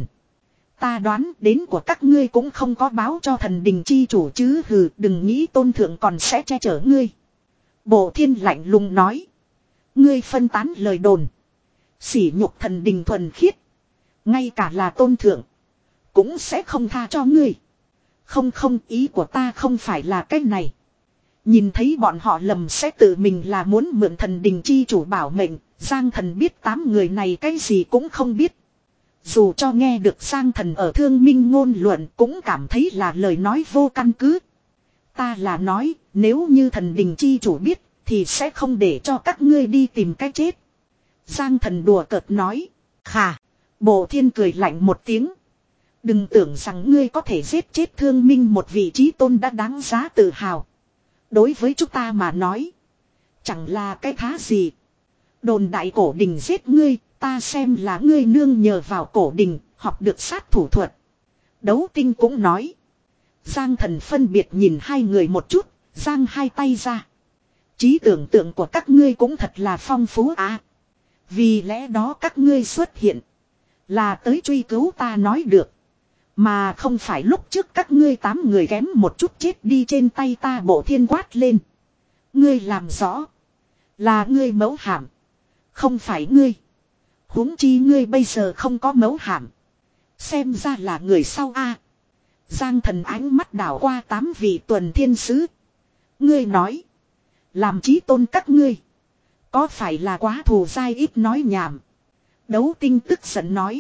Ta đoán đến của các ngươi cũng không có báo cho thần đình chi chủ chứ, hừ, đừng nghĩ tôn thượng còn sẽ che chở ngươi. Bộ Thiên lạnh lùng nói. Ngươi phân tán lời đồn. Sỉ nhục thần đình thuần khiết. Ngay cả là tôn thượng. Cũng sẽ không tha cho ngươi. Không không, ý của ta không phải là cái này. Nhìn thấy bọn họ lầm sẽ tự mình là muốn mượn thần đình chi chủ bảo mệnh. Giang Thần biết tám người này cái gì cũng không biết. Dù cho nghe được Giang Thần ở Thương Minh ngôn luận cũng cảm thấy là lời nói vô căn cứ. Ta là nói, nếu như thần đình chi chủ biết, thì sẽ không để cho các ngươi đi tìm cách chết. Giang Thần đùa cợt nói. Khà, Bộ Thiên cười lạnh một tiếng. Đừng tưởng rằng ngươi có thể giết chết Thương Minh một vị trí tôn đã đáng giá tự hào. Đối với chúng ta mà nói, chẳng là cái thá gì. Đồn đại cổ đình giết ngươi, ta xem là ngươi nương nhờ vào cổ đình, học được sát thủ thuật. Đấu Tinh cũng nói. Giang Thần phân biệt nhìn hai người một chút, giang hai tay ra. Trí tưởng tượng của các ngươi cũng thật là phong phú à. Vì lẽ đó các ngươi xuất hiện, là tới truy cứu ta nói được. Mà không phải lúc trước các ngươi tám người kém một chút chết đi trên tay ta. Bộ Thiên quát lên. Ngươi làm rõ. Là ngươi mẫu hàm. Không phải ngươi. Huống chi ngươi bây giờ không có mẫu hàm. Xem ra là người sau a. Giang Thần ánh mắt đảo qua tám vị tuần thiên sứ. Ngươi nói. Làm chí tôn các ngươi. Có phải là quá thù dai ít nói nhảm. Đấu Tinh tức giận nói.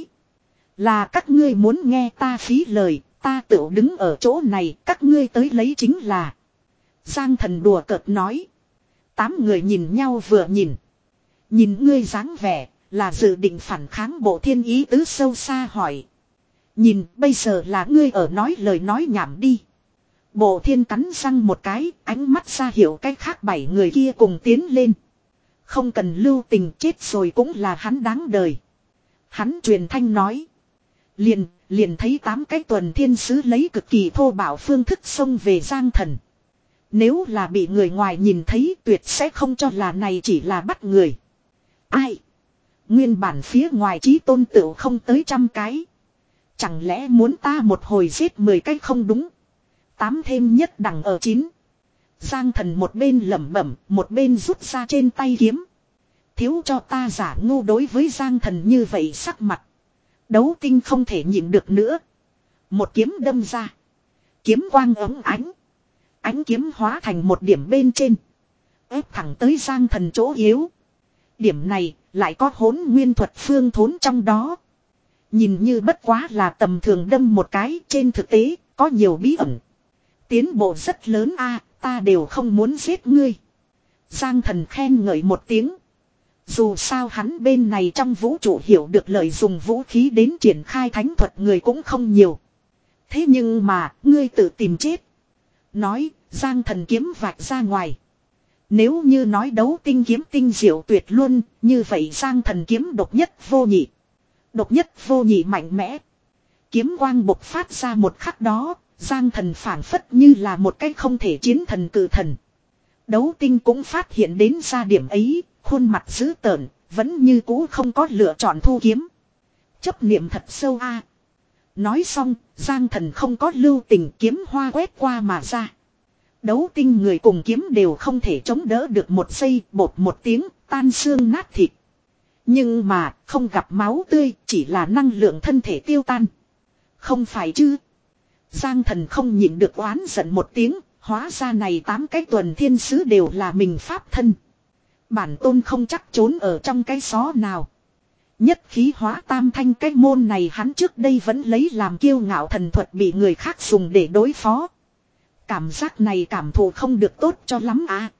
Là các ngươi muốn nghe ta phí lời. Ta tự đứng ở chỗ này. Các ngươi tới lấy chính là. Giang Thần đùa cợt nói. Tám người nhìn nhau vừa nhìn. Nhìn ngươi dáng vẻ. Là dự định phản kháng. Bộ Thiên ý tứ sâu xa hỏi. Nhìn bây giờ là ngươi ở nói lời nói nhảm đi. Bộ Thiên cắn răng một cái. Ánh mắt ra hiểu cái khác bảy người kia cùng tiến lên. Không cần lưu tình, chết rồi cũng là hắn đáng đời. Hắn truyền thanh nói. Liền, liền thấy tám cái tuần thiên sứ lấy cực kỳ thô bạo phương thức xông về Giang Thần. Nếu là bị người ngoài nhìn thấy tuyệt sẽ không cho là này chỉ là bắt người. Ai? Nguyên bản phía ngoài chí tôn tựu không tới trăm cái. Chẳng lẽ muốn ta một hồi giết mười cái không đúng? Tám thêm nhất đẳng ở chín. Giang Thần một bên lẩm bẩm, một bên rút ra trên tay kiếm. Thiếu cho ta giả ngu. Đối với Giang Thần như vậy sắc mặt. Đấu Tinh không thể nhịn được nữa. Một kiếm đâm ra. Kiếm quang ấm ánh. Ánh kiếm hóa thành một điểm bên trên. Ép thẳng tới Giang Thần chỗ yếu. Điểm này lại có hỗn nguyên thuật phương thốn trong đó. Nhìn như bất quá là tầm thường đâm một cái, trên thực tế có nhiều bí ẩn. Tiến bộ rất lớn a, ta đều không muốn giết ngươi. Giang Thần khen ngợi một tiếng. Dù sao hắn bên này trong vũ trụ hiểu được lợi dùng vũ khí đến triển khai thánh thuật người cũng không nhiều. Thế nhưng mà, ngươi tự tìm chết. Nói, Giang Thần kiếm vạch ra ngoài. Nếu như nói Đấu Tinh kiếm tinh diệu tuyệt luôn, như vậy Giang Thần kiếm độc nhất vô nhị. Độc nhất vô nhị mạnh mẽ. Kiếm quang bộc phát ra một khắc đó, Giang Thần phảng phất như là một cái không thể chiến thần cự thần. Đấu Tinh cũng phát hiện đến ra điểm ấy, khuôn mặt dữ tợn, vẫn như cũ không có lựa chọn thu kiếm. Chấp niệm thật sâu a. Nói xong, Giang Thần không có lưu tình, kiếm hoa quét qua mà ra. Đấu Tinh người cùng kiếm đều không thể chống đỡ được một giây, bột một tiếng, tan xương nát thịt. Nhưng mà, không gặp máu tươi, chỉ là năng lượng thân thể tiêu tan. Không phải chứ? Giang Thần không nhịn được oán giận một tiếng, hóa ra này tám cái tuần thiên sứ đều là mình pháp thân. Bản tôn không chắc trốn ở trong cái xó nào. Nhất khí hóa tam thanh cái môn này hắn trước đây vẫn lấy làm kiêu ngạo thần thuật bị người khác dùng để đối phó. Cảm giác này cảm thụ không được tốt cho lắm à.